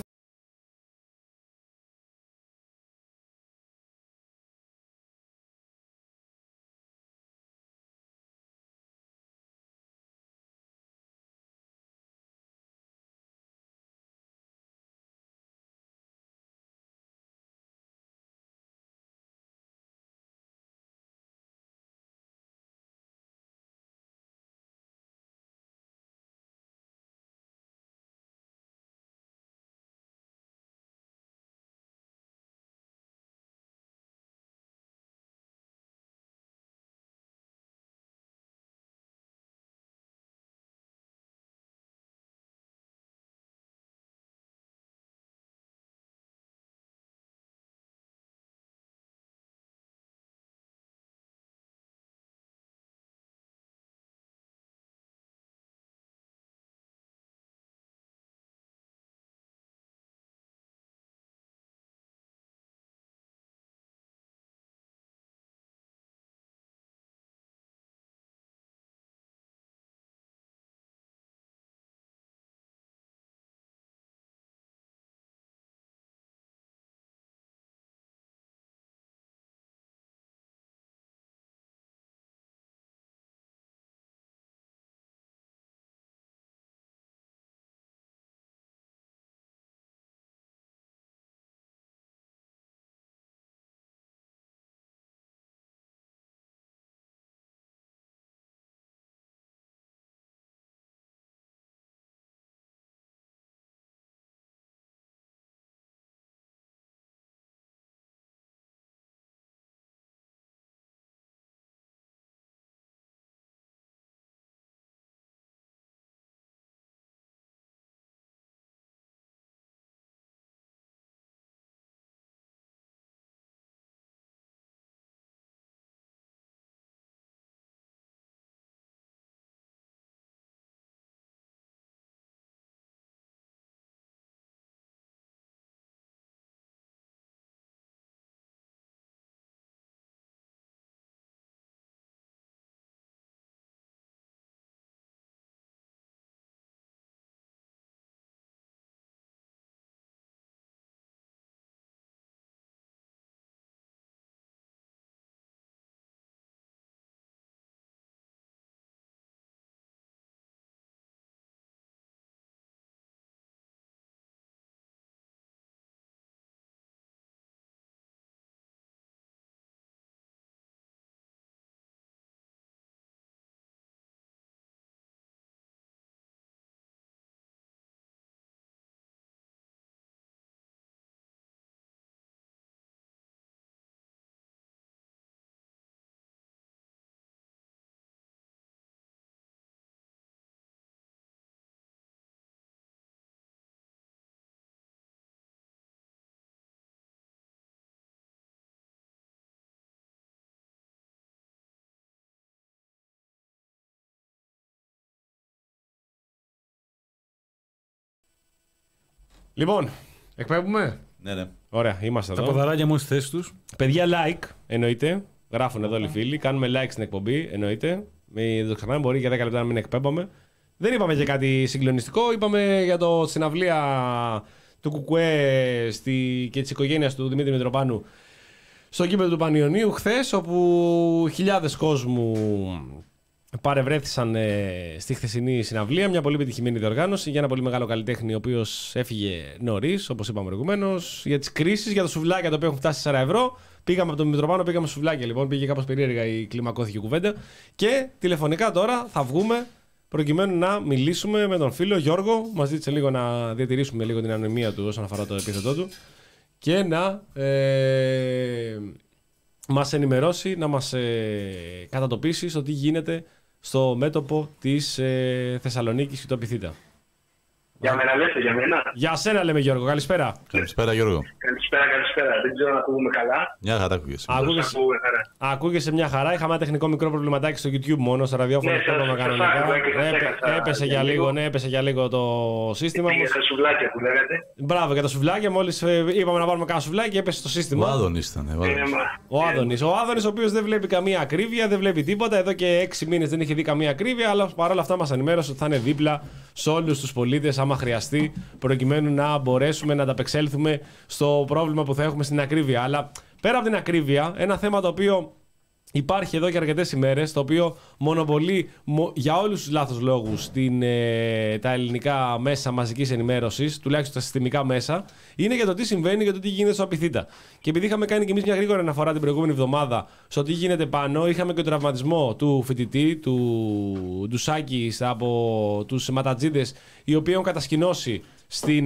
Λοιπόν, εκπέμπουμε. Ναι, ναι. Ωραία, είμαστε Τα εδώ. ποδαράκια μου στη θέση του. Παιδιά, like εννοείται. Γράφουν εδώ όλοι οι φίλοι. Κάνουμε like στην εκπομπή εννοείται. Μην το ξεχνάμε, μπορεί για δέκα λεπτά να μην εκπέμπαμε. Δεν είπαμε για κάτι συγκλονιστικό. Είπαμε για το συναυλία του Κουκουέ στη, και της οικογένειας του Δημήτρη Μητροπάνου στο γήπεδο του Πανιωνίου χθες, όπου χιλιάδες κόσμου παρευρέθησαν ε, στη χθεσινή συναυλία. Μια πολύ πετυχημένη διοργάνωση για ένα πολύ μεγάλο καλλιτέχνη, ο οποίος έφυγε νωρίς, όπως είπαμε προηγουμένως, για τις κρίσεις, για τα σουβλάκια τα οποία έχουν φτάσει τέσσερα ευρώ. Πήγαμε από τον Μητροπάνο, πήγαμε σουβλάκια λοιπόν. Πήγε κάπως περίεργα η κλιμακώθηκε κουβέντα. Και τηλεφωνικά τώρα θα βγούμε προκειμένου να μιλήσουμε με τον φίλο Γιώργο. Μας ζήτησε λίγο να διατηρήσουμε λίγο την ανωνυμία του όσον αφορά το επίθετό του και να ε, μας ενημερώσει, να μας ε, κατατοπίσει στο τι γίνεται στο μέτωπο της ε, Θεσσαλονίκης και του Απιθύτα. Για μένα λέτε, για μένα. Για σένα λέμε, Γιώργο. Καλησπέρα. Καλησπέρα, Γιώργο. Καλησπέρα, καλησπέρα. Δεν ξέρω να ακούγουμε καλά. Μια χαρά ακούγεσαι. Ακούγεσαι, ακούγεσαι μια χαρά. Είχαμε ένα τεχνικό μικρό προβληματάκι στο YouTube μόνο, στο ραδιόφωνο. Ναι, αυτό κανονικά. Έπεσε για λίγο, ναι, έπεσε για λίγο το σύστημα. Για τα σουβλάκια που λέγατε. Μπράβο, για τα σουβλάκια. Μόλις είπαμε να πάρουμε κάνα σουβλάκι, έπεσε στο σύστημα. Ο Άδωνης ήταν. Ο Άδωνης. Ο Άδωνης, ο οποίος δεν βλέπει καμία ακρίβεια, δεν βλέπει τίποτα. Εδώ και έξι μήνες δεν είχε δει καμία ακρίβεια, αλλά παρόλα αυτά μας ενημέρωσε ότι θα είναι δίπλα σε όλους τους πολίτες, άμα χρειαστεί, προκειμένου να μπορέσουμε να ανταπεξέλθουμε στο πρόβλημα που θα έχουμε στην ακρίβεια. Αλλά πέρα από την ακρίβεια, ένα θέμα το οποίο υπάρχει εδώ και αρκετές ημέρες, το οποίο μονοπολεί για όλους τους λάθος λόγους την, ε, τα ελληνικά μέσα μαζικής ενημέρωσης, τουλάχιστον τα συστημικά μέσα, είναι για το τι συμβαίνει, για το τι γίνεται στο Απιθύτα. Και επειδή είχαμε κάνει και εμείς μια γρήγορη αναφορά την προηγούμενη εβδομάδα στο τι γίνεται πάνω, είχαμε και τον τραυματισμό του φοιτητή, του Ντουσάκη, από τους ματατζίδες, οι οποίοι έχουν κατασκηνώσει στην.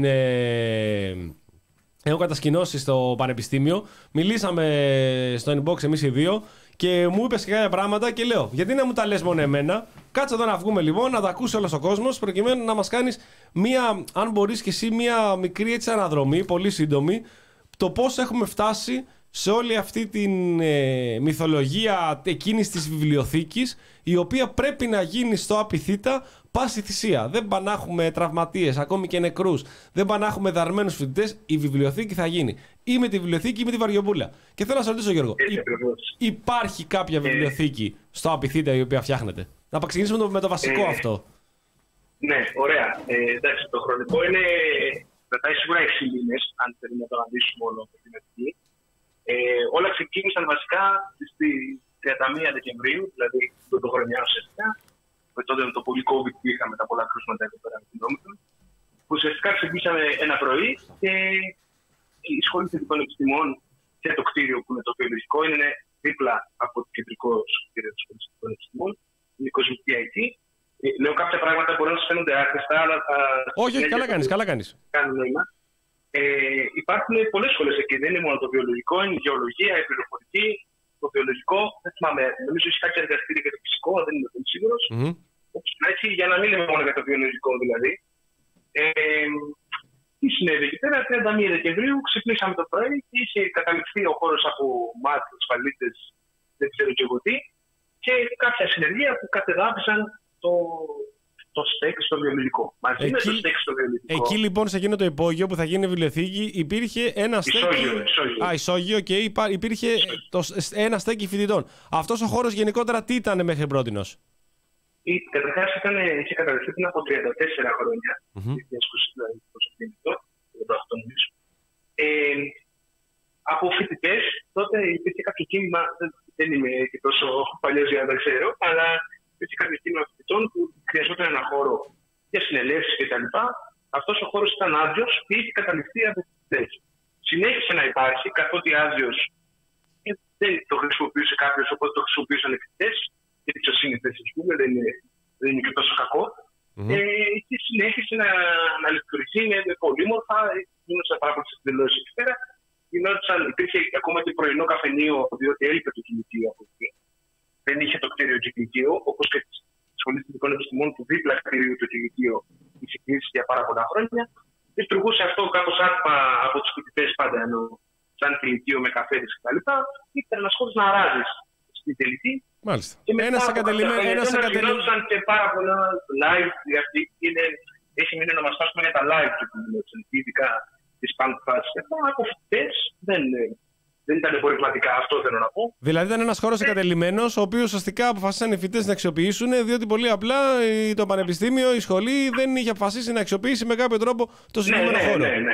Ε, Έχω κατασκηνώσει στο πανεπιστήμιο. Μιλήσαμε στο inbox εμείς οι δύο και μου είπες και κάποια πράγματα και λέω: γιατί να μου τα λες μόνο εμένα, κάτσε εδώ να βγούμε λοιπόν, να τα ακούσει όλος ο κόσμος, προκειμένου να μας κάνεις μία, αν μπορείς και εσύ, μία μικρή έτσι αναδρομή, πολύ σύντομη, το πώς έχουμε φτάσει σε όλη αυτή την ε, μυθολογία εκείνης της βιβλιοθήκης, η οποία πρέπει να γίνει στο Απιθύτα πάση θυσία. Δεν πάνε να έχουμε τραυματίες, ακόμη και νεκρούς. Δεν πάνε να έχουμε δαρμένους φοιτητές. Η βιβλιοθήκη θα γίνει. Ή με τη βιβλιοθήκη ή με τη Βαριοπούλα. Και θέλω να σας ρωτήσω, Γιώργο, Εί, υπάρχει κάποια βιβλιοθήκη στο Απιθύτα η οποία φτιάχνεται? Να ξεκινήσουμε με το βασικό ε, αυτό. Ναι, ωραία. Ε, εντάξει, το χρονικό είναι. Πετάει σίγουρα έξι μήνες, αν θέλουμε να το αναλύσουμε όλο από την αρχή. Ε, όλα ξεκίνησαν βασικά στις τριάντα μία Δεκεμβρίου, δηλαδή το, το χρονιά ουσιαστικά, με τότε με το πολύ COVID που είχαμε, τα πολλά κρούσματα εδώ πέρα με την Όμικρον, που ουσιαστικά ξεκινήσαμε ένα πρωί και η Σχολή Θετικών Επιστημών και το κτίριο που είναι το βιολογικό είναι δίπλα από το κεντρικό κτίριο της Σχολής Θετικών Επιστημών, είναι η κοσμική εκεί. Ε, λέω κάποια πράγματα μπορεί να σας φαίνονται άχρηστα, αλλά θα. Όχι, όχι, καλά κάνεις, καλά κάνεις. Κάνουν νόημα. Ε, υπάρχουν πολλές σχολές εκεί. Δεν είναι μόνο το βιολογικό, είναι η γεωλογία, η πληροφορική, το βιολογικό. Δεν θυμάμαι, νομίζω έχει κάποια εργαστήρια για το φυσικό, δεν είμαι πολύ σίγουρος. Mm-hmm. Όπως να έχει, για να μην λέμε μόνο για το βιολογικό δηλαδή. Ε, τι συνέβη εκεί πέρα, τριάντα μία Δεκεμβρίου, ξυπνήσαμε το πρωί και είχε καταληφθεί ο χώρος από μάτια, ασφαλίτες, δεν ξέρω και εγώ τι, και κάποια συνεργεία που κατεδάφισαν το. Το στέκ στο βιολογικό. Μαζί εκεί, με το στέκ στο βιολογικό. Εκεί λοιπόν, σε εκείνο το υπόγειο που θα γίνει βιβλιοθήκη, υπήρχε ένα στέκ. Ισόγειο, ισόγειο. Α, ισόγειο και okay, υπήρχε το, ένα στέκ φοιτητών. Αυτός ο χώρος γενικότερα τι ήταν μέχρι πρότινος? Καταρχάς είχε καταδεχθεί πριν από τριάντα τέσσερα χρόνια. Mm-hmm. ε, από φοιτητές, τότε υπήρχε κάποιο κίνημα, δεν είμαι και τόσο παλιός για να τα ξέρω, αλλά υπήρχε κάποιο κίνημα φοιτητών που χρειαζόταν ένα χώρο για συνελεύσεις κτλ. Αυτός ο χώρος ήταν άδειος και είχε καταληφθεί από φοιτητές. Συνέχισε να υπάρχει, καθότι άδειος δεν το χρησιμοποιούσε κάποιος, οπότε το χρησιμοποιούσαν οι φοιτητές. Και τις οσύνητες, ας πούμε, δεν είναι, δεν είναι και τόσο κακό. Mm-hmm. Ε, και συνέχισε να, να λειτουργήσει με, με πολύμορφα, γίνονταν πάρα πολλές εκδηλώσεις εκεί πέρα. Γινόντουσαν, υπήρχε ακόμα και πρωινό καφενείο, διότι έλειπε το κηλικείο από εκεί. Δεν είχε το κτίριο κηλικείο, όπως και τη Σχολή Θετικών Επιστημών του δίπλα κτίριου το κηλικείο είχε κλείσει για πάρα πολλά χρόνια. Λειτουργούσε αυτό κάπως άτυπα από τους φοιτητές πάντα, ενώ σαν κηλικείο με καφέδες κτλ. Ήταν ένας χώρος να αράζεις στην τελική. Μάλιστα. Ένας ακατελειμμένος. Ένας ακατελειμμένος. Και πάρα πολλά live. Αυτή είναι, έχει μείνει να μας φτάσουμε για τα live του κοινωνικού, ειδικά της πάνω φάσης. Από φοιτητές δεν, δεν ήταν εμπορευματικά, αυτό θέλω να πω. Δηλαδή ήταν ένας χώρος ακατελειμμένος, ο οποίος ουσιαστικά αποφασίσαν οι φοιτητές να αξιοποιήσουν, διότι πολύ απλά το πανεπιστήμιο, η σχολή δεν είχε αποφασίσει να αξιοποιήσει με κάποιο τρόπο το συγκεκριμένο ναι, ναι, χώρο. Ναι, ναι.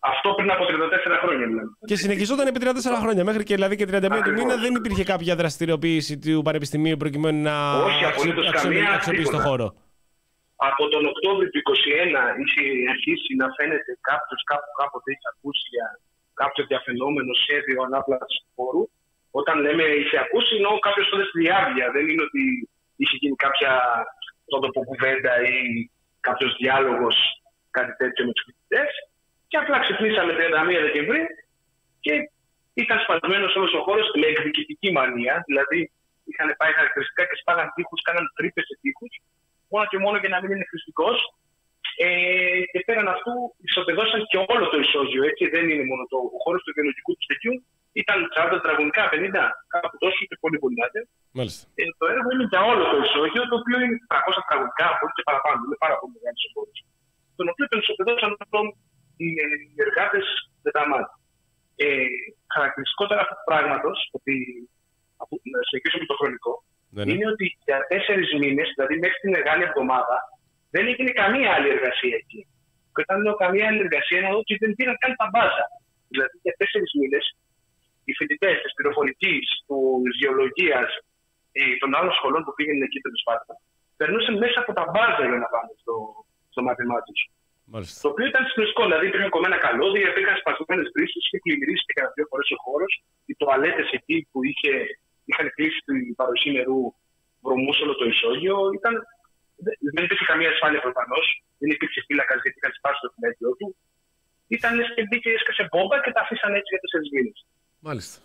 Αυτό πριν από τριάντα τέσσερα χρόνια δηλαδή. Και συνεχιζόταν επί τριάντα τέσσερα χρόνια. Μέχρι και δηλαδή και τριάντα μία του μήνα δεν υπήρχε κάποια δραστηριοποίηση του Πανεπιστημίου προκειμένου να αξιοποιήσει το χώρο. Από τον Οκτώβριο του είκοσι ένα είχε αρχίσει να φαίνεται κάποιο κάπου κάποτε είχε ακούσει για κάποιο διαφαινόμενο σχέδιο ανάπλασης του χώρου. Όταν λέμε είχε ακούσει, εννοώ κάποιο τότε στη διάβια. Δεν είναι ότι είχε γίνει κάποια κουβέντα ή κάποιο διάλογο, κάτι τέτοιο με του φοιτητές. Και απλά ξυπνήσαμε τριάντα μία Δεκεμβρίου και ήταν σπασμένο όλο ο χώρο με εκδικητική μανία. Δηλαδή είχαν πάει χαρακτηριστικά και σπάγαν τείχους, κάναν τρύπες σε τείχους, μόνο και μόνο για να μην είναι χρηστικός. Ε, και πέραν αυτού ισοπεδώσαν και όλο το ισόγειο. Έτσι δεν είναι μόνο το χώρο του γεωλογικού του στοιχείου. Ήταν σαράντα τετραγωνικά, πενήντα, κάπου τόσο και πολύ πολύ λάθη. Ε, το έργο είναι για όλο το ισόγειο, το οποίο είναι τριακόσια τετραγωνικά, από και παραπάνω. Είναι πάρα πολύ μεγάλο ο χώρο. Τον οποίο τον ισοπεδώσαν οι εργάτες με τα μάτια. Ε, χαρακτηριστικότερα αυτού του πράγματος, ότι να συνεχίσω με το χρονικό, ναι, ναι. είναι ότι για τέσσερις μήνες, δηλαδή μέχρι την μεγάλη εβδομάδα, δεν έγινε καμία άλλη εργασία εκεί. Και όταν λέω καμία άλλη εργασία, εννοώ ότι δεν πήραν καν τα μπάζα. Δηλαδή για τέσσερις μήνες, οι φοιτητές της πληροφορικής, της γεωλογίας, των άλλων σχολών που πήγαιναν εκεί τέλος πάντων, περνούσαν μέσα από τα μπάζα για να πάνε στο, στο μάθημά τους. Μάλιστα. Το οποίο ήταν συνολικό, δηλαδή υπήρχαν κομμένα καλώδια, υπήρχαν σπασμένες βρύσεις, είχε πλημμυρίσει και κατά δύο φορές ο χώρος. Οι τουαλέτες εκεί που είχε, είχαν κλείσει την παροχή νερού, βρωμούσε όλο το ισόγειο. Ήταν, δεν υπήρχε καμία ασφάλεια προφανώς, δεν υπήρχε φύλακας γιατί είχαν σπάσει το φυλάκιό του. Ήταν λες και μπήκε, έσκασε μπόμπα και τα αφήσαν έτσι για τέσσερις μήνες. Μάλιστα.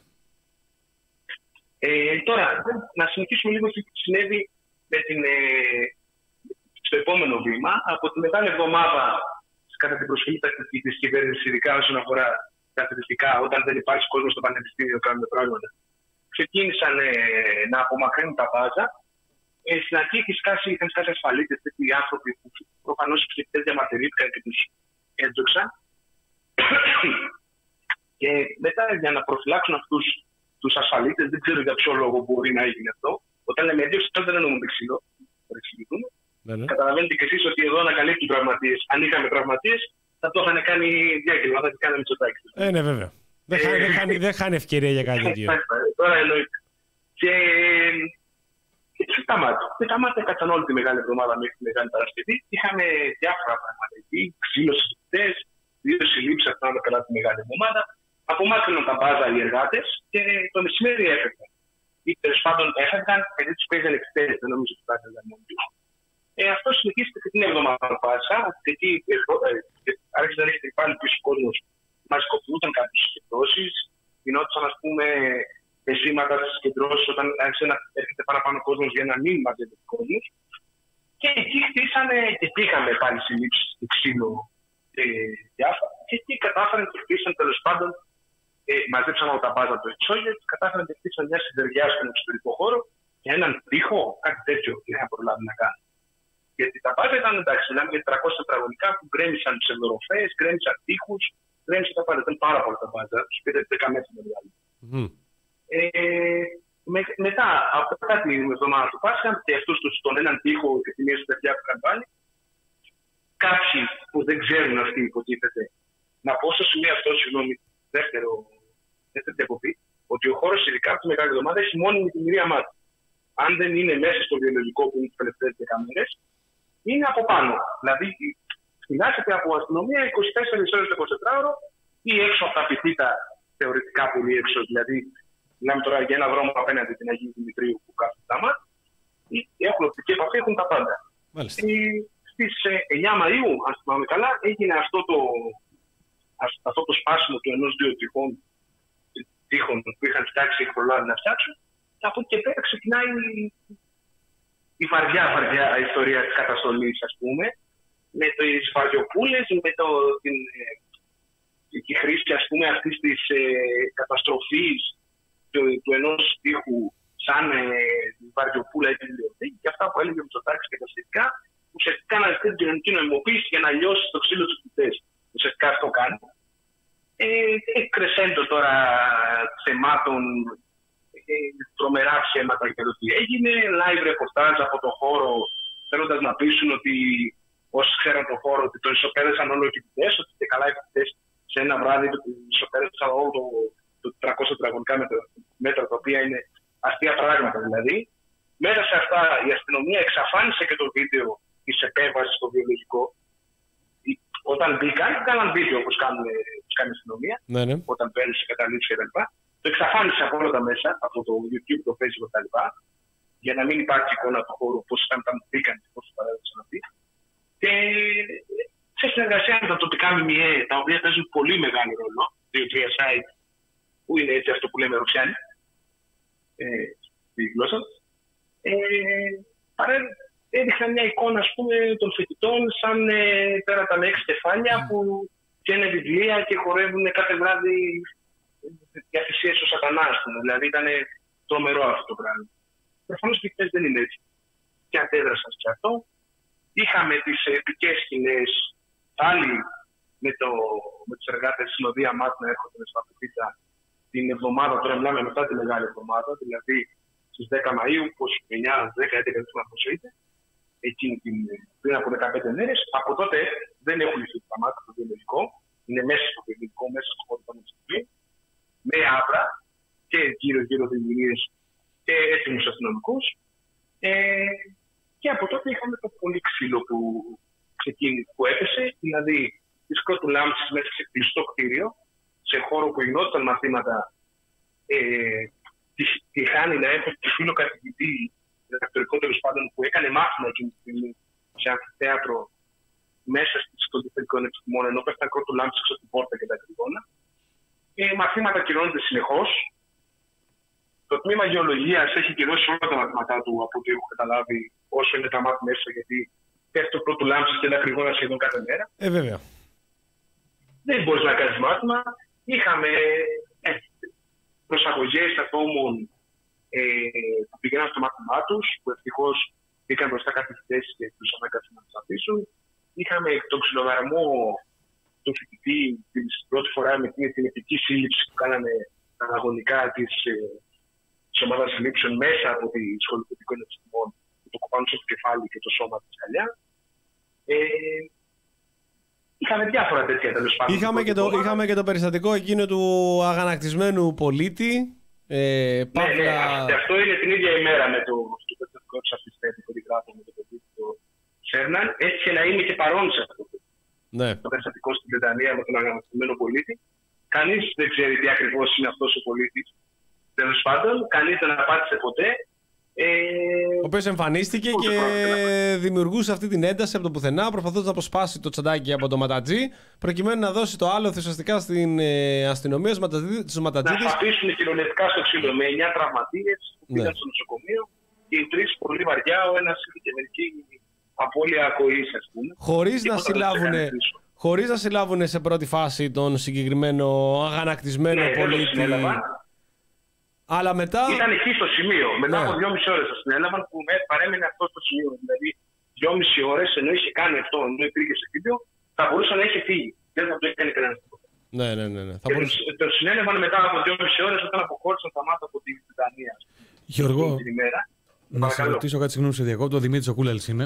Ε, τώρα, να συνεχίσουμε λίγο τι συνέβη με την. Ε, στο επόμενο βήμα, από τη μεγάλη εβδομάδα κατά την προσφυγή τακτική της κυβέρνησης, ειδικά όσον αφορά τα θετικά, όταν δεν υπάρχει κόσμο στο πανεπιστήμιο, κάνουμε πράγματα, ξεκίνησαν ε, να απομακρύνουν τα μπάζα. Ε, στην αρχή είχαν σκάσει, είχαν σκάσει ασφαλίτες, τέτοιοι άνθρωποι που προφανώς οι φοιτητές διαμαρτυρήθηκαν και τους έντζωξαν. Και μετά για να προφυλάξουν αυτούς τους ασφαλίτες, δεν ξέρω για ποιο λόγο μπορεί να έγινε αυτό. Όταν λέμε έντζοξη, δεν εννοούμε ξύλο. Ναι, ναι. Καταλαβαίνετε κι εσείς ότι εδώ ανακαλύπτουν τραυματίες. Αν είχαμε τραυματίες, θα το είχαν κάνει διάγγελμα, θα την κάναμε Μητσοτάκη. Ε, ναι, βέβαια. Δεν, ε, χάνει, δεν, χάνει, δεν χάνει ευκαιρία για κάτι τέτοιο. Τώρα εννοείται. Και, και σταμάτησε. Και σταμάτησε, έκατσαν όλη τη μεγάλη εβδομάδα μέχρι τη Μεγάλη Παρασκευή. Είχαμε διάφορα πράγματα εκεί. Ξύλωση φοιτητές, δύο συλλήψεις, αν πάμε καλά τη μεγάλη εβδομάδα. Απομάκρυναν τα μπάζα οι εργάτες και το μεσημέρι έφευγαν. Ή τέλος πάντων έφευγαν, γιατί τους παίζανε εκτέλεση. Δεν νομίζω ότι θα έφευγαν μόνο του. Ε, αυτό συνεχίστηκε και την εβδομάδα πάσα, γιατί άρχισε να έρχεται πάλι πίσω ο κόσμος, μαζικοποιούνταν κάποιες συγκεντρώσεις, γινόντουσαν ας πούμε αισθήματα στις συγκεντρώσεις όταν άρχισε να έρχεται παραπάνω κόσμος για να μην μαζεύει κόσμος. Και εκεί χτίσανε, και εκεί είχαμε πάλι συλλήψεις στο ξύλο ε, διάφορα, και εκεί κατάφεραν και χτίσαν τέλος πάντων, ε, μαζέψαν όλα τα μπάζα του εξόγειο και κατάφεραν και χτίσαν μια συνδεργιά στον εξωτερικό χώρο για έναν τοίχο, κάτι τέτοιο είχαν προλάβει να κάνουν. Γιατί τα μπάζα ήταν εντάξει, μιλάμε για τριακόσια τετραγωνικά που γκρέμισαν ψευδοροφές, γκρέμισαν τείχους, γκρέμισαν τα πάντα. Ήταν πάρα πολλά τα μπάζα, τους πήρε δέκα μέτρα μεγάλη. Mm. Ε, με, μετά, από κάτι την εβδομάδα του Πάσχα, και αυτούς τους, τον έναν τοίχο και τη μία συνεργεία που είχαν βάλει, κάποιοι που δεν ξέρουν αυτοί υποτίθεται, να πω στο σημείο αυτό, συγγνώμη, δεύτερο, δεύτερη διακοπή, ότι ο χώρος ειδικά από τη Μεγάλη Εβδομάδα έχει μόνιμη τη μοιρία μάτια. Αν δεν είναι μέσα στο βιολογικό που είναι τις τελευταίες δέκα μέρες, είναι από πάνω. Δηλαδή, φυλάσσεται από αστυνομία είκοσι τέσσερις ώρες το εικοσιτετράωρο ή έξω από τα πιτήτα, θεωρητικά πολύ έξω. Δηλαδή, μιλάμε τώρα για ένα δρόμο απέναντι την Αγίου Δημητρίου που κάθεται τα μάτια, ή έχουν οπτική επαφή, έχουν τα πάντα. Στις εννιά Μαΐου, αν θυμάμαι καλά, έγινε αυτό το, αυτό το σπάσιμο του ενός-δύο τυχών, τείχων που είχαν φτιάξει και προλάβει να φτιάξουν. Και από εκεί και πέρα ξεκινάει η βαριά, βαριά ιστορία της καταστολής, ας πούμε, με τις βαριοπούλες, με το, την, τη χρήση, ας πούμε, αυτής της ε, καταστροφής του, του ενός τείχου σαν ε, βαριοπούλα ή τη βιβλιοθήκη και αυτά που έλεγε ο Μητσοτάκης και τα σχετικά, ουσιαστικά να ζητήσει την κοινωνική νοημοποίηση για να λιώσει το ξύλο τους φοιτητές. Ουσιαστικά αυτό κάνει. Ε, κρεσέντο τώρα θεμάτων, τρομερά ψέματα για το τι έγινε, live reportage από το χώρο, θέλοντας να πείσουν ότι όσοι ξέραν τον χώρο ότι τον ισοπαίδεσαν όλο οι φοιτητές, ότι και καλά οι φοιτητές σε σε ένα βράδυ στο τέλος του αγώνα το τριακόσια τετραγωνικά μέτρα, τα οποία είναι αστεία πράγματα δηλαδή. Μέσα σε αυτά η αστυνομία εξαφάνισε και το βίντεο της επέμβασης στο βιολογικό. Όταν μπήκαν, κάναν βίντεο όπως κάνει η αστυνομία, ναι, ναι. Όταν παίρνει σε καταλήψεις κτλ. Το εξαφάνισε από όλα τα μέσα, από το YouTube, το Facebook κτλ. Για να μην υπάρχει εικόνα του χώρου, πώς ήταν όταν μπήκαν και πώς παράδειγμα να πει. Και σε συνεργασία με τα τοπικά ΜΜΕ, τα οποία παίζουν πολύ μεγάλο ρόλο, δύο τρία site που είναι έτσι αυτό που λέμε ρουφιάνοι, ε, στη γλώσσα, ε, έδειχναν μια εικόνα ας πούμε, των φοιτητών σαν ε, πέρα τα έξι κεφάλια mm. που καίνε βιβλία και χορεύουν κάθε βράδυ για θυσίες στο σατανά. Δηλαδή ήταν τρομερό αυτό το πράγμα. Προφανώς οι φοιτητές δεν είναι έτσι. Και αντέδρασαν σε αυτό. Είχαμε τις επικές σκηνές πάλι με, το, με τους εργάτες της Συνοδεία ΜΑΤ να έρχονται στα Πιτσα την εβδομάδα, τώρα μιλάμε μετά τη μεγάλη εβδομάδα, δηλαδή στις δέκα Μαΐου, είκοσι εννιά, δέκα, έντεκα, δεν θυμάμαι πόσο είτε, εκείνη την, πριν από δεκαπέντε μέρες. Από τότε δεν έχουν λυθεί τα μάτια στο βιολογικό, είναι μέσα στο βιολογικό, μέσα στο χώρο των αστυνομικών, με άβρα και γύρω-γύρω δημιουργίες και έτοιμους αστυνομικούς. Ε, και από τότε είχαμε το πολύ ξύλο που, που έπεσε, δηλαδή τη κρότου λάμψης μέσα σε κλειστό κτίριο, σε χώρο που γινόταν μαθήματα, ε, τη χάνει να έχω τη φίλο καθηγητή, διδακτορικό τέλος πάντων, που έκανε μάθημα εκείνη τη στιγμή σε αμφιθέατρο μέσα στον τεχνικών επιστημών, ενώ πέφταν κρότου λάμψης έξω από την πόρτα και τα κρυγόνα. Και μαθήματα κυρώνονται συνεχώς. Το τμήμα γεωλογίας έχει κυρώσει όλα τα μαθήματά του από ό,τι έχω καταλάβει, όσο είναι τα μάθη μέσα, γιατί πέφτει το πρώτο λάμψη και τα κρυγόνα σχεδόν κάθε μέρα. Ε, βέβαια. Δεν μπορείς να κάνεις μάθημα. Είχαμε ε, προσαγωγές ατόμων ε, που πηγαίναν στο μάθημά τους, που ευτυχώς μπήκαν μπροστά καθηγητές και τους ανάγκασαν να τους αφήσουν. Είχαμε τον ξυλοδαρμό του φοιτητή την πρώτη φορά με την, την επική σύλληψη που κάνανε αναγωνικά της ε, ομάδας συλλήψεων μέσα από τη Σχολή Πολιτικών Επιστημών, που το κοπάνουν στο κεφάλι και το σώμα της καλιά. Ε, είχαμε διάφορα τέτοια τέλος πάντων. Είχαμε, και το, είχαμε και το περιστατικό εκείνο του αγανακτισμένου πολίτη. Ε, ναι, ναι, αυτό, αυτό είναι την ίδια ημέρα με το, το περιστατικό της Αφιστέτη, που γράφω με το παιδί του Σέρναν. Έτυχε να είμαι και παρόν σε αυτό ναι. το περιστατικό στην Βρετανία με τον αγανακτισμένο πολίτη. Κανείς δεν ξέρει τι ακριβώς είναι αυτός ο πολίτης. Τέλος πάντων, κανείς δεν απάντησε ποτέ. Ε, ο οποίος εμφανίστηκε και δημιουργούσε αυτή την ένταση από το πουθενά, προσπαθώντας να αποσπάσει το τσαντάκι από το ματατζή, προκειμένου να δώσει το άλλο ουσιαστικά στην ε, αστυνομία, στους ματατζίδες. Να αφήσουν χειρονετικά στο ξύλο με εννιά τραυματίες που πήγαν ναι. στο νοσοκομείο και οι τρεις πολύ βαριά, ο ένας είχε και μερική απώλεια ακοής, ας πούμε. Χωρίς να συλλάβουν. Χωρίς να συλλάβουν σε πρώτη φάση τον συγκεκριμένο αγανακτισμένο ναι, πολίτη. Αλλά μετά. Ήταν εκεί στο σημείο. Μετά ναι. από δυόμιση ώρες θα συνέλαβαν που παρέμεινε αυτό στο σημείο. Δηλαδή, δυόμιση ώρες ενώ είχε κάνει αυτό, ενώ υπήρχε σε βίντεο, θα μπορούσε να είχε φύγει. Δεν θα το έκανε κανένα τίποτα. Ναι, ναι, ναι. ναι. Θα μπορούσε... Το συνέλαβαν μετά από δυόμιση ώρες όταν αποχώρησαν τα μάτια από την Βρετανία. Γιώργο, να σε ρωτήσω κάτι, συγγνώμη σε διακόπτω. Ο Δημήτρης Οκούλαλης είμαι.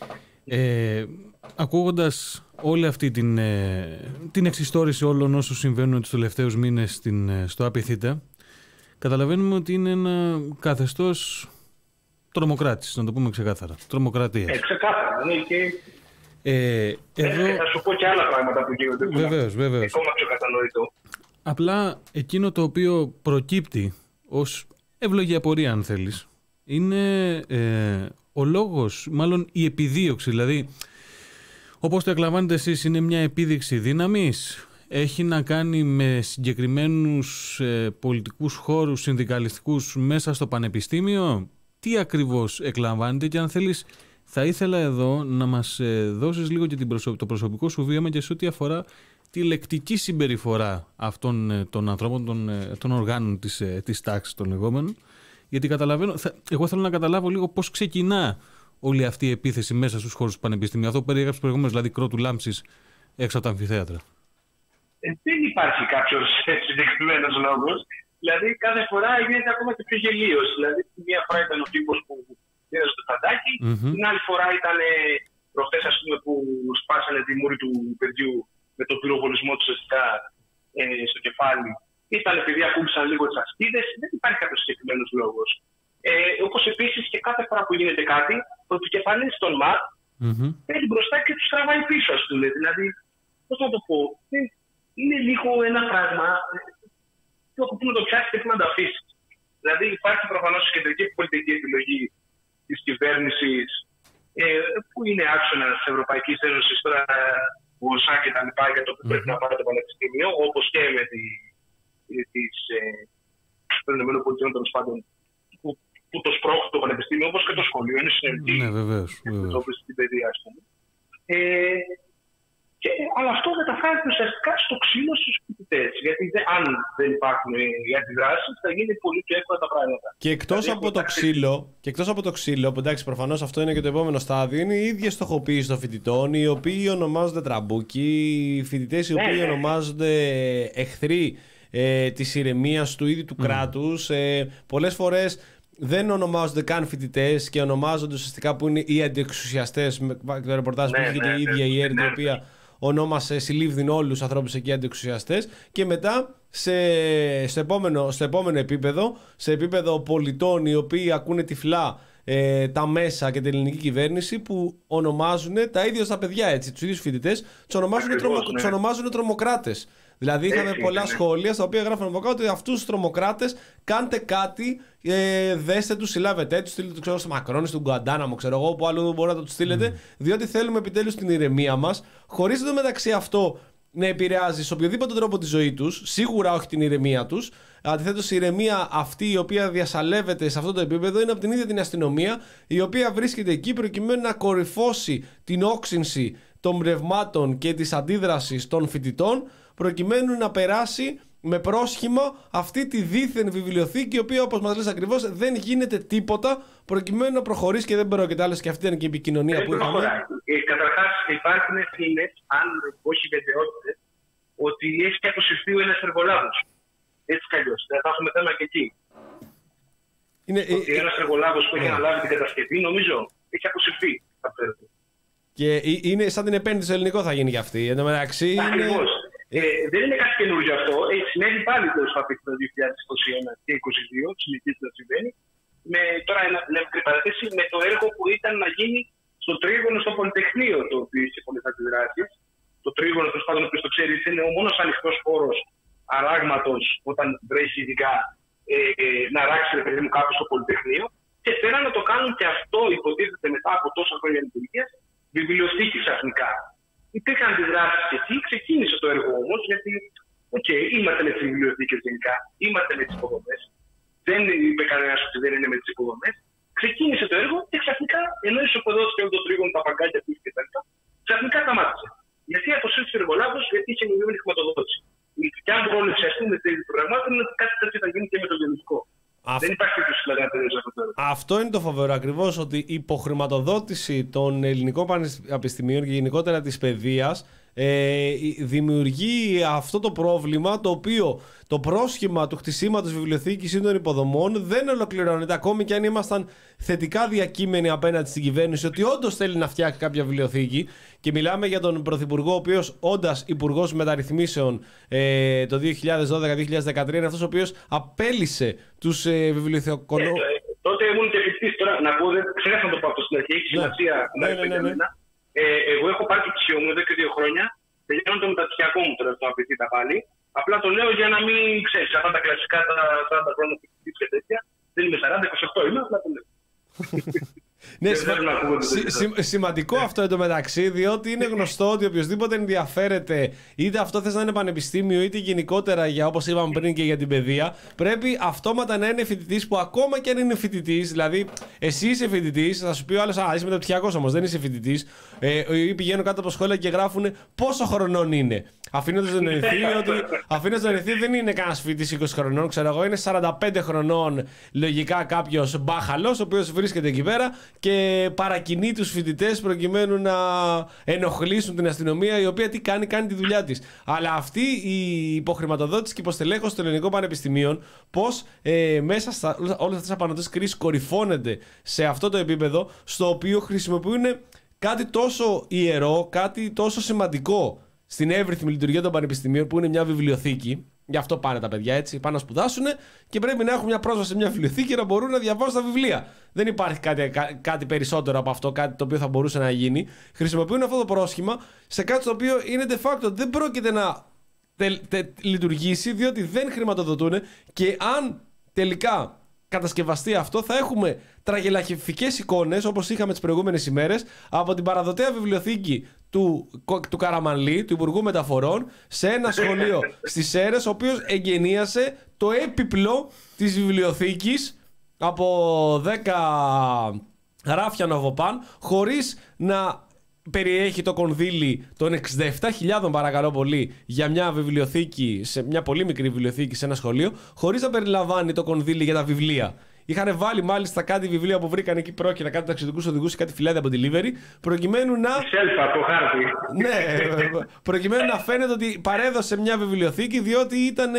Ε, ακούγοντας όλη αυτή την, ε, την εξιστόρηση όλων όσων συμβαίνουν τους τελευταίους μήνες στην, στο ΑΠΘ, καταλαβαίνουμε ότι είναι ένα καθεστώς τρομοκράτης, να το πούμε ξεκάθαρα. Τρομοκρατίας. Ε, ξεκάθαρα. Ναι, και... ε, εδώ... ε, θα σου πω και άλλα πράγματα που γίνονται. Βεβαίως, βεβαίως. Ακόμα πιο κατανοητό. Απλά εκείνο το οποίο προκύπτει ως ευλογία πορεία, αν θέλεις, είναι ε, ο λόγος, μάλλον η επιδίωξη. Δηλαδή, όπως το εκλαμβάνετε εσείς, είναι μια επίδειξη δύναμης. Έχει να κάνει με συγκεκριμένους ε, πολιτικούς χώρους, συνδικαλιστικούς μέσα στο πανεπιστήμιο. Τι ακριβώς εκλαμβάνεται? Και αν θέλεις, θα ήθελα εδώ να μας ε, δώσεις λίγο και την προσω... το προσωπικό σου βίωμα και σε ό,τι αφορά τη λεκτική συμπεριφορά αυτών ε, των ανθρώπων, των, ε, των οργάνων της, ε, της τάξης των λεγόμενων. Γιατί καταλαβαίνω, θα, εγώ θέλω να καταλάβω λίγο πώς ξεκινά όλη αυτή η επίθεση μέσα στους χώρους του πανεπιστήμιου. Αυτό που περιέγραψε προηγουμένως, δηλαδή κρότου λάμψης έξω από τα αμφιθέατρα. Ε, δεν υπάρχει κάποιος συγκεκριμένος λόγος. Δηλαδή, κάθε φορά γίνεται ακόμα και πιο γελίος. Δηλαδή, μία φορά ήταν ο τύπος που πήρε στο τσαντάκι, mm-hmm. την άλλη φορά ήταν προχθές, ας πούμε, που σπάσανε τη μούρη του παιδιού με τον πυροβολισμό του ουσιαστικά ε, στο κεφάλι, ήταν επειδή ακούμπησαν λίγο τις ασκίδες. Δεν υπάρχει κάποιος συγκεκριμένος λόγος. Ε, όπως επίσης και κάθε φορά που γίνεται κάτι, το επικεφαλής των ΜΑΤ mm-hmm. παίρνει μπροστά και τους τραβάει πίσω, ας πούμε. Δηλαδή, πώς να το πω, είναι λίγο ένα πράγμα που να το πιάσει και να το αφήσει. Δηλαδή, υπάρχει προφανώς η κεντρική πολιτική επιλογή της κυβέρνησης, ε, που είναι άξονα της Ευρωπαϊκής Ένωσης, τώρα ο ΟΣΑ και τα λοιπά, για το που πρέπει mm-hmm. να πάρει το πανεπιστήμιο, όπως και με τη, τις των ΗΠΑ, τέλος πάντων, που, που το σπρώχνει το πανεπιστήμιο, όπως και το σχολείο, είναι συνεργή. Ναι, βεβαίως. Στην παιδεία, ας πούμε. Ε, και, αλλά αυτό μεταφράζεται ουσιαστικά στο ξύλο στους φοιτητές. Γιατί δε, αν δεν υπάρχουν οι αντιδράσεις, θα γίνει πολύ πιο εύκολα τα πράγματα. Και εκτός δηλαδή, από, το ξύλο, και εκτός από το ξύλο, που εντάξει, προφανώς αυτό είναι και το επόμενο στάδιο, είναι η ίδια στοχοποίηση των φοιτητών, οι οποίοι ονομάζονται τραμπούκι, οι φοιτητές οι οποίοι ναι, ονομάζονται εχθροί ε, της ηρεμίας του ίδιου του mm. κράτους. Ε, πολλές φορές δεν ονομάζονται καν φοιτητές και ονομάζονται ουσιαστικά που είναι οι αντιεξουσιαστές. Με το ρεπορτάζ που είχε και η ίδια η ΕΡΤ, η οποία ονόμασε συλλήβδιν όλους τους ανθρώπους εκεί αντιεξουσιαστές. Και μετά σε, στο, επόμενο, στο επόμενο επίπεδο, σε επίπεδο πολιτών οι οποίοι ακούνε τυφλά ε, τα μέσα και την ελληνική κυβέρνηση, που ονομάζουν τα ίδια στα παιδιά, έτσι, τους ίδιους φοιτητές, τους ονομάζουν, τρομο, ναι. ονομάζουν τρομοκράτες. Δηλαδή είχαμε έτσι, πολλά ναι. σχόλια στα οποία γράφουν από κάτω ότι αυτούς τους τρομοκράτες κάντε κάτι, ε, δέστε τους, συλλάβετε τους, στείλτε τους ξέρω, στο Μακρόνι, στον Γκουαντάναμο, ξέρω εγώ, που άλλο μπορείτε να τους στείλετε, mm. διότι θέλουμε επιτέλους την ηρεμία μας, χωρίς το μεταξύ αυτό να επηρεάζει σε οποιοδήποτε τρόπο τη ζωή τους, σίγουρα όχι την ηρεμία τους. Αντιθέτως, η ηρεμία αυτή η οποία διασαλεύεται σε αυτό το επίπεδο είναι από την ίδια την αστυνομία, η οποία βρίσκεται εκεί προκειμένου να κορυφώσει την όξυνση των πνευμάτων και της αντίδρασης των φοιτητών, προκειμένου να περάσει με πρόσχημα αυτή τη δίθεν βιβλιοθήκη, η οποία, όπως μας λες ακριβώς, δεν γίνεται τίποτα προκειμένου να προχωρήσει και δεν πρόκειται άλλως, και αυτή ήταν και η επικοινωνία δεν που είχαμε. Ε, καταρχάς, υπάρχουν ευθύνες, αν όχι βεβαιότητες, ότι έχει αποσυρθεί ένας εργολάβος. Έτσι κι αλλιώς. Θα έχουμε θέμα και εκεί. Είναι, ότι ε, ένας εργολάβος που έχει ε, αναλάβει την κατασκευή, νομίζω, έχει αποσυρθεί. Και είναι σαν την επένδυση στο ελληνικό θα γίνει για αυτή. Εν τω μεταξύ. Ακριβώς. Ε, δεν είναι κάτι καινούργιο αυτό. Έχει συνέβη πάλι το ΣΦΑΠΗ το δύο χιλιάδες είκοσι ένα και είκοσι δύο, συνεχίζει να συμβαίνει. Με, τώρα, ένα μικρή παραθέση, με το έργο που ήταν να γίνει στο τρίγωνο στο Πολυτεχνείο, το οποίο είχε πολλές αντιδράσεις. Το τρίγωνο, τέλος πάντων, όπως το ξέρει, είναι ο μόνος ανοιχτός χώρος αράγματος, όταν βρέχει ειδικά, ε, ε, να αράξει ρε παιδί μου κάπου στο Πολυτεχνείο. Και θέλαν να το κάνουν και αυτό, υποτίθεται μετά από τόσα χρόνια λειτουργίας, βιβλιοθήκη ξαφνικά. Υπήρχαν αντιδράσεις και εκεί, ξεκίνησε το έργο όμως, γιατί, οκ, okay, είμαστε με τις βιβλιοθήκες γενικά, είμαστε με τις υποδομές. Δεν είπε κανένας ότι δεν είναι με τις υποδομές. Ξεκίνησε το έργο και ξαφνικά, ενώ ισοπεδώθηκε όλο το τρίγωνο, τα παγκάκια του και τα λοιπά, ξαφνικά σταμάτησε. Γιατί αποσύρθηκε ο εργολάβος, γιατί είχε μειωμένη χρηματοδότηση. Και αν πρόληψη, ας πούμε, τέτοιων προγραμμάτων, είναι ότι κάτι τέτοιο θα γίνει και με το γενικό. Αυ... Δεν υπάρχει τέτοιο συνεργάτη αυτό τώρα. Αυτό είναι το φοβερό ακριβώς, ότι η υποχρηματοδότηση των ελληνικών πανεπιστημίων και γενικότερα της παιδείας ε, δημιουργεί αυτό το πρόβλημα, το οποίο το πρόσχημα του χτισήματος βιβλιοθήκης ή των υποδομών δεν ολοκληρώνεται, ακόμη και αν ήμασταν θετικά διακείμενοι απέναντι στην κυβέρνηση ότι όντως θέλει να φτιάξει κάποια βιβλιοθήκη. Και μιλάμε για τον Πρωθυπουργό, ο οποίος όντας υπουργός μεταρρυθμίσεων ε, το δύο χιλιάδες δώδεκα δύο χιλιάδες δεκατρία είναι αυτός ο οποίος απέλησε τους ε, βιβλιοθηκολόγους. Ε, τότε ήμουν και φοιτητής, τώρα να πω, δεν ξέχασα να το πω αυτό στην αρχή, έχει σημασία να ναι, ναι, ναι, ναι. Ε, εγώ έχω πάρει το πτυχίο μου εδώ και δύο χρόνια. Τελειώνω το μεταπτυχιακό μου τώρα στο απαιτεί τα πάλι. Απλά το λέω για να μην ξέρει αυτά τα κλασικά τα σαράντα χρόνια φοιτητή και τέτοια. Δεν είμαι σαράντα, είκοσι οκτώ είμαι, απλά το λέω. Ναι, σημα... σημα... σημα... σημαντικό αυτό εντωμεταξύ, διότι είναι γνωστό ότι οποιοδήποτε ενδιαφέρεται, είτε αυτό θες να είναι πανεπιστήμιο, είτε γενικότερα για, όπως είπαμε πριν, και για την παιδεία, πρέπει αυτόματα να είναι φοιτητής, που ακόμα και αν είναι φοιτητής, δηλαδή εσύ είσαι φοιτητής, θα σου πει ο άλλος, α, είσαι μεταπτυχιακός όμως, δεν είσαι φοιτητής, ε, ή πηγαίνουν κάτω από σχόλια και γράφουν πόσο χρονών είναι. Αφήνοντας να εννοηθεί ότι αφήνοντας να εννοηθεί δεν είναι κανένας φοιτητής είκοσι χρονών, ξέρω εγώ, είναι σαράντα πέντε χρονών λογικά κάποιος μπάχαλος, ο οποίος βρίσκεται εκεί πέρα και παρακινεί τους φοιτητές προκειμένου να ενοχλήσουν την αστυνομία, η οποία τι κάνει, κάνει τη δουλειά της. Αλλά αυτή η υποχρηματοδότηση και υποστελέχωση των ελληνικών πανεπιστημίων, πώς ε, μέσα στα όλες αυτές τις απανωτές κρίσεις κορυφώνεται σε αυτό το επίπεδο, στο οποίο χρησιμοποιούν κάτι τόσο ιερό, κάτι τόσο σημαντικό στην εύρυθμη λειτουργία των πανεπιστημίων, που είναι μια βιβλιοθήκη. Γι' αυτό πάνε τα παιδιά έτσι, πάνε να σπουδάσουν και πρέπει να έχουν μια πρόσβαση σε μια βιβλιοθήκη και να μπορούν να διαβάσουν τα βιβλία. Δεν υπάρχει κάτι, κά, κάτι περισσότερο από αυτό, κάτι το οποίο θα μπορούσε να γίνει. Χρησιμοποιούν αυτό το πρόσχημα σε κάτι το οποίο είναι de facto δεν πρόκειται να τε, τε, λειτουργήσει, διότι δεν χρηματοδοτούν, και αν τελικά κατασκευαστεί αυτό, θα έχουμε τραγελαφικές εικόνες, όπως είχαμε τις προηγούμενες ημέρες, από την παραδοτέα βιβλιοθήκη του, του Καραμανλή, του Υπουργού Μεταφορών, σε ένα σχολείο στις Σέρρες, ο οποίος εγκαινίασε το έπιπλο της βιβλιοθήκης από δέκα ράφια Νοβοπάν, χωρίς να περιέχει το κονδύλι των εξήντα επτά χιλιάδων, παρακαλώ πολύ, για μια βιβλιοθήκη, σε μια πολύ μικρή βιβλιοθήκη σε ένα σχολείο, χωρίς να περιλαμβάνει το κονδύλι για τα βιβλία. Είχαν βάλει μάλιστα κάτι βιβλία που βρήκαν εκεί πρόκειρα, κάτι ταξιδιωτικούς οδηγούς ή κάτι φυλάδια από delivery, προκειμένου να. Σέλφα, το χάρτη. Ναι, προκειμένου να φαίνεται ότι παρέδωσε μια βιβλιοθήκη, διότι ήταν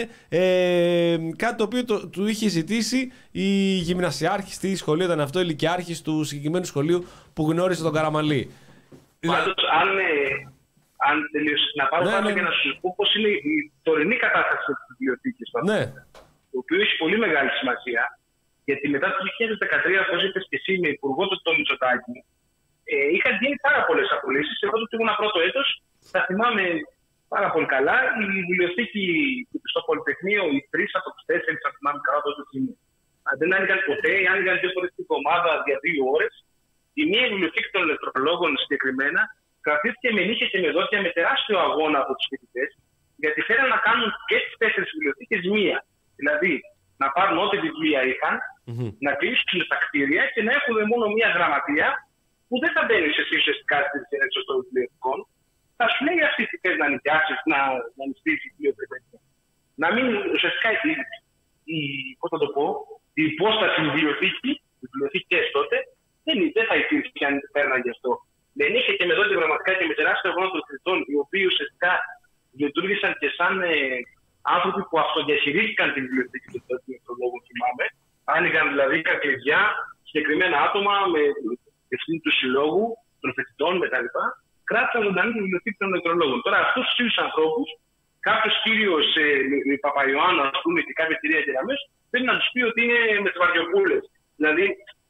ε, κάτι το οποίο το, του είχε ζητήσει η γυμνασιάρχης, τι σχολείο ήταν αυτό, η ηλικιάρχης του συγκεκριμένου σχολείου που γνώρισε τον Καραμανλή. Πάντως, αν, ε, αν τελείωσε, να πάρω ναι, πάνω ναι. και να σου πω πώς είναι η τωρινή κατάσταση της βιβλιοθήκης. Ναι. Το οποίο έχει πολύ μεγάλη σημασία, γιατί μετά το δύο χιλιάδες δεκατρία, όπως είπες και εσύ, με υπουργό του τον Μητσοτάκη, ε, είχαν γίνει πάρα πολλές απολύσεις. Εγώ το ήμουν πρώτο έτος, θα θυμάμαι πάρα πολύ καλά, η βιβλιοθήκη στο Πολυτεχνείο, οι τρεις από τους τέσσερις, θα θυμάμαι καλά τότε είναι. Δεν άνοιγαν ποτέ, άνοιγαν δύο φορές την εβδομάδα για δύο ώρες. Η μία βιβλιοθήκη των ηλεκτρολόγων συγκεκριμένα κρατήθηκε με νύχια και με δόντια, με τεράστιο αγώνα από τους φοιτητές, γιατί θέλουν να κάνουν και τις τέσσερις βιβλιοθήκες μία. Δηλαδή, να πάρουν ό,τι βιβλία είχαν, mm-hmm. να κλείσουν τα κτίρια και να έχουν μόνο μία γραμματεία που δεν θα μπαίνει εσύ ουσιαστικά στις διενέξεις των βιβλιοθηκών. Θα σου λέει αυτή τι θες να νοικιάσεις, να, να νοικιάσεις βιβλιοθηκά. Να μην ουσιαστικά η, η, πώς θα το πω, η υπόσταση βιβλιοθήκη, οι βιβλιοθήκες τότε, δεν, δεν θα υπήρχε αν πέρναγε αυτό. Δεν είχε και με δόντια πραγματικά και με τεράστιο αγώνα των φοιτητών, οι οποίοι ουσιαστικά λειτουργήσαν και σαν ε, άνθρωποι που αυτοδιαχειρίστηκαν την βιβλιοθήκη των ηλεκτρολόγων, θυμάμαι. Άνοιγαν δηλαδή τα κλειδιά, συγκεκριμένα άτομα με ευθύνη του συλλόγου, των φοιτητών κτλ. Κράτησαν ζωντανή τη βιβλιοθήκη των ηλεκτρολόγων. Τώρα, αυτού του ίδιου ανθρώπου, κάποιο κύριο ε, με Παπαϊωάννα, α πούμε, και κάποια κυρία Κεραμές, πρέπει να του πει ότι είναι με τι βαριοπούλες. Δηλαδή,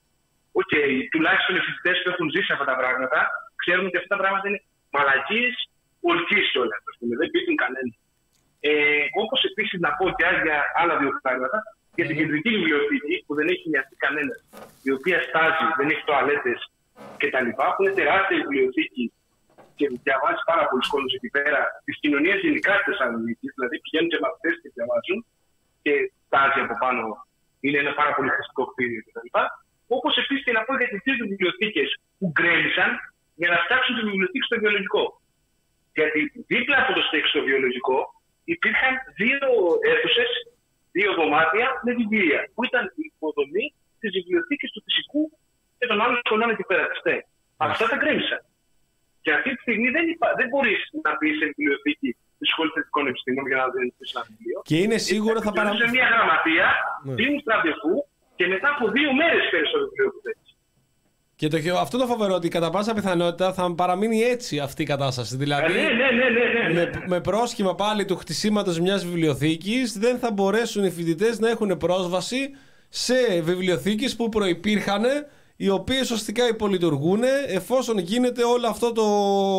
οκ, okay, τουλάχιστον οι φοιτητές που έχουν ζήσει αυτά τα πράγματα ξέρουν ότι αυτά τα πράγματα είναι μαλακίες πολιτικής κιόλας. Δεν πείθουν κανένα. Ε, όπως επίσης να πω και για άλλα δύο πράγματα, για την κεντρική βιβλιοθήκη που δεν έχει νοιαστεί κανένα, η οποία στάζει, δεν έχει τουαλέτες κτλ. Που είναι τεράστια βιβλιοθήκη και διαβάζει πάρα πολλοί κόσμος εκεί πέρα, τη κοινωνία γενικά τη Θεσσαλονίκη, δηλαδή πηγαίνουν και μαθητές και διαβάζουν και στάζει από πάνω. Είναι ένα πάρα πολύ χρηστικό κτίριο κτλ. Όπως επίσης και να πω για τις δύο βιβλιοθήκες που γκρέμισαν για να φτιάξουν τη βιβλιοθήκη στο βιολογικό. Γιατί δίπλα από το στέκι στο βιολογικό υπήρχαν δύο αίθουσες, δύο δωμάτια με βιβλία, που ήταν η υποδομή της βιβλιοθήκης του φυσικού και των άλλων σχολών εκεί πέρα. Αυτά τα γκρέμισαν. Και αυτή τη στιγμή δεν, υπά... δεν μπορείς να πεις σε βιβλιοθήκη τη Σχολή Θετικών Επιστήμων για να δίνει ένα βιβλίο. Και είναι σίγουρο θα παραμείνει. Σε μια γραμματεία, δίνει ραντεβού. Και μετά από δύο μέρες φέρει στο βιβλίο που θέλεις. Και το, αυτό το φοβερό ότι κατά πάσα πιθανότητα θα παραμείνει έτσι αυτή η κατάσταση. Δηλαδή, ναι, ναι, ναι, ναι, ναι. Με, με πρόσχημα πάλι του χτισήματος μιας βιβλιοθήκης, δεν θα μπορέσουν οι φοιτητές να έχουν πρόσβαση σε βιβλιοθήκες που προϋπήρχαν, οι οποίες ουσιαστικά υπολειτουργούν, εφόσον γίνεται όλο αυτό το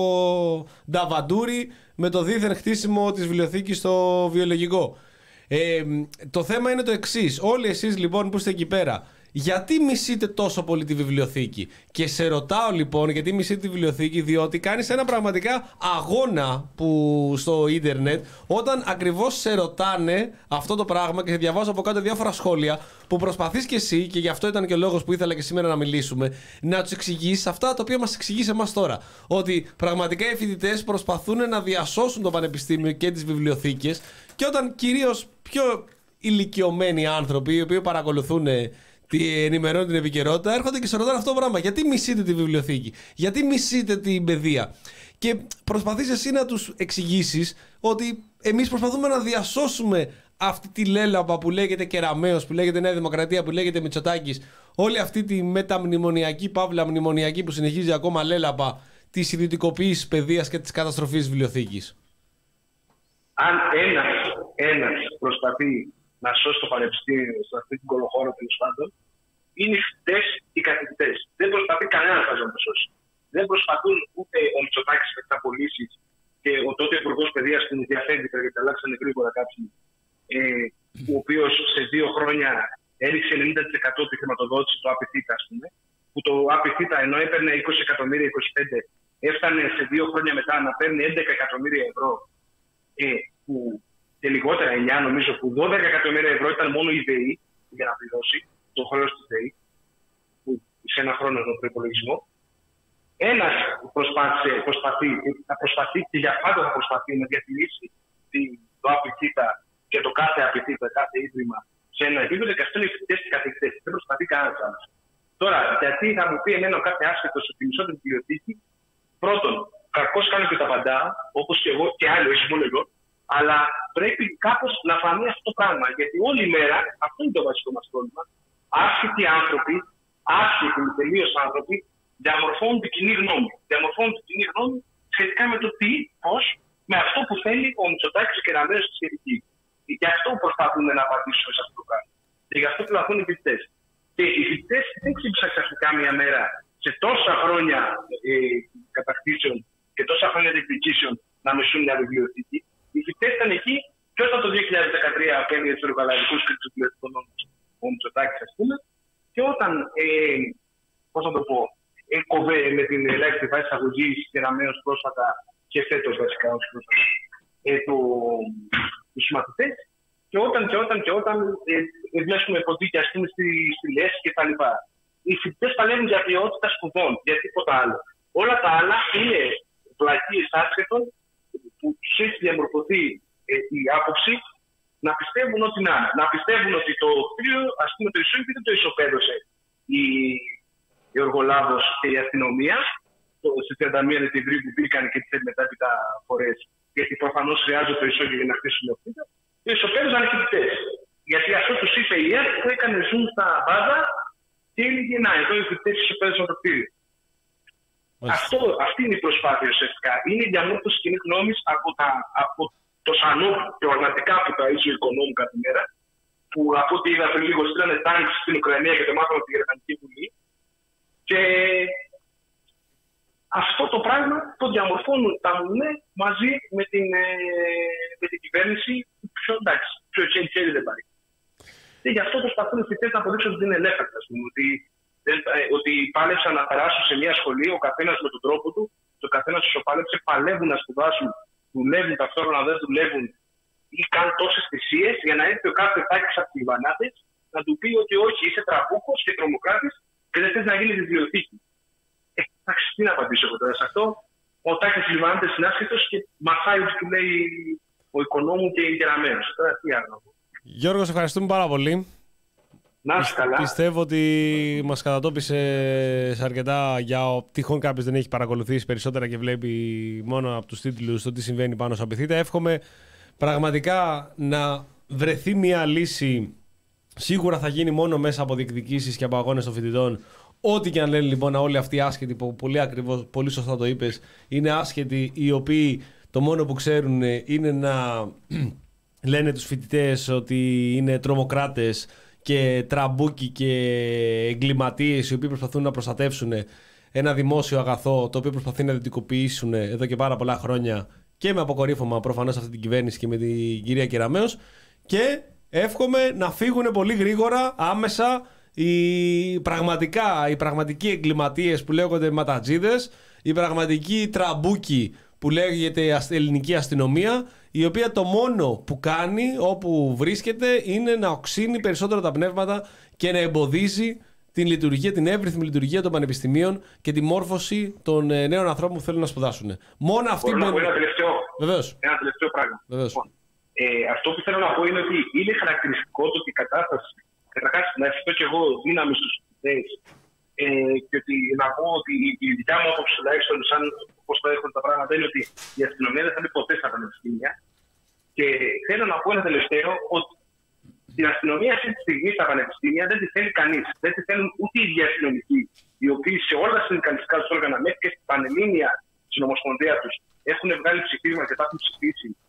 νταβαντούρι με το δίθεν χτίσιμο της βιβλιοθήκης στο βιολογικό. Ε, το θέμα είναι το εξής. Όλοι εσείς λοιπόν που είστε εκεί πέρα, γιατί μισείτε τόσο πολύ τη βιβλιοθήκη? Και σε ρωτάω λοιπόν γιατί μισείτε τη βιβλιοθήκη, διότι κάνεις ένα πραγματικά αγώνα που στο ίντερνετ, όταν ακριβώς σε ρωτάνε αυτό το πράγμα, και διαβάζω από κάτω διάφορα σχόλια, που προσπαθείς και εσύ, και γι' αυτό ήταν και ο λόγος που ήθελα και σήμερα να μιλήσουμε, να τους εξηγήσεις αυτά τα οποία μας εξηγείς εμάς τώρα. Ότι πραγματικά οι φοιτητές προσπαθούν να διασώσουν το πανεπιστήμιο και τις βιβλιοθήκες, και όταν κυρίως πιο ηλικιωμένοι άνθρωποι, οι οποίοι παρακολουθούν, τι ενημερώνουν την επικαιρότητα, έρχονται και σε ρωτάνε αυτό το πράγμα. Γιατί μισείτε τη βιβλιοθήκη? Γιατί μισείτε την παιδεία? Και προσπαθείς εσύ να τους εξηγήσεις ότι εμείς προσπαθούμε να διασώσουμε αυτή τη λέλαπα που λέγεται Κεραμέως, που λέγεται Νέα Δημοκρατία, που λέγεται Μητσοτάκης, όλη αυτή τη μεταμνημονιακή, παύλα μνημονιακή που συνεχίζει ακόμα λέλαπα της ιδιωτικοποίησης παιδείας και της καταστροφής βιβλιοθήκης. αν ένας, ένας προσπαθεί να σώσει το πανεπιστήμιο σε αυτή την κολοχώρα τέλος πάντων, είναι οι φοιτητές και οι καθηγητές. Δεν προσπαθεί κανένας να το σώσει. Δεν προσπαθούν ούτε ο Μητσοτάκης με τις απολύσεις και ο τότε Υπουργός Παιδείας που ενδιαφέρθηκε γιατί αλλάξανε γρήγορα κάποιοι, ε, ο οποίος σε δύο χρόνια έριξε ενενήντα τοις εκατό τη χρηματοδότηση του ΑΠΘ, ας πούμε, που το ΑΠΘ ενώ έπαιρνε είκοσι εκατομμύρια, είκοσι πέντε, έφτανε σε δύο χρόνια μετά να παίρνει έντεκα εκατομμύρια ευρώ. Ε, που και λιγότερα εννιά, νομίζω, που δώδεκα εκατομμύρια ευρώ ήταν μόνο η ΔΕΗ για να πληρώσει το χρέος της ΔΕΗ, που σε ένα χρόνο τον προϋπολογισμό. Ένας προσπάθησε, προσπαθεί, θα προσπαθεί και για πάντα θα προσπαθεί να διατηρήσει το ΑΠΘ και το κάθε ΑΠΘ, κάθε ίδρυμα σε ένα επίπεδο και αυτό είναι οι φοιτητές και οι καθηγητές. Δεν προσπαθεί κανένας άλλος. Τώρα, γιατί θα μου πει εμένα κάθε άσχετος ότι μισώ την βιβλιοθήκη, πρώτον, κακώς κάνω και τα παντά, όπως και εγώ και άλλοι, όχι μόνο εγώ, αλλά πρέπει κάπως να φανεί αυτό το πράγμα. Γιατί όλη η μέρα, αυτό είναι το βασικό μας πρόβλημα, άσχετοι άνθρωποι, άσχετοι τελείως άνθρωποι, διαμορφώνουν την κοινή γνώμη. Διαμορφώνουν την κοινή γνώμη σχετικά με το τι, πώς, με αυτό που θέλει ο Μητσοτάκης και Κεραμέως στη σχετική. Και γι' αυτό προσπαθούμε να απαντήσουμε σε αυτό το πράγμα. Και γι' αυτό προσπαθούν οι φοιτητές. Και οι φοιτητές δεν ξύπνησαν ξαφνικά μια μέρα σε τόσα χρόνια ε, κατακτήσεων και τόσα χρόνια διεκδικήσεων να μισούν μια βιβλιοθήκη. Οι φοιτητές ήταν εκεί και όταν το δύο χιλιάδες δεκατρία απέναντι στους εργολαβικούς και τους βιβλιοθηκονόμους ο Μητσοτάκης, ας πούμε, και όταν, ε, πώς να το πω, έκοβε με την ελάχιστη βάση αγωγή Κεραμέως πρόσφατα και φέτος βασικά, όχι πρόσφατα, ε, το, τους μαθητές, και όταν και όταν και όταν ε, βλέπουμε ποντίκια, ας πούμε, στη, στη ΛΕΣ και τα λοιπά. Οι φοιτητές παλεύουν για ποιότητα σπουδών, για τίποτα άλλο. Όλα τα άλλα είναι βλακίες άσχετων που τους έχει διαμορφωθεί ε, η άποψη να πιστεύουν ότι να, να πιστεύουν ότι το κτίριο, ας πούμε, το Ισόβιο δεν το ισοπαίδωσε η, η Οργολάβος και η αστυνομία στις τριάντα μία Δεκεμβρίου που μπήκαν και τις μετάπειτα φορές, γιατί προφανώς χρειάζεται το Ισόβιο για να χτίσουν το κτίριο. Το ισοπαίδωσαν οι φοιτητές. Γιατί αυτό τους είπε η ΕΡΤ που έκανε zoom στα μπάζα και έλεγε να, εδώ οι φοιτητές ισοπαίδωσαν το κτίριο. Αυτό, αυτή είναι η προσπάθεια ουσιαστικά. Είναι η διαμόρφωση κοινή γνώμη από, από το Σανόπ και οργανωτικά που τα ίσως οικονόμου κάθε μέρα, που από ό,τι είδα πριν λίγο στείλανε τάγκ στην Ουκρανία και το μάθαμε από τη Γερμανική Βουλή. Και αυτό το πράγμα το διαμορφώνουν τα ΜΟΝΕ μαζί με την, ε, με την κυβέρνηση. Πιο εντάξει, πιο χέρι δεν πάρει. Και γι' αυτό προσπαθούν οι φοιτητές να αποδείξουν ότι είναι ελεύθεροι. Ότι, ότι πάλεψαν να περάσουν σε μια σχολή, ο καθένας με τον τρόπο του, το καθένας όσο πάλεψε, παλεύουν να σπουδάσουν, δουλεύουν ταυτόχρονα, δεν δουλεύουν ή κάνουν τόσες θυσίες για να έρθει ο κάθε τάκης από τις βανάτες να του πει ότι όχι, είσαι τραμπούκος και τρομοκράτης και δεν θες να γίνει βιβλιοθήκη. Ε, εντάξει, τι να απαντήσω εγώ τώρα σε αυτό. Ο Τάκης Λιβάνατες είναι άσχετος και μαθάει ότι του λέει ο οικονόμου και η Κεραμέως. Τώρα τι άλλο. Γιώργο, σε ευχαριστούμε πάρα πολύ. Να είσαι καλά. Πιστεύω ότι μας κατατόπισες αρκετά για τυχόν κάποιος δεν έχει παρακολουθήσει περισσότερα και βλέπει μόνο από τους τίτλους το τι συμβαίνει πάνω στο ΑΠΘ. Εύχομαι πραγματικά να βρεθεί μια λύση. Σίγουρα θα γίνει μόνο μέσα από διεκδικήσεις και από αγώνες των φοιτητών. Ό,τι και αν λένε λοιπόν όλοι αυτοί οι άσχετοι που πολύ ακριβώς, πολύ σωστά το είπες, είναι άσχετοι οι οποίοι το μόνο που ξέρουν είναι να λένε τους φοιτητές ότι είναι τρομοκράτες και τραμπούκι και εγκληματίες οι οποίοι προσπαθούν να προστατεύσουν ένα δημόσιο αγαθό το οποίο προσπαθεί να δυτικοποιήσουν εδώ και πάρα πολλά χρόνια και με αποκορύφωμα προφανώς αυτή την κυβέρνηση και με την κυρία Κεραμέως, και εύχομαι να φύγουν πολύ γρήγορα άμεσα οι, πραγματικά, οι πραγματικοί εγκληματίες που λέγονται ματατζίδες, οι πραγματικοί τραμπούκοι που λέγεται ελληνική αστυνομία, η οποία το μόνο που κάνει όπου βρίσκεται είναι να οξύνει περισσότερο τα πνεύματα και να εμποδίζει την λειτουργία, την εύρυθμη λειτουργία των πανεπιστημίων και τη μόρφωση των νέων ανθρώπων που θέλουν να σπουδάσουν. Μόνο αυτή Μπορώ να πω ένα τελευταίο, Βεβαίως. ένα τελευταίο πράγμα. Βεβαίως. Ε, αυτό που θέλω να πω είναι ότι είναι χαρακτηριστικό το ότι η κατάσταση, καταρχάς να ευχηθώ και εγώ δύναμη στους φοιτητές, ε, και ότι να πω ότι η δικιά μου άποψη τουλάχιστον, σαν πώς το έχουν τα πράγματα, είναι ότι η αστυνομία δεν θα μπει ποτέ στα πανεπιστήμια. Και θέλω να πω ένα τελευταίο, ότι την αστυνομία αυτή τη στιγμή στα πανεπιστήμια δεν τη θέλει κανείς. Δεν τη θέλουν ούτε οι ίδιοι αστυνομικοί, οι οποίοι σε όλα τα συνδικαλιστικά του όργανα, μέχρι και στην πανελλήνια συνομοσπονδία του, έχουν βγάλει ψηφίσμα και τα έχουν ψηφίσει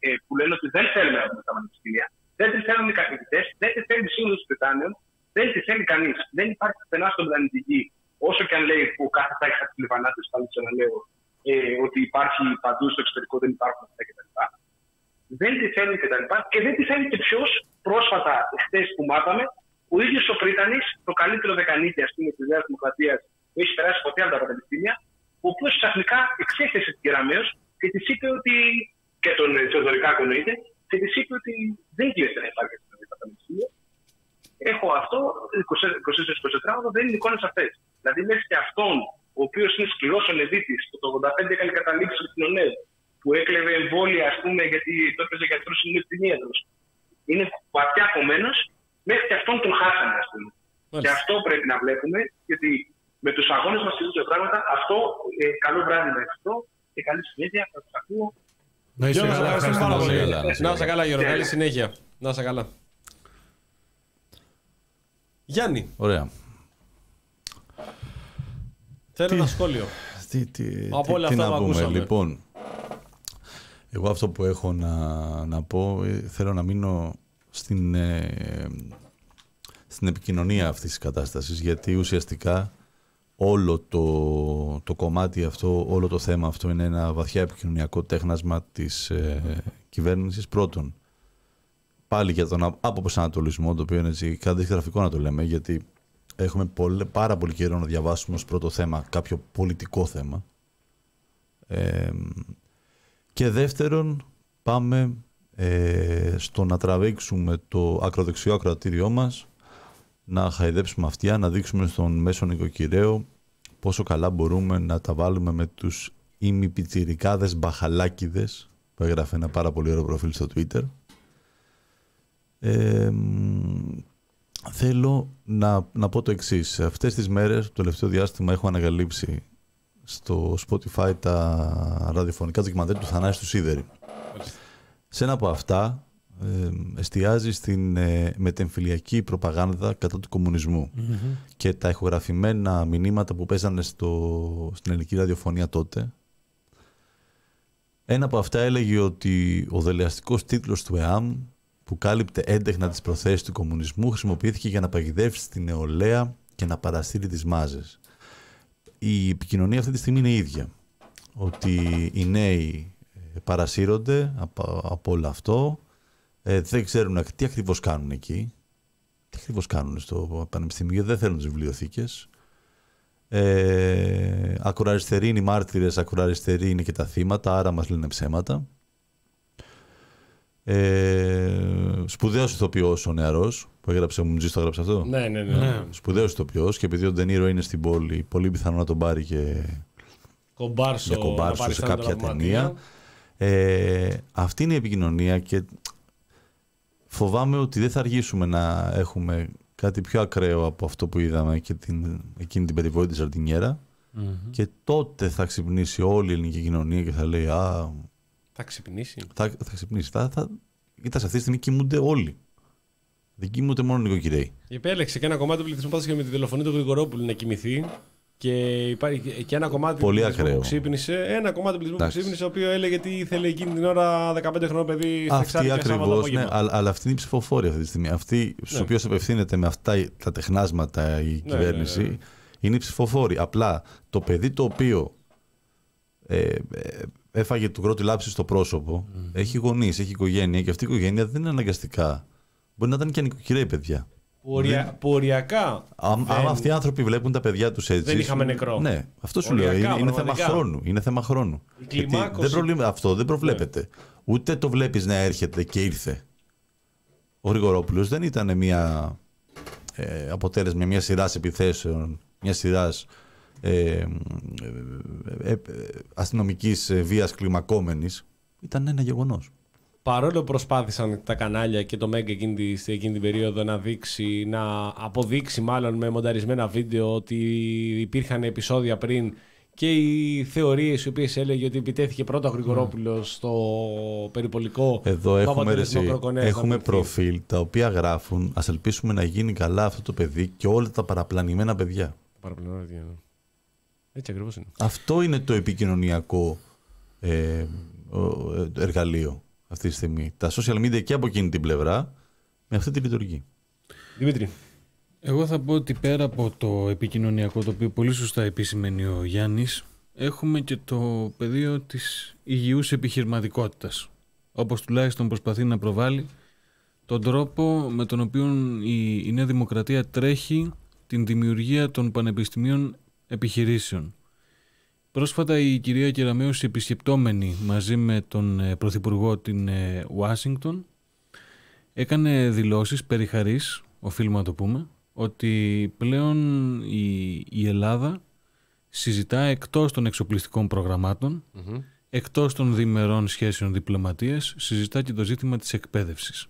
ε, που λένε ότι δεν θέλουμε να δούμε τα πανεπιστήμια, δεν τη θέλουν οι καθηγητές, δεν τη θέλει η Σύνοδος των Βρυτάνεων, δεν τη θέλει κανείς. Δεν υπάρχει πουθενά στον πλανήτη Γη, όσο και αν λέει που κάθε θα έχει τη λιβανά του, θα ξαναλέω, ε, ότι υπάρχει παντού στο εξωτερικό, δεν υπάρχουν αυτά κτλ. Δεν τη θέλουν κτλ. Και, και δεν τη θέλει και ποιο πρόσφατα, χθες που μάθαμε, ο ίδιος ο Πρίτανης, το καλύτερο δεκανίκη ας πούμε, της Νέας Δημοκρατίας που έχει περάσει ποτέ από τα πανεπιστήμια, ο οποίος ξαφνικά εξέφρασε την Κεραμέως και της είπε ότι. Και τον Θεοδωρικάκο εννοείται, και της είπε ότι δεν γίνεται να υπάρχει στα πανεπιστήμια. Έχω αυτό, είκοσι είκοσι τέσσερα δεν είναι εικόνες αυτές. Δηλαδή, μέχρι και αυτόν, ο οποίος είναι σκληρός ο Λεβίτης, που το ογδόντα πέντε έκανε καταλήψεις με την ΟΝΕΔ, που έκλεβε εμβόλια, ας πούμε, γιατί το έπαιζε γιατρός είναι κτηνίατρος. Είναι βαθιά κομμένος, μέχρι και αυτόν τον χάσαμε, ας πούμε. Μάλιστα. Και αυτό πρέπει να βλέπουμε, γιατί με τους αγώνες μας και τέτοια πράγματα, αυτό, ε, καλό βράδυ με αυτό και καλή συνέχεια, θα τους ακούω. Να είσαι καλά, να είσαι καλά, Γιώργο. Καλή συνέχεια. Να είσαι καλά. Γιάννη. Ωραία. Θέλω τι, ένα σχόλιο. Τι, τι, από όλα τι, αυτά τι που να πούμε, ακούσαμε. Λοιπόν, εγώ αυτό που έχω να, να πω, θέλω να μείνω στην, ε, στην επικοινωνία αυτής της κατάστασης, γιατί ουσιαστικά όλο το, το κομμάτι αυτό, όλο το θέμα αυτό είναι ένα βαθιά επικοινωνιακό τέχνασμα της ε, κυβέρνησης. Πρώτον, πάλι για τον αποπροσανατολισμό, το οποίο είναι έτσι καταδικαστικό να το λέμε, γιατί έχουμε πολύ, πάρα πολύ καιρό να διαβάσουμε ως πρώτο θέμα κάποιο πολιτικό θέμα. Ε, και δεύτερον, πάμε ε, στο να τραβήξουμε το ακροδεξιό ακροατήριό μας, να χαϊδέψουμε αυτιά, να δείξουμε στον μέσο νοικοκυρέο πόσο καλά μπορούμε να τα βάλουμε με τους ημιπιτσιρικάδες μπαχαλάκιδες, που έγραφε ένα πάρα πολύ ωραίο προφίλ στο Twitter. Ε, θέλω να, να πω το εξής. Αυτές τις μέρες, το τελευταίο διάστημα, έχω ανακαλύψει στο Spotify τα ραδιοφωνικά ντοκιμαντέρ του Θανάση του Σίδερη. Σε ένα από αυτά ε, εστιάζει στην ε, μετεμφυλιακή προπαγάνδα κατά του κομμουνισμού mm-hmm. και τα ηχογραφημένα μηνύματα που παίζανε στο, στην ελληνική ραδιοφωνία τότε. Ένα από αυτά έλεγε ότι ο δελεαστικός τίτλος του ΕΑΜ, που κάλυπτε έντεχνα τις προθέσεις του κομμουνισμού, χρησιμοποιήθηκε για να παγιδεύσει τη νεολαία και να παραστείλει τις μάζες. Η επικοινωνία αυτή τη στιγμή είναι ίδια. Ότι οι νέοι παρασύρονται από, από όλο αυτό, ε, δεν ξέρουν τι ακριβώς κάνουν εκεί, τι ακριβώς κάνουν στο πανεπιστήμιο, γιατί δεν θέλουν τις βιβλιοθήκες. Ε, ακροαριστεροί είναι οι μάρτυρες, ακροαριστεροί είναι και τα θύματα, άρα μας λένε ψέματα. Ε, σπουδαίος ηθοποιός ο νεαρός που έγραψε, μου το έγραψε αυτό. Ναι, ναι, ναι. ναι. Σπουδαίος ηθοποιός, και επειδή ο Ντενίρο είναι στην πόλη, πολύ πιθανό να τον πάρει και κομπάρσο, για κομπάρσο σε κάποια ταινία. Ε, αυτή είναι η επικοινωνία και φοβάμαι ότι δεν θα αργήσουμε να έχουμε κάτι πιο ακραίο από αυτό που είδαμε και την, εκείνη την περιβόητη Ζαρτινιέρα mm-hmm. και τότε θα ξυπνήσει όλη η ελληνική κοινωνία και θα λέει «Α, θα ξυπνήσει». Θα, θα ξυπνήσει. Θα, θα, κοίτας, αυτή τη στιγμή κοιμούνται όλοι. Δεν κοιμούνται μόνο οι νοικοκυρέοι. Επέλεξε και ένα κομμάτι του πληθυσμού και με τη δολοφονία του Γρηγορόπουλου να κοιμηθεί. Και υπάρχει και ένα κομμάτι πολύ του πληθυσμού ακραίο. που ξύπνησε. Ένα κομμάτι του πληθυσμού που ξύπνησε, ο οποίο έλεγε ότι ήθελε εκείνη την ώρα δεκαπέντε χρονών παιδί στα Εξάρτητα και Σάββατο απόγευμα. Ναι, αλλά, αλλά αυτή είναι η ψηφοφόρη αυτή τη στιγμή. Αυτή στους ναι. οποίους απευθύνεται με αυτά τα τεχνάσματα η ναι, κυβέρνηση ναι, ναι, ναι. είναι η ψηφοφόρη. Απλά το παιδί το οποίο ε, ε, έφαγε του κρότη λάψη στο πρόσωπο mm. έχει γονείς, έχει οικογένεια, και αυτή η οικογένεια δεν είναι αναγκαστικά. Μπορεί να ήταν και νοικοκυρέοι παιδιά. Πορια, ποριακά. Αν δεν... αυτοί οι άνθρωποι βλέπουν τα παιδιά τους έτσι. Δεν είχαμε νεκρό. Ναι, αυτό σου λέω. Είναι, είναι θέμα χρόνου. Είναι θέμα χρόνου. Κλιμάκωση... δεν προβλήμα, αυτό δεν προβλέπεται. Ναι. Ούτε το βλέπεις να έρχεται και ήρθε. Ο Γρηγορόπουλος δεν ήταν μια ε, αποτέλεσμα μια σειράς επιθέσεων, μια σειράς ε, ε, ε, ε, αστυνομικής βίας κλιμακόμενης. Ήταν ένα γεγονός. Παρόλο που προσπάθησαν τα κανάλια και το Μέγκα εκείνη, εκείνη την περίοδο να δείξει, να αποδείξει μάλλον με μονταρισμένα βίντεο ότι υπήρχαν επεισόδια πριν και οι θεωρίες οι οποίες έλεγε ότι επιτέθηκε πρώτα ο Γρηγορόπουλος mm. στο περιπολικό. Εδώ έχουμε, ρεσί, έχουμε προφίλ τα οποία γράφουν ας ελπίσουμε να γίνει καλά αυτό το παιδί και όλα τα παραπλανημένα παιδιά. Παραπλανημένα παιδιά. Έτσι ακριβώς είναι. Αυτό είναι το επικοινωνιακό ε, εργαλείο. αυτή τη στιγμή. Τα social media και από εκείνη την πλευρά με αυτή τη λειτουργία. Δημήτρη. Εγώ θα πω ότι πέρα από το επικοινωνιακό, το οποίο πολύ σωστά επισημαίνει ο Γιάννης, έχουμε και το πεδίο της υγιούς επιχειρηματικότητας. Όπως τουλάχιστον προσπαθεί να προβάλλει τον τρόπο με τον οποίο η, η Νέα Δημοκρατία τρέχει την δημιουργία των πανεπιστημίων επιχειρήσεων. Πρόσφατα η κυρία Κεραμέως, επισκεπτόμενη μαζί με τον Πρωθυπουργό την Ουάσιγκτον, έκανε δηλώσεις περί χαρίς, οφείλουμε να το πούμε, ότι πλέον η, η Ελλάδα συζητά εκτός των εξοπλιστικών προγραμμάτων, mm-hmm. εκτός των διμερών σχέσεων διπλωματίας, συζητά και το ζήτημα της εκπαίδευσης.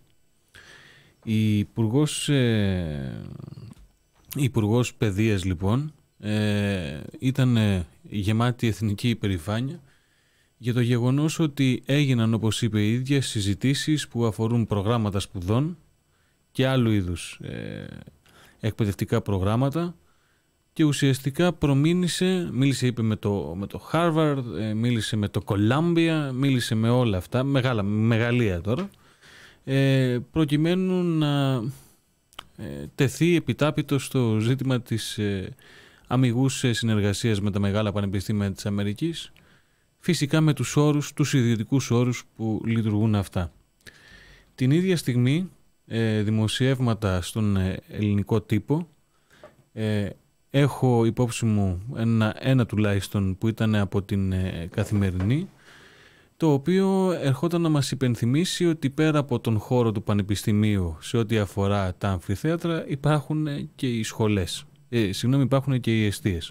Η Υπουργός, ε, η Υπουργός Παιδείας λοιπόν ε, ήταν γεμάτη εθνική υπερηφάνεια για το γεγονός ότι έγιναν, όπως είπε η ίδια, συζητήσεις που αφορούν προγράμματα σπουδών και άλλου είδους ε, εκπαιδευτικά προγράμματα και ουσιαστικά προμήνυσε, μίλησε είπε με το, με το Harvard, ε, μίλησε με το Columbia, μίλησε με όλα αυτά, μεγάλα, μεγαλεία τώρα, ε, προκειμένου να ε, τεθεί επιτάπητο στο ζήτημα της ε, αμιγούς συνεργασίας με τα μεγάλα πανεπιστήμια της Αμερικής, φυσικά με τους όρους, τους ιδιωτικούς όρους που λειτουργούν αυτά. Την ίδια στιγμή ε, δημοσιεύματα στον ε, ελληνικό τύπο, ε, έχω υπόψη μου ένα, ένα τουλάχιστον που ήταν από την ε, Καθημερινή, το οποίο ερχόταν να μας υπενθυμίσει ότι πέρα από τον χώρο του πανεπιστημίου σε ό,τι αφορά τα αμφιθέατρα υπάρχουν και οι σχολές, ε, συγγνώμη, υπάρχουν και οι εστίες.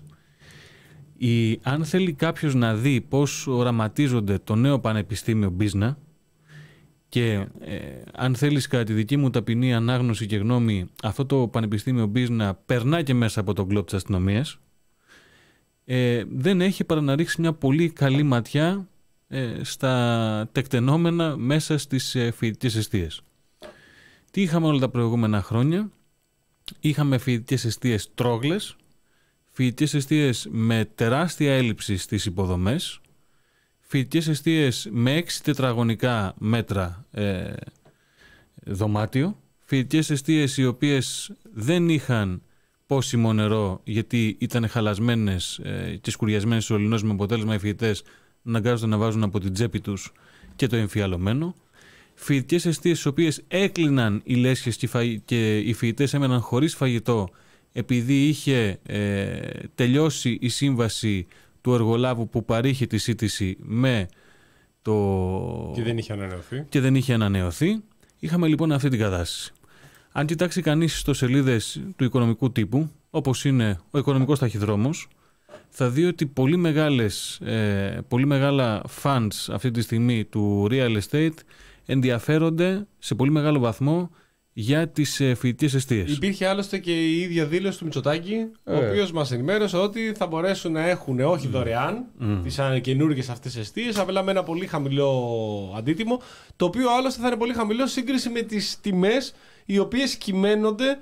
Η, αν θέλει κάποιος να δει πώς οραματίζονται το νέο πανεπιστήμιο Μπίζνα και ε, αν θέλεις κατά τη δική μου ταπεινή ανάγνωση και γνώμη, αυτό το πανεπιστήμιο Μπίζνα περνά και μέσα από τον κλόπ της αστυνομίας, ε, δεν έχει παρά να ρίξει μια πολύ καλή ματιά ε, στα τεκτενόμενα μέσα στις ε, φοιτητικές εστίες. Τι είχαμε όλα τα προηγούμενα χρόνια? Είχαμε φοιτητικές εστίες τρόγλες, φοιτητικές εστίες με τεράστια έλλειψη στις υποδομές, φοιτητικές εστίες με έξι τετραγωνικά μέτρα ε, δωμάτιο, φοιτητικές εστίες οι οποίες δεν είχαν πόσιμο νερό γιατί ήταν χαλασμένες ε, και σκουριασμένες στο λινός, με αποτέλεσμα οι φοιτητές να αναγκάζονται να βάζουν από την τσέπη τους και το εμφιαλωμένο. Φοιτητικές εστίες στις οποίες έκλειναν οι λέσχες και, φαγη... και οι φοιτητές έμεναν χωρίς φαγητό επειδή είχε ε, τελειώσει η σύμβαση του εργολάβου που παρήχε τη σύντηση με το... Και δεν είχε ανανεωθεί. Και δεν είχε ανανεωθεί. Είχαμε λοιπόν αυτή την κατάσταση. Αν κοιτάξει κανείς στο σελίδες του οικονομικού τύπου, όπως είναι ο οικονομικός ταχυδρόμος, θα δει ότι πολύ, μεγάλες, ε, πολύ μεγάλα funds αυτή τη στιγμή του real estate ενδιαφέρονται σε πολύ μεγάλο βαθμό για τις ε, φοιτητικές εστίες. Υπήρχε άλλωστε και η ίδια δήλωση του Μητσοτάκη, ε. ο οποίος μας ενημέρωσε ότι θα μπορέσουν να έχουν όχι δωρεάν mm. τις καινούργιες αυτές εστίες, απλά με ένα πολύ χαμηλό αντίτιμο, το οποίο άλλωστε θα είναι πολύ χαμηλό σύγκριση με τις τιμές οι οποίες κυμαίνονται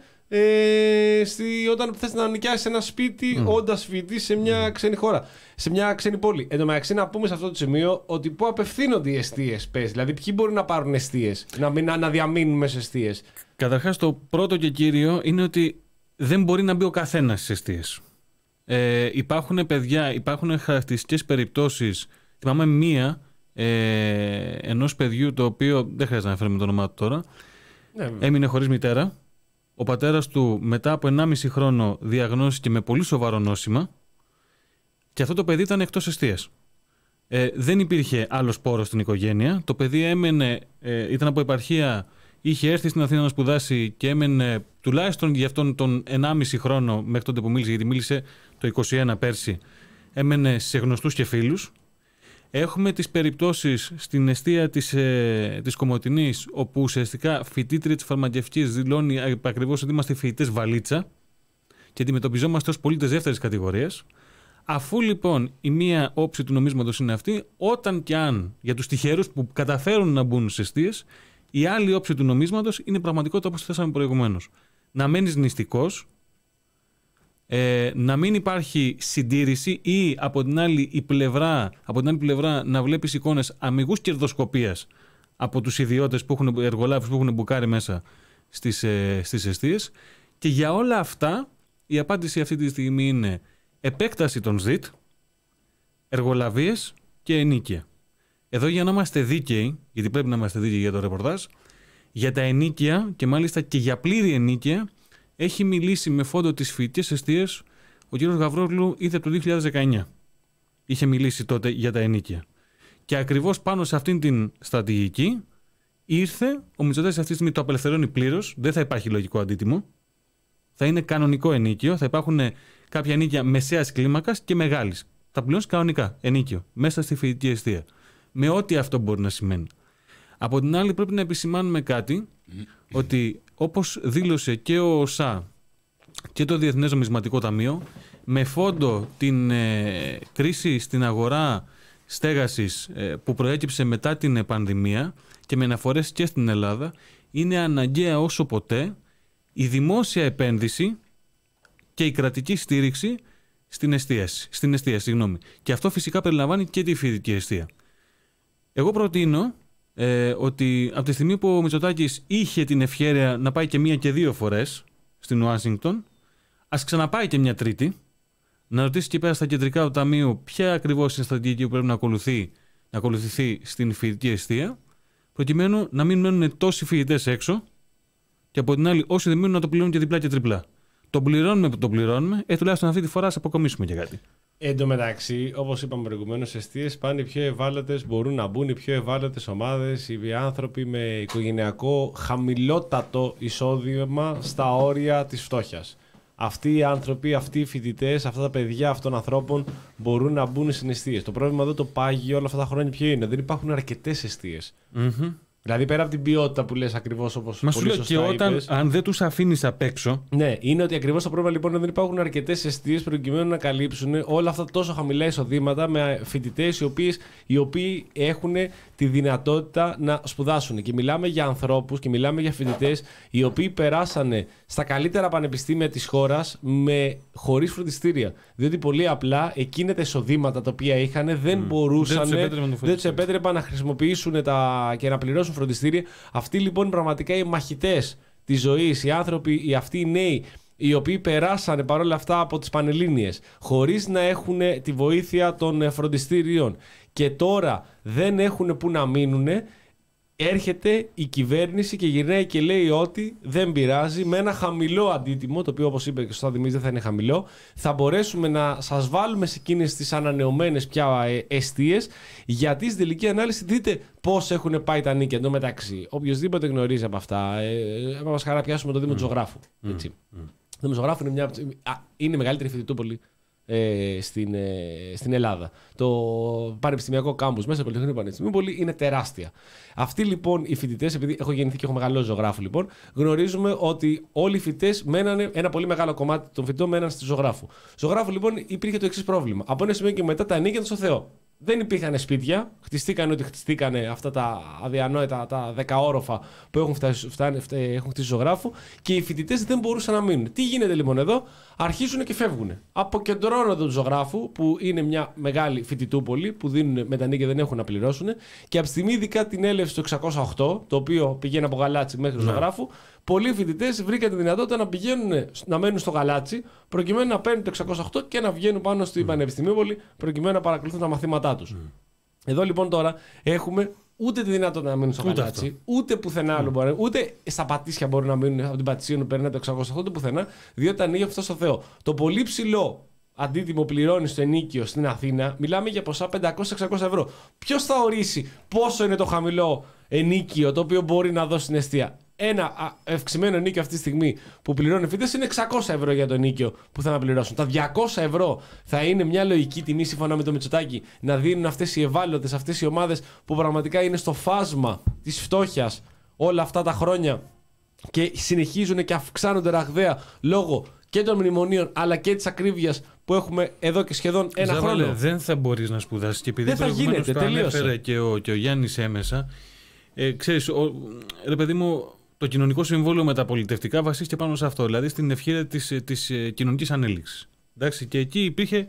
ε, στη, όταν θες να νοικιάσεις ένα σπίτι mm. όντας φοιτητής σε μια mm. ξένη χώρα, σε μια ξένη πόλη. Εν τω μεταξύ, να πούμε σε αυτό το σημείο ότι πού απευθύνονται οι εστίες, πες, δηλαδή ποιοι μπορεί να πάρουν εστίες, να, μην, να διαμείνουν μέσα εστίες. Καταρχάς, το πρώτο και κύριο είναι ότι δεν μπορεί να μπει ο καθένας στις εστίες. Ε, υπάρχουν παιδιά, υπάρχουν χαρακτηριστικές περιπτώσεις. Θυμάμαι μία ε, ενός παιδιού το οποίο, δεν χρειάζεται να φέρουμε το όνομά του τώρα, ναι, έμεινε χωρίς μητέρα. Ο πατέρας του μετά από ενάμιση χρόνο διαγνώστηκε με πολύ σοβαρό νόσημα και αυτό το παιδί ήταν εκτός εστίας. Ε, δεν υπήρχε άλλος πόρος στην οικογένεια. Το παιδί έμενε, ε, ήταν από επαρχία, είχε έρθει στην Αθήνα να σπουδάσει και έμενε τουλάχιστον για αυτόν τον ενάμιση χρόνο μέχρι τότε που μίλησε, γιατί μίλησε το είκοσι ένα πέρσι, έμενε σε γνωστούς και φίλους. Έχουμε τις περιπτώσεις στην εστία της, ε, της Κομοτηνής, όπου ουσιαστικά φοιτήτρια της φαρμακευτικής δηλώνει ακριβώς ότι είμαστε φοιτητές βαλίτσα και αντιμετωπιζόμαστε ως πολίτες δεύτερης κατηγορίας. Αφού λοιπόν η μία όψη του νομίσματος είναι αυτή, όταν και αν για τους τυχερούς που καταφέρουν να μπουν σε εστίες, η άλλη όψη του νομίσματος είναι πραγματικότητα όπως θέσαμε προηγουμένως. Να μένεις νηστικός, ε, να μην υπάρχει συντήρηση ή από την άλλη η πλευρά, από την άλλη πλευρά να βλέπεις εικόνες αμιγούς κερδοσκοπίας από τους ιδιώτες, που έχουν, εργολάβους που έχουν μπουκάρει μέσα στις, ε, στις εστίες. Και για όλα αυτά η απάντηση αυτή τη στιγμή είναι επέκταση των ΣΔΙΤ, εργολαβίες και ενοίκια. Εδώ, για να είμαστε δίκαιοι, γιατί πρέπει να είμαστε δίκαιοι για το ρεπορτάζ, για τα ενοίκια και μάλιστα και για πλήρη ενοίκια έχει μιλήσει με φόντο τις φοιτητικές εστίες ο κ. Γαβρόγλου ήδη από το δύο χιλιάδες δεκαεννιά. Είχε μιλήσει τότε για τα ενοίκια. Και ακριβώς πάνω σε αυτήν την στρατηγική ήρθε ο Μητσοτάκης. Αυτή τη στιγμή το απελευθερώνει πλήρως. Δεν θα υπάρχει λογικό αντίτιμο. Θα είναι κανονικό ενοίκιο. Θα υπάρχουν κάποια ενοίκια μεσαίας κλίμακας και μεγάλης. Θα πληρώνεις κανονικά ενοίκιο μέσα στη φοιτητική εστία. Με ό,τι αυτό μπορεί να σημαίνει. Από την άλλη, πρέπει να επισημάνουμε κάτι, ότι όπως δήλωσε και ο ΟΣΑ και το Διεθνές Νομισματικό Ταμείο, με φόντο την ε, κρίση στην αγορά στέγασης ε, που προέκυψε μετά την πανδημία και με αναφορές και στην Ελλάδα, είναι αναγκαία όσο ποτέ η δημόσια επένδυση και η κρατική στήριξη στην εστίαση. Στην εστίαση, συγγνώμη. Και αυτό φυσικά περιλαμβάνει και τη φοιτητική εστία. Εγώ προτείνω ε, ότι από τη στιγμή που ο Μητσοτάκης είχε την ευχέρεια να πάει και μία και δύο φορές στην Ουάσιγκτον, ας ξαναπάει και μια τρίτη, να ρωτήσει και πέρα στα κεντρικά του ταμείου ποια ακριβώς είναι η στρατηγική που πρέπει να, ακολουθεί, να ακολουθηθεί στην φοιτητική εστία, προκειμένου να μην μένουν τόσοι φοιτητές έξω και από την άλλη όσοι δεν μείνουν να το πληρώνουν και διπλά και τριπλά. Το πληρώνουμε που το πληρώνουμε, ε, τουλάχιστον αυτή τη φορά ας αποκομίσουμε και κάτι. Εν τω μεταξύ, όπως είπαμε προηγουμένως, εστίες πάνε οι πιο ευάλωτες, μπορούν να μπουν οι πιο ευάλωτες ομάδες, οι άνθρωποι με οικογενειακό χαμηλότατο εισόδημα στα όρια της φτώχειας. Αυτοί οι άνθρωποι, αυτοί οι φοιτητές, αυτά τα παιδιά αυτών των ανθρώπων μπορούν να μπουν στις εστίες. Το πρόβλημα εδώ το πάγει όλα αυτά τα χρόνια ποιο είναι? Δεν υπάρχουν αρκετές εστίες. Mm-hmm. Δηλαδή πέρα από την ποιότητα που λες ακριβώς όπως Μα πολύ σου λέω, και όταν, είπες, αν δεν τους αφήνεις απ' έξω. Ναι, είναι ότι ακριβώς το πρόβλημα λοιπόν είναι ότι δεν υπάρχουν αρκετές εστίες προκειμένου να καλύψουν όλα αυτά τόσο χαμηλά εισοδήματα με φοιτητές οι, οι οποίοι έχουν τη δυνατότητα να σπουδάσουν. Και μιλάμε για ανθρώπους και μιλάμε για φοιτητές οι οποίοι περάσανε στα καλύτερα πανεπιστήμια της χώρας με, χωρίς φροντιστήρια. Διότι πολύ απλά εκείνα τα εισοδήματα τα οποία είχαν δεν mm. μπορούσαν, δεν τους επέτρεπαν να χρησιμοποιήσουν τα, και να πληρώσουν φροντιστήρια. Αυτοί λοιπόν πραγματικά οι μαχητές της ζωής, οι άνθρωποι, οι αυτοί οι νέοι, οι οποίοι περάσανε παρόλα αυτά από τις Πανελλήνιες χωρίς να έχουν τη βοήθεια των φροντιστήριων και τώρα δεν έχουν που να μείνουν, έρχεται η κυβέρνηση και γυρνάει και λέει ότι δεν πειράζει, με ένα χαμηλό αντίτιμο, το οποίο όπως είπε και σωστά Δημήτρη δεν θα είναι χαμηλό, θα μπορέσουμε να σας βάλουμε σε εκείνες τις ανανεωμένες πια εστίες, γιατί στην τελική ανάλυση δείτε πώς έχουν πάει τα νίκια. Εν τω μεταξύ, οποιοδήποτε γνωρίζει από αυτά, ε, μας χαρά πιάσουμε το Δήμο mm. του Ζωγράφου. Mm. Έτσι. Mm. Το Δήμο του Ζωγράφου είναι, μια, α, είναι η μεγαλύτερη φοιτητούπολη Ε, στην, ε, στην Ελλάδα. Το πανεπιστημιακό κάμπους μέσα στο Πολυτεχνείο Πανεπιστημίου Πόλη είναι τεράστια. Αυτοί λοιπόν οι φοιτητές, επειδή έχω γεννηθεί και έχω μεγαλώσει ζωγράφου, λοιπόν, γνωρίζουμε ότι όλοι οι φοιτητές μένανε, ένα πολύ μεγάλο κομμάτι των φοιτητών μέναν στη ζωγράφου. Ζωγράφου λοιπόν υπήρχε το εξής πρόβλημα. Από ένα σημείο και μετά τα ανήκαν στο Θεό. Δεν υπήρχαν σπίτια, χτιστήκανε ό,τι χτιστήκανε αυτά τα αδιανόητα, τα δεκαόροφα που έχουν, φτάσει, φτάνει, έχουν χτίσει ζωγράφου και οι φοιτητές δεν μπορούσαν να μείνουν. Τι γίνεται λοιπόν εδώ? Αρχίζουν και φεύγουν. Αποκεντρώνονται του ζωγράφου, που είναι μια μεγάλη φοιτητούπολη που δίνουν μετανίκη, δεν έχουν να πληρώσουν. Και από τη στιγμή, ειδικά την έλευση του εξακόσια οκτώ, το οποίο πηγαίνει από Γαλάτσι μέχρι το ζωγράφου, πολλοί φοιτητές βρήκαν τη δυνατότητα να πηγαίνουν, να μένουν στο Γαλάτσι, προκειμένου να παίρνουν το εξακόσια οκτώ και να βγαίνουν πάνω στην mm. Πανεπιστημίοβολη, προκειμένου να παρακολουθούν τα μαθήματά τους. Mm. Εδώ λοιπόν τώρα έχουμε ούτε τη δυνατότητα να μείνουν στο ούτε Γαλάτσι, αυτό. ούτε πουθενά άλλο mm. μπορεί, ούτε στα Πατήσια μπορούν να μείνουν από την Πατησία να περνάνε το εξακόσια οκτώ, ούτε πουθενά, διότι ανοίγει αυτό στο Θεό. Το πολύ ψηλό αντίτιμο πληρώνει στο ενίκιο στην Αθήνα, μιλάμε για ποσά πεντακόσια με εξακόσια ευρώ. Ποιος θα ορίσει πόσο είναι το χαμηλό ενίκιο το οποίο μπορεί να δώσει στην εστία? Ένα ευξημένο ενίκιο αυτή τη στιγμή που πληρώνει φοιτητές είναι εξακόσια ευρώ για το ενίκιο που θα να πληρώσουν. Τα διακόσια ευρώ θα είναι μια λογική τιμή σύμφωνα με το Μητσοτάκη να δίνουν αυτές οι ευάλωτες, αυτές οι ομάδες που πραγματικά είναι στο φάσμα της φτώχειας όλα αυτά τα χρόνια και συνεχίζουν και αυξάνονται ραγδαία λόγω και των μνημονίων αλλά και της ακρίβειας που έχουμε εδώ και σχεδόν ένα Ζάβαλε, χρόνο. Δεν θα μπορείς να σπουδάσεις και επειδή προηγουμένως το ανέφερε και ο, και ο Γιάννης έμεσα. Ε, ξέρεις, ο, ρε παιδί μου, το κοινωνικό συμβόλαιο μεταπολιτευτικά βασίστηκε πάνω σε αυτό, δηλαδή στην ευχήρεια της, της κοινωνικής ανέλυξης. Εντάξει, και εκεί υπήρχε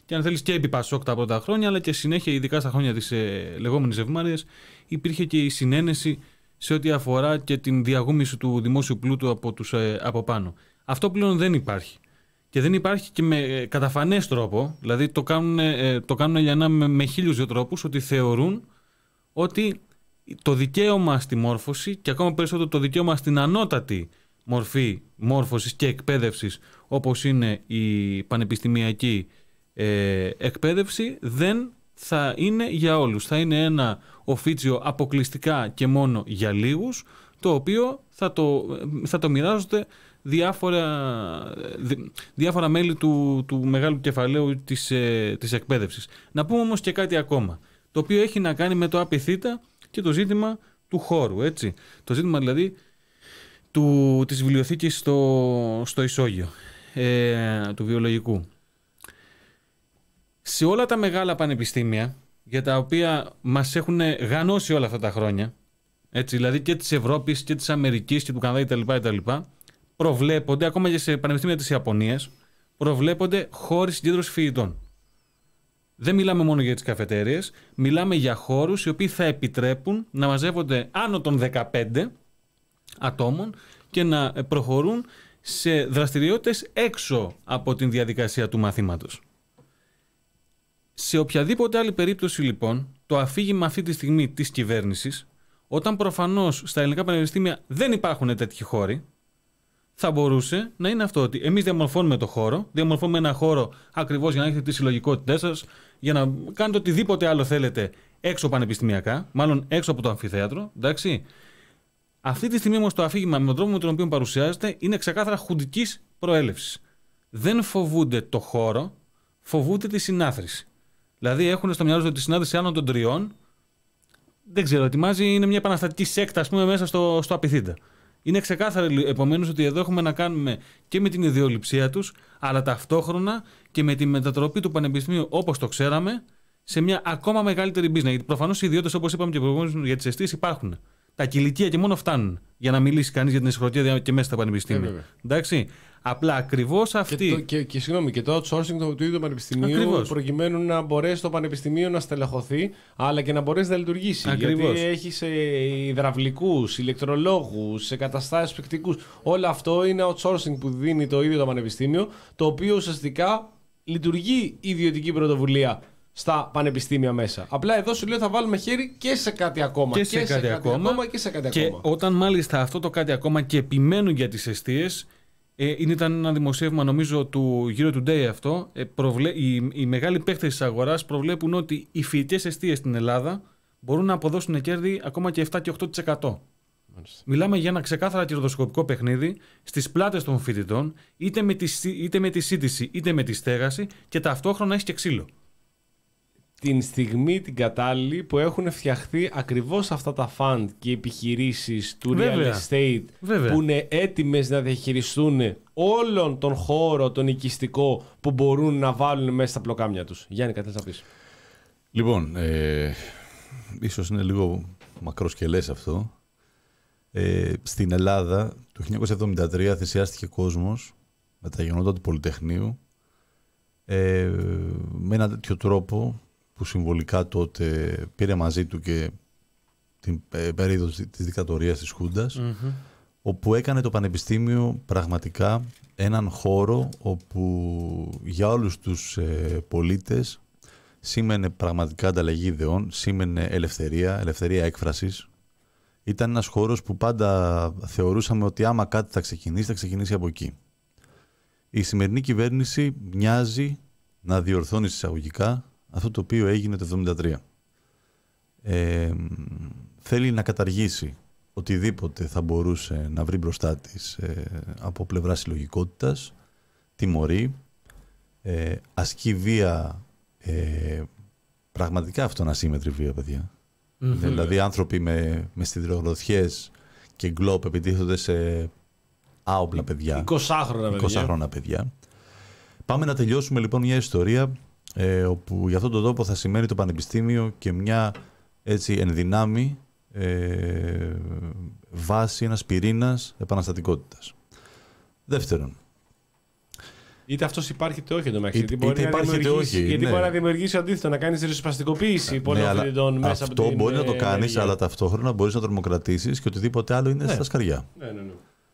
και αν θέλεις και επί Πασόκ τα πρώτα χρόνια, αλλά και συνέχεια, ειδικά στα χρόνια της ε, λεγόμενης Ευμάρειας, υπήρχε και η συνένεση σε ό,τι αφορά και την διαγούμιση του δημόσιου πλούτου από, τους, ε, από πάνω. Αυτό πλέον δεν υπάρχει. Και δεν υπάρχει και με ε, καταφανές τρόπο, δηλαδή το κάνουν, ε, το κάνουν για να με, με χίλιους δύο τρόπους, ότι θεωρούν ότι το δικαίωμα στη μόρφωση και ακόμα περισσότερο το δικαίωμα στην ανώτατη μορφή μόρφωσης και εκπαίδευσης, όπως είναι η πανεπιστημιακή ε, εκπαίδευση, δεν θα είναι για όλους. Θα είναι ένα οφίτσιο αποκλειστικά και μόνο για λίγους, το οποίο θα το, θα το μοιράζονται διάφορα, διάφορα μέλη του, του μεγάλου κεφαλαίου της, ε, της εκπαίδευσης. Να πούμε όμως και κάτι ακόμα, το οποίο έχει να κάνει με το απειθήτα και το ζήτημα του χώρου, έτσι. Το ζήτημα δηλαδή του, της βιβλιοθήκης στο, στο Ισόγειο, ε, του βιολογικού. Σε όλα τα μεγάλα πανεπιστήμια, για τα οποία μας έχουν γανώσει όλα αυτά τα χρόνια, έτσι, δηλαδή και της Ευρώπης και της Αμερικής και του Καναδά κτλ., προβλέπονται, ακόμα και σε πανεπιστήμια της Ιαπωνίας, προβλέπονται χώροι συγκέντρωσης φοιτητών. Δεν μιλάμε μόνο για τις καφετέριες, μιλάμε για χώρους οι οποίοι θα επιτρέπουν να μαζεύονται άνω των δεκαπέντε ατόμων και να προχωρούν σε δραστηριότητες έξω από την διαδικασία του μαθήματος. Σε οποιαδήποτε άλλη περίπτωση λοιπόν, το αφήγημα αυτή τη στιγμή της κυβέρνησης, όταν προφανώς στα ελληνικά πανεπιστήμια δεν υπάρχουν τέτοιοι χώροι, θα μπορούσε να είναι αυτό, ότι εμείς διαμορφώνουμε το χώρο, διαμορφώνουμε ένα χώρο ακριβώς για να έχετε τις συλλογικότητές σας, για να κάνετε οτιδήποτε άλλο θέλετε έξω πανεπιστημιακά, μάλλον έξω από το αμφιθέατρο, εντάξει. Αυτή τη στιγμή όμως το αφήγημα με τον τρόπο με τον οποίο παρουσιάζεται είναι ξεκάθαρα χουντικής προέλευσης. Δεν φοβούνται το χώρο, φοβούνται τη συνάθρηση. Δηλαδή έχουν στο μυαλό τους ότι τη συνάθρηση άνω των τριών, δεν ξέρω, ετοιμάζει, είναι μια επαναστατική σέκτα, ας πούμε, μέσα στο, στο απειθήτα. Είναι ξεκάθαρο επομένως ότι εδώ έχουμε να κάνουμε και με την ιδεολειψία τους, αλλά ταυτόχρονα και με τη μετατροπή του πανεπιστημίου όπως το ξέραμε σε μια ακόμα μεγαλύτερη business. Γιατί προφανώς οι ιδιώτες, όπως είπαμε και προηγουμένως, για τις εστίες υπάρχουν. Τα κηλικία και μόνο φτάνουν για να μιλήσει κανείς για την αισχροκρατία και μέσα στα πανεπιστήμια. Ε, εντάξει. Απλά ακριβώς αυτή. Και, το, και, και, συγγνώμη, και το outsourcing του ίδιου πανεπιστημίου, ακριβώς, προκειμένου να μπορέσει το πανεπιστημίο να στελεχωθεί, αλλά και να μπορέσει να λειτουργήσει. Ακριβώς. Γιατί έχει υδραυλικούς, ηλεκτρολόγους, εγκαταστάσεις παικτικούς. Όλο αυτό είναι outsourcing που δίνει το ίδιο το πανεπιστήμιο, το οποίο ουσιαστικά λειτουργεί ιδιωτική πρωτοβουλία στα πανεπιστήμια μέσα. Απλά εδώ σου λέω θα βάλουμε χέρι και σε κάτι ακόμα. Και σε, και κάτι, σε κάτι ακόμα, ακόμα και σε κάτι και ακόμα. Και όταν μάλιστα αυτό το κάτι ακόμα και επιμένουν για τις εστίες, ε, ήταν ένα δημοσίευμα νομίζω του Euro Today αυτό, ε, προβλέ, οι, οι μεγάλοι παίκτες της αγοράς προβλέπουν ότι οι φοιτητικές εστίες στην Ελλάδα μπορούν να αποδώσουν κέρδη ακόμα και επτά και οκτώ τοις εκατό. Μάλιστα. Μιλάμε για ένα ξεκάθαρα κερδοσκοπικό παιχνίδι στις πλάτες των φοιτητών, είτε με τη, είτε με τη σύντηση είτε με τη στέγαση, και ταυτόχρονα έχει και ξύλο. Την στιγμή την κατάλληλη που έχουν φτιαχθεί ακριβώς αυτά τα fund και οι επιχειρήσεις του Βέβαια. real estate, Βέβαια. που είναι έτοιμες να διαχειριστούν όλον τον χώρο, τον οικιστικό που μπορούν να βάλουν μέσα στα πλοκάμια τους. Γιάννη, κάτι θες να πεις? Λοιπόν, ε, ίσως είναι λίγο μακροσκελές αυτό. Ε, στην Ελλάδα το χίλια εννιακόσια εβδομήντα τρία θυσιάστηκε κόσμος με τα γεγονότα του Πολυτεχνείου, ε, με έναν τέτοιο τρόπο που συμβολικά τότε πήρε μαζί του και την περίοδο της δικτατορίας της Χούντας, mm-hmm. όπου έκανε το Πανεπιστήμιο πραγματικά έναν χώρο όπου για όλους τους ε, πολίτες σήμαινε πραγματικά ανταλλαγή ιδεών, σήμαινε ελευθερία, ελευθερία έκφρασης. Ήταν ένας χώρος που πάντα θεωρούσαμε ότι άμα κάτι θα ξεκινήσει, θα ξεκινήσει από εκεί. Η σημερινή κυβέρνηση μοιάζει να διορθώνει εισαγωγικά αυτό το οποίο έγινε το εβδομήντα τρία. Ε, θέλει να καταργήσει οτιδήποτε θα μπορούσε να βρει μπροστά της ε, από πλευρά συλλογικότητας, τιμωρεί, ε, ασκεί βία, ε, πραγματικά αυτονασύμμετρη βία, παιδιά. Mm-hmm. Δηλαδή άνθρωποι με, με σιδηρογροθιές και γκλόπ επιτίθονται σε άοπλα παιδιά. εικοσάχρονα παιδιά. εικοσάχρονα παιδιά. Πάμε να τελειώσουμε λοιπόν μια ιστορία ε, όπου για αυτόν τον τόπο θα σημαίνει το Πανεπιστήμιο και μια έτσι ενδυνάμει ε, βάση, ένας πυρήνας επαναστατικότητας. Δεύτερον, Είτε αυτό υπάρχει είτε όχι εντωμεταξύ. Είτε, είτε υπάρχει είτε όχι. Γιατί ναι. μπορεί να δημιουργήσει αντίθετο, να κάνει ριζοσπαστικοποίηση πολλών ναι, φοιτητών μέσα από την. Αυτό μπορεί να το κάνει, αλλά ταυτόχρονα μπορεί να τρομοκρατήσει και οτιδήποτε άλλο είναι ναι. στα σκαριά. Ναι, ναι, ναι.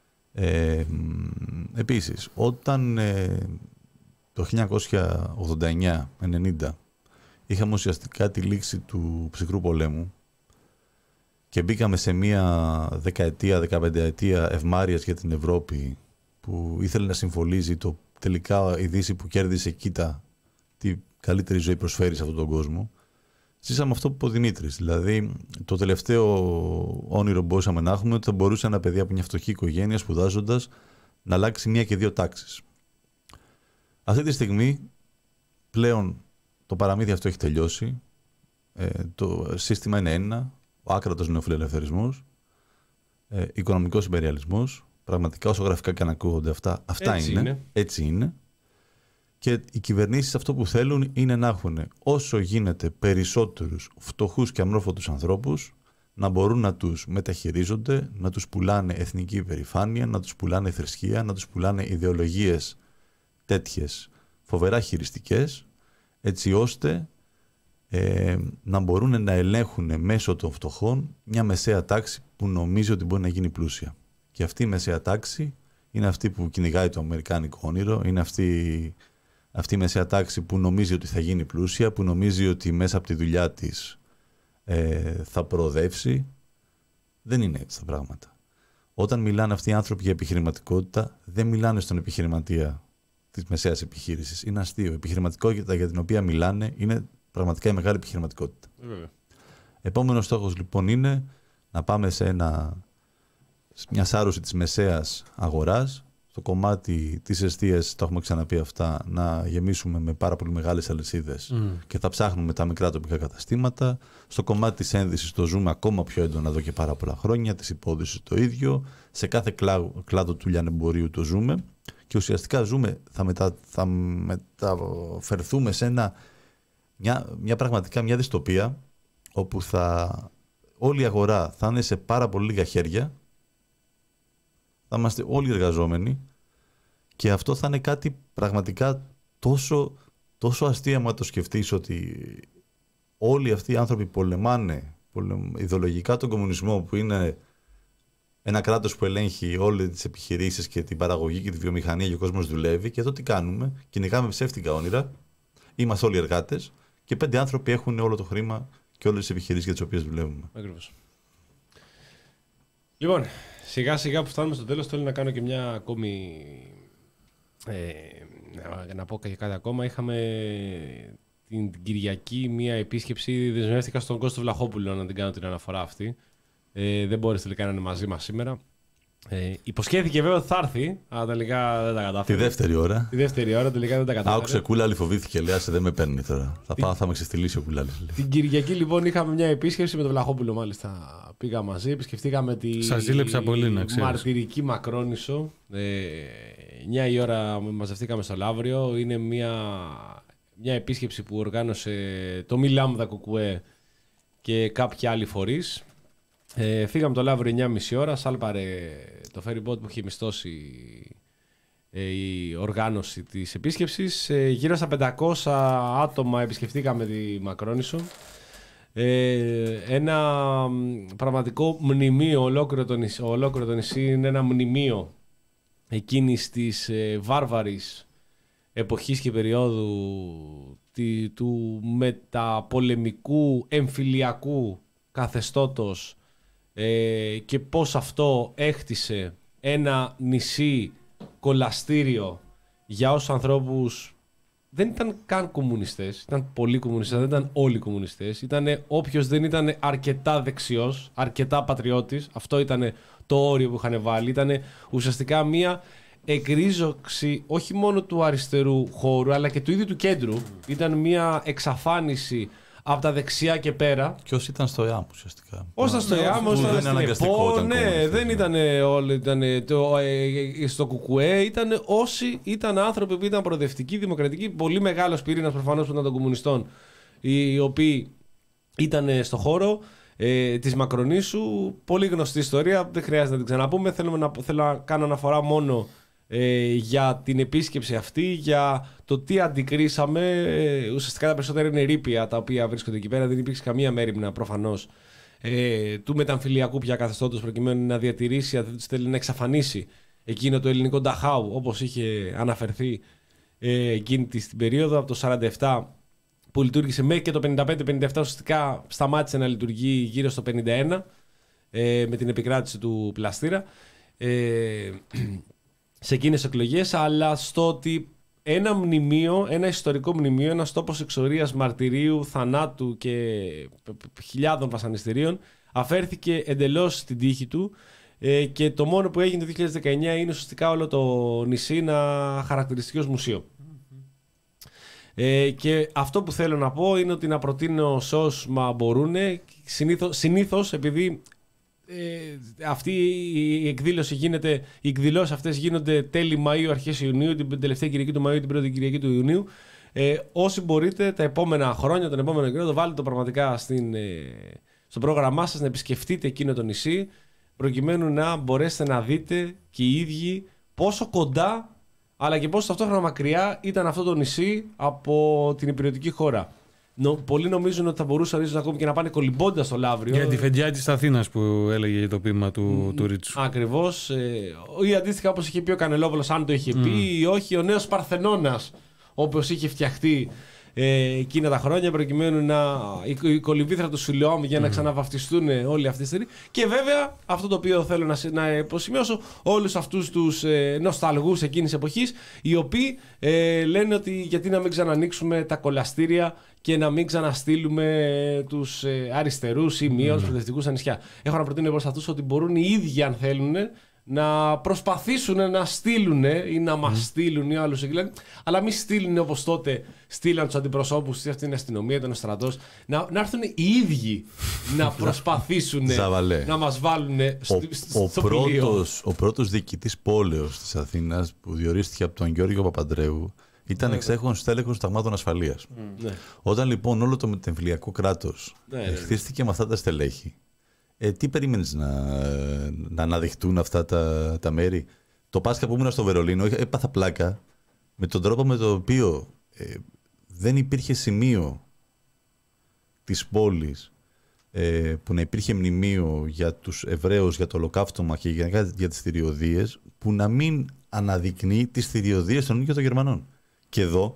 Ε, επίσης, όταν ε, το χίλια εννιακόσια ογδόντα εννιά ενενήντα είχαμε ουσιαστικά τη λήξη του ψυχρού πολέμου και μπήκαμε σε μια δεκαετία, δεκαπενταετία ευμάρειας για την Ευρώπη που ήθελε να συμφωλίζει το τελικά η Δύση που κέρδισε, κοίτα τι καλύτερη ζωή προσφέρει σε αυτόν τον κόσμο. Ζήσαμε αυτό που είπε ο Δημήτρης. Δηλαδή, το τελευταίο όνειρο που μπορούσαμε να έχουμε ότι θα μπορούσε ένα παιδί από μια φτωχή οικογένεια σπουδάζοντας να αλλάξει μία και δύο τάξεις. Αυτή τη στιγμή πλέον το παραμύθι αυτό έχει τελειώσει. Ε, το σύστημα είναι ένα. Ο άκρατος νεοφιλελευθερισμός. Ε, οικονομικός ιμπεριαλισμός. Πραγματικά, όσο γραφικά και αν ακούγονται αυτά, αυτά Έτσι είναι. είναι. Έτσι είναι. Και οι κυβερνήσεις αυτό που θέλουν είναι να έχουν όσο γίνεται περισσότερους φτωχούς και αμόρφωτους ανθρώπους να μπορούν να τους μεταχειρίζονται, να τους πουλάνε εθνική υπερηφάνεια, να τους πουλάνε θρησκεία, να τους πουλάνε ιδεολογίες τέτοιες φοβερά χειριστικές, έτσι ώστε ε, να μπορούν να ελέγχουν μέσω των φτωχών μια μεσαία τάξη που νομίζει ότι μπορεί να γίνει πλούσια. Και αυτή η μεσαία τάξη είναι αυτή που κυνηγάει το αμερικάνικο όνειρο, είναι αυτή... Αυτή η μεσαία τάξη που νομίζει ότι θα γίνει πλούσια, που νομίζει ότι μέσα από τη δουλειά της ε, θα προοδεύσει. Δεν είναι έτσι τα πράγματα. Όταν μιλάνε αυτοί οι άνθρωποι για επιχειρηματικότητα, δεν μιλάνε στον επιχειρηματία της μεσαίας επιχείρησης. Είναι αστείο. Η επιχειρηματικότητα για την οποία μιλάνε είναι πραγματικά η μεγάλη επιχειρηματικότητα. Βέβαια. Επόμενος στόχος λοιπόν είναι να πάμε σε ένα, μια σάρωση της μεσαίας αγοράς. Στο κομμάτι της εστίας, τα έχουμε ξαναπεί αυτά, να γεμίσουμε με πάρα πολύ μεγάλες αλυσίδες mm. και θα ψάχνουμε τα μικρά τοπικά καταστήματα. Στο κομμάτι της ένδυσης το ζούμε ακόμα πιο έντονα εδώ και πάρα πολλά χρόνια, της υπόδυσης το ίδιο. Σε κάθε κλάδο, κλάδο του λιανεμπορίου το ζούμε και ουσιαστικά ζούμε, θα, μετα, θα μεταφερθούμε σε ένα, μια, μια πραγματικά μια δυστοπία όπου θα, όλη η αγορά θα είναι σε πάρα πολύ λίγα χέρια. Θα είμαστε όλοι εργαζόμενοι και αυτό θα είναι κάτι πραγματικά τόσο, τόσο αστείο άμα το σκεφτείς ότι όλοι αυτοί οι άνθρωποι πολεμάνε πολεμ, ιδεολογικά τον κομμουνισμό που είναι ένα κράτος που ελέγχει όλες τις επιχειρήσεις και την παραγωγή και τη βιομηχανία και ο κόσμος δουλεύει και εδώ τι κάνουμε, κυνηγάμε ψεύτικα όνειρα, είμαστε όλοι εργάτες και πέντε άνθρωποι έχουν όλο το χρήμα και όλες τις επιχειρήσεις για τις οποίες δουλεύουμε. Ακριβώς. Λοιπόν, σιγά σιγά που φτάνουμε στο τέλος, θέλω να κάνω και μια ακόμη. Ε, να, να πω και κάτι ακόμα. Είχαμε την, την Κυριακή μια επίσκεψη. Δεσμεύτηκα στον Κώστο Βλαχόπουλο να την κάνω την αναφορά αυτή. Ε, δεν μπόρεσε τελικά να είναι μαζί μας σήμερα. Ε, υποσχέθηκε βέβαια ότι θα έρθει, αλλά τελικά δεν τα κατάφερε. Τη δεύτερη ώρα. Τη δεύτερη ώρα τελικά δεν τα κατάφερε. Άκουσε Κούλαλη, φοβήθηκε. Λέει, άσε δεν με παίρνει τώρα. Θα πάω, θα με ξεστηλήσει ο Κούλαλης. Την Κυριακή λοιπόν είχαμε μια επίσκεψη με τον Βλαχόπουλο, μάλιστα. Πήγα μαζί, επισκεφτήκαμε τη Σας ζήλεψα πολύ, να ξέρεις. Μαρτυρική Μακρόνησο. Ε, εννιά η ώρα μαζευτήκαμε στο Λαύριο. Είναι μια, μια επίσκεψη που οργάνωσε το Μη Λάμδα Κουκουέ και κάποιοι άλλοι φορείς. Ε, φύγαμε το Λαύριο εννιά και μισή ώρα, σάλπαρε το ferry boat που είχε μισθώσει ε, η οργάνωση της επίσκεψης. Ε, γύρω στα πεντακόσια άτομα επισκεφτήκαμε τη Μακρόνησο. Ε, ένα πραγματικό μνημείο, ολόκληρο το νησί, ολόκληρο το νησί είναι ένα μνημείο εκείνης της ε, βάρβαρης εποχής και περίοδου τη, του μεταπολεμικού εμφυλιακού καθεστώτος ε, και πώς αυτό έχτισε ένα νησί κολαστήριο για όσους ανθρώπους δεν ήταν καν κομμουνιστές, ήταν πολλοί κομμουνιστές, δεν ήταν όλοι κομμουνιστές. Ήταν όποιος δεν ήταν αρκετά δεξιός, αρκετά πατριώτης, αυτό ήταν το όριο που είχαν βάλει. Ήταν ουσιαστικά μία εκρίζωξη όχι μόνο του αριστερού χώρου, αλλά και του ίδιου του κέντρου. Ήταν μία εξαφάνιση από τα δεξιά και πέρα. Και όσοι ήταν στο ΕΑΜ ουσιαστικά. Όσοι ήταν στο ΕΑΜ, όσοι ήταν στην ΕΠΟ, ναι, δεν ήταν όλοι, ήταν το, ε, στο ΚΚΕ, ήταν όσοι ήταν άνθρωποι που ήταν προοδευτικοί, δημοκρατικοί, πολύ μεγάλος πυρήνας προφανώς που ήταν των κομμουνιστών, οι οποίοι ήταν στο χώρο ε, της Μακρονήσου. Πολύ γνωστή ιστορία, δεν χρειάζεται να την ξαναπούμε. Θέλω να, θέλω να κάνω αναφορά μόνο ε, για την επίσκεψη αυτή, για το τι αντικρίσαμε. Ε, ουσιαστικά τα περισσότερα είναι ερείπια τα οποία βρίσκονται εκεί πέρα. Δεν υπήρξε καμία μέριμνα προφανώς ε, του μεταμφιλιακού πια καθεστώτος προκειμένου να διατηρήσει, αν δεν τους θέλει να εξαφανίσει εκείνο το ελληνικό Νταχάου, όπως είχε αναφερθεί ε, εκείνη την περίοδο από το σαράντα επτά που λειτουργήσε μέχρι και το πενήντα πέντε πενήντα επτά, ουσιαστικά σταμάτησε να λειτουργεί γύρω στο πενήντα ένα ε, με την επικράτηση του Πλαστήρα ε, σε εκείνες τις εκλογές, αλλά στο ότι ένα μνημείο, ένα ιστορικό μνημείο, ένας τόπος εξορίας, μαρτυρίου, θανάτου και χιλιάδων βασανιστήριων αφαίρθηκε εντελώς στην τύχη του ε, και το μόνο που έγινε το δύο χιλιάδες δεκαεννιά είναι ουσιαστικά όλο το νησί να χαρακτηριστεί ως μουσείο. Ε, και αυτό που θέλω να πω είναι ότι να προτείνω σε όσους μπορούν, συνήθως, συνήθως επειδή ε, αυτή η εκδήλωση γίνεται, οι εκδηλώσεις αυτές γίνονται τέλη Μαΐου, αρχές Ιουνίου, την τελευταία Κυριακή του Μαΐου, την πρώτη Κυριακή του Ιουνίου. Ε, όσοι μπορείτε τα επόμενα χρόνια, τον επόμενο καιρό, το βάλετε το πραγματικά στην, ε, στο πρόγραμμά σας, να επισκεφτείτε εκείνο το νησί, προκειμένου να μπορέσετε να δείτε και οι ίδιοι πόσο κοντά, αλλά και πόσο ταυτόχρονα μακριά ήταν αυτό το νησί από την υπηρετική χώρα. Νο, πολλοί νομίζουν ότι θα μπορούσαν ίσως ακόμη και να πάνε κολυμπώντας στο Λαύριο. Για τη φεντιά της Αθήνας που έλεγε το ποίημα του, mm, του Ρίτσου. Ακριβώς. Ε, ή αντίστοιχα όπως είχε πει ο Κανελόπουλος, αν το είχε πει, mm. ή όχι, ο νέος Παρθενώνας, όπως είχε φτιαχτεί ε, εκείνα τα χρόνια, προκειμένου να η, η κολυμβήθρα του Σιλεόμ για να mm. ξαναβαφτιστούν όλοι αυτοί οι στεροί. Και βέβαια, αυτό το οποίο θέλω να, να υποσημειώσω, όλους αυτούς τους ε, νοσταλγούς εκείνης της εποχής, οι οποίοι ε, λένε ότι γιατί να μην ξανανοίξουμε τα κολαστήρια και να μην ξαναστείλουμε τους ε, αριστερούς ή μη όλους προοδευτικούς στα νησιά. Έχω να προτείνω προς αυτούς ότι μπορούν οι ίδιοι, αν θέλουν, να προσπαθήσουν να στείλουν ή να μας mm. στείλουν ή άλλους εκεί, αλλά μην στείλουν όπως τότε στείλαν τους αντιπροσώπους στη αυτήν την αστυνομία, τον στρατός, να, να έρθουν οι ίδιοι να προσπαθήσουν να μας βάλουν στο, ο, στο ο πρώτος, ο πρώτος διοικητής πόλεως της Αθήνας που διορίστηκε από τον Γιώργο Παπαντρέου ήταν ναι, εξέχον στέλεχος ταγμάτων ασφαλείας. Mm. Ναι. Όταν λοιπόν όλο το μετεμφυλιακό κράτος ναι, χτίστηκε ναι. με αυτά τα στελέχη, ε, τι περίμενες να, να αναδειχτούν αυτά τα, τα μέρη? Το Πάσχα που ήμουν στο Βερολίνο έπαθα πλάκα με τον τρόπο με τον οποίο ε, δεν υπήρχε σημείο της πόλης ε, που να υπήρχε μνημείο για τους Εβραίους, για το ολοκαύτωμα και για, για τις θηριωδίες, που να μην αναδεικνύει τις θηριωδίες των ίδιων των Γερμανών. Και εδώ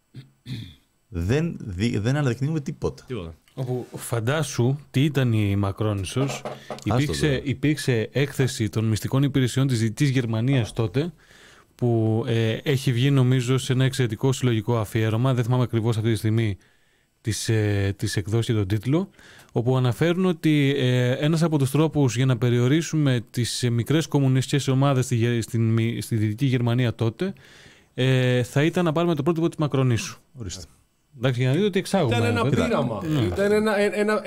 δεν, δι, δεν αναδεικνύουμε τίποτα. τίποτα. Όπου φαντάσου τι ήταν η Μακρόνισσος. Υπήρξε, υπήρξε έκθεση των μυστικών υπηρεσιών της Δυτικής Γερμανίας τότε, που ε, έχει βγει νομίζω σε ένα εξαιρετικό συλλογικό αφιέρωμα, δεν θυμάμαι ακριβώς αυτή τη στιγμή τις, ε, τις εκδόσεις και τον τίτλο, όπου αναφέρουν ότι ε, ένας από τους τρόπους για να περιορίσουμε τις ε, μικρές κομμουνιστικές ομάδες στη, στη, στη Δυτική Γερμανία τότε ε, θα ήταν να πάρουμε το πρότυπο της Μακρονήσου. Ορίστε. Εντάξει, για να δείτε ότι εξάγουμε. Ήταν ένα βέβαια. πείραμα. Mm. Ήταν ένα, ένα,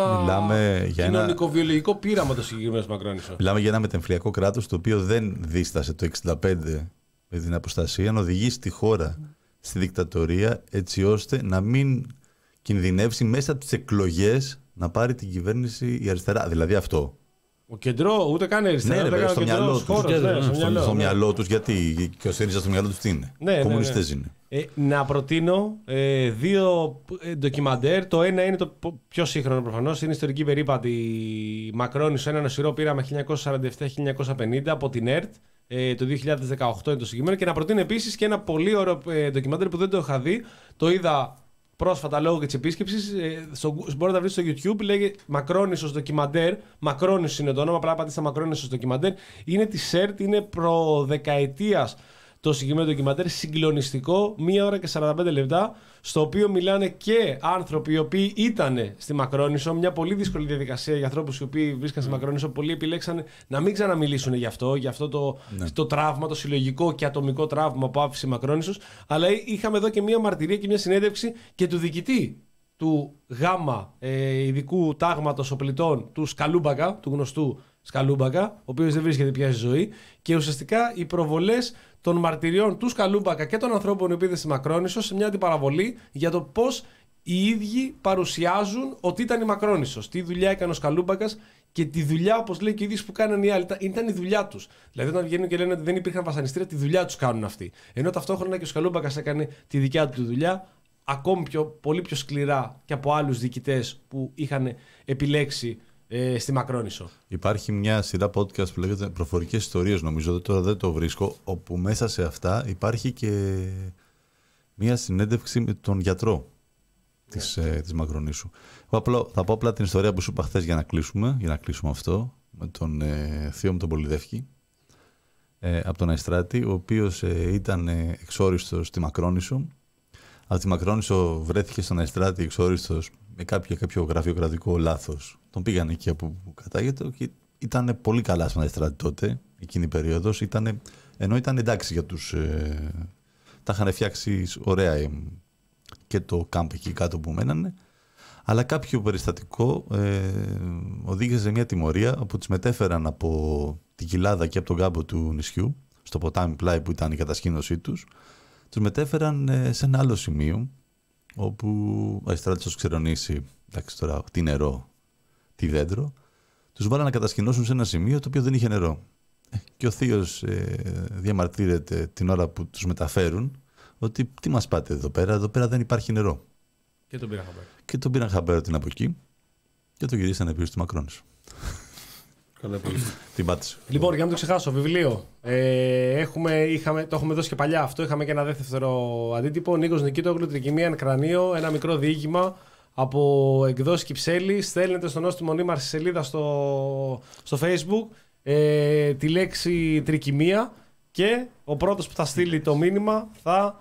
ένα κοινωνικοβιολογικό πείραμα το συγκεκριμένο Μακρόνισσο. Μιλάμε για ένα μετεμφυλιακό κράτος το οποίο δεν δίστασε το εξήντα πέντε με την αποστασία να οδηγήσει τη χώρα στη δικτατορία, έτσι ώστε να μην κινδυνεύσει μέσα από τις εκλογές να πάρει την κυβέρνηση η αριστερά. Δηλαδή αυτό. Ο κεντρό, ούτε καν αριστερά. Ναι, ρε, στο μυαλό τους. Χώρος, ναι, στο μυαλό, στο ναι. μυαλό τους, γιατί και ο ΣΥΡΙΖΑ στο μυαλό τους τι είναι. Ναι, κομμουνιστές ναι, ναι. είναι. Ε, να προτείνω ε, δύο ντοκιμαντέρ. Το ένα είναι το πιο σύγχρονο προφανώς. Είναι ιστορική περίπατη Μακρόνισσο, ένα νοσηρό πείραμα χίλια εννιακόσια σαράντα επτά με χίλια εννιακόσια πενήντα από την ΕΡΤ. Ε, το δύο χιλιάδες δεκαοκτώ είναι το συγκεκριμένο. Και να προτείνω επίσης και ένα πολύ ωραίο ε, ντοκιμαντέρ που δεν το είχα δει. Το είδα πρόσφατα λόγω και της επίσκεψης. Ε, μπορείτε να τα βρείτε στο YouTube. Λέγεται Μακρόνισσος ντοκιμαντέρ. Μακρόνισσος είναι το όνομα. Απλά πατήστε Μακρόνισσος ντοκιμαντέρ. Είναι τη ΕΡΤ, είναι προδεκαετίας το συγκεκριμένο ντοκιμαντέρ, συγκλονιστικό, μία ώρα και σαράντα πέντε λεπτά, στο οποίο μιλάνε και άνθρωποι οι οποίοι ήταν στη Μακρόνισσο. Μια πολύ δύσκολη διαδικασία για ανθρώπους οι οποίοι βρίσκαν στη Μακρόνισσο. Πολλοί επιλέξαν να μην ξαναμιλήσουν γι' αυτό, γι' αυτό το, ναι. το τραύμα, το συλλογικό και ατομικό τραύμα που άφησε η Μακρόνισσος. Αλλά είχαμε εδώ και μια μαρτυρία και μια συνέντευξη και του διοικητή του ΓΑΜΑ ε, ειδικού τάγματος οπλιτών, του Σκαλούμπακα, του γνωστού Σκαλούμπακα, ο οποίος δεν βρίσκεται πια στη ζωή, και ουσιαστικά οι προβολές των μαρτυριών του Σκαλούμπακα και των ανθρώπων που είδε στη Μακρόνισσο σε μια αντιπαραβολή για το πώς οι ίδιοι παρουσιάζουν ότι ήταν η Μακρόνισσος. Τι δουλειά έκανε ο Σκαλούμπακας και τη δουλειά, όπως λέει και ο ίδιος, που κάνανε οι άλλοι. Ήταν η δουλειά τους. Δηλαδή, όταν βγαίνουν και λένε ότι δεν υπήρχαν βασανιστήρια, τη δουλειά τους κάνουν αυτοί. Ενώ ταυτόχρονα και ο Σκαλούμπακας έκανε τη δικιά του δουλειά, ακόμη πιο, πολύ πιο σκληρά και από άλλους διοικητές που είχαν επιλέξει ε, στη Μακρόνισσο. Υπάρχει μια σειρά podcast που λέγεται Προφορικές Ιστορίες, νομίζω, τώρα δεν το βρίσκω, όπου μέσα σε αυτά υπάρχει και μια συνέντευξη με τον γιατρό της, ε, της Μακρονήσου. Απλό, θα πω απλά την ιστορία που σου είπα χθες για να κλείσουμε, για να κλείσουμε αυτό, με τον ε, θείο μου τον Πολυδεύκη, ε, από τον Αϊστράτη, ο οποίος ε, ήταν ε, εξόριστος στη Μακρόνισσο. Από τη Μακρόνισσο βρέθηκε στον Αϊστράτη εξόριστος με κάποιο, κάποιο γραφειοκρατικό λάθος. Τον πήγαν εκεί από που κατάγεται και ήταν πολύ καλά στον Αϊστράτη τότε, εκείνη η περίοδος. Ήτανε, ενώ ήταν εντάξει για τους... Ε, τα είχαν φτιάξει ωραία ε, και το κάμπ εκεί κάτω που μένανε. Αλλά κάποιο περιστατικό ε, οδήγησε σε μια τιμωρία όπου τις μετέφεραν από την κοιλάδα και από τον κάμπο του νησιού, στο ποτάμι πλάι που ήταν η κατασκήνωσή τους. Τους μετέφεραν ε, σε ένα άλλο σημείο όπου ο Αϊστράτης τους ξερονήσει, εντάξει τώρα, τι νερό, τι δέντρο. Τους βάλαν να κατασκηνώσουν σε ένα σημείο το οποίο δεν είχε νερό. Ε, και ο θείος ε, διαμαρτύρεται την ώρα που τους μεταφέρουν ότι τι μας πάτε εδώ πέρα, εδώ πέρα δεν υπάρχει νερό. Και τον πήραν χαμπέρα. Και τον πήραν χαμπέρα την από εκεί και τον γυρίσανε πίσω στη Μακρόνισσο. Καλά, πολύ. Την πάτησε. Λοιπόν, για να μην το ξεχάσω, βιβλίο. Ε, έχουμε, είχαμε, το έχουμε δώσει και παλιά αυτό. Είχαμε και ένα δεύτερο αντίτυπο. Νίκος Νικήτογλου, Τρικυμία εν Κρανίο. Ένα μικρό διήγημα από εκδόσεις Κυψέλη. Στέλνετε στο νόστιμο νήμα στη σελίδα στο, στο Facebook ε, τη λέξη Τρικυμία και ο πρώτος που θα στείλει το μήνυμα θα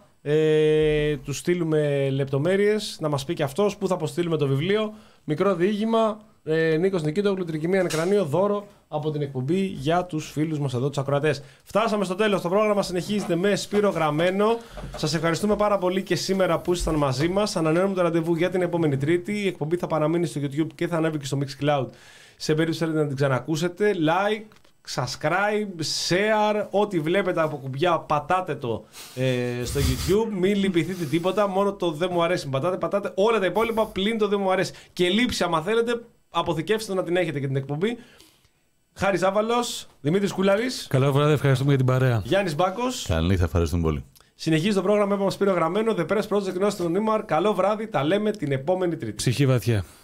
ε, του στείλουμε λεπτομέρειες. Να μας πει και αυτός που θα αποστείλουμε το βιβλίο. Μικρό διήγημα. Ε, Νίκος Νικήτογλου, Τρικυμία εν Κρανίο, δώρο από την εκπομπή για τους φίλους μας εδώ, τους ακροατές. Φτάσαμε στο τέλος. Το πρόγραμμα συνεχίζεται με Σπύρο Γραμμένο. Σας ευχαριστούμε πάρα πολύ και σήμερα που ήσασταν μαζί μας. Ανανεώνουμε το ραντεβού για την επόμενη Τρίτη. Η εκπομπή θα παραμείνει στο YouTube και θα ανέβει και στο Mixcloud. Σε περίπτωση θέλετε να την ξανακούσετε, like, subscribe, share, ό,τι βλέπετε από κουμπιά πατάτε το ε, στο YouTube. Μην λυπηθείτε τίποτα, μόνο το δεν μου αρέσει πατάτε, πατάτε όλα τα υπόλοιπα πλην το δεν μου αρέσει. Και λήψη άμα θέλετε, αποθηκεύστε να την έχετε και την εκπομπή. Χάρης Άβαλος, Δημήτρης Κούλαρης. Καλό βράδυ, ευχαριστούμε για την παρέα. Γιάννης Μπάκος. Καλή νύχτα, ευχαριστούμε πολύ. Συνεχίζει το πρόγραμμα, είπαμε Σπύρο Γραμμένο, The Press Project Νόστιμο Νήμαρ. Καλό βράδυ, τα λέμε την επόμενη Τρίτη. Ψυχή βαθιά.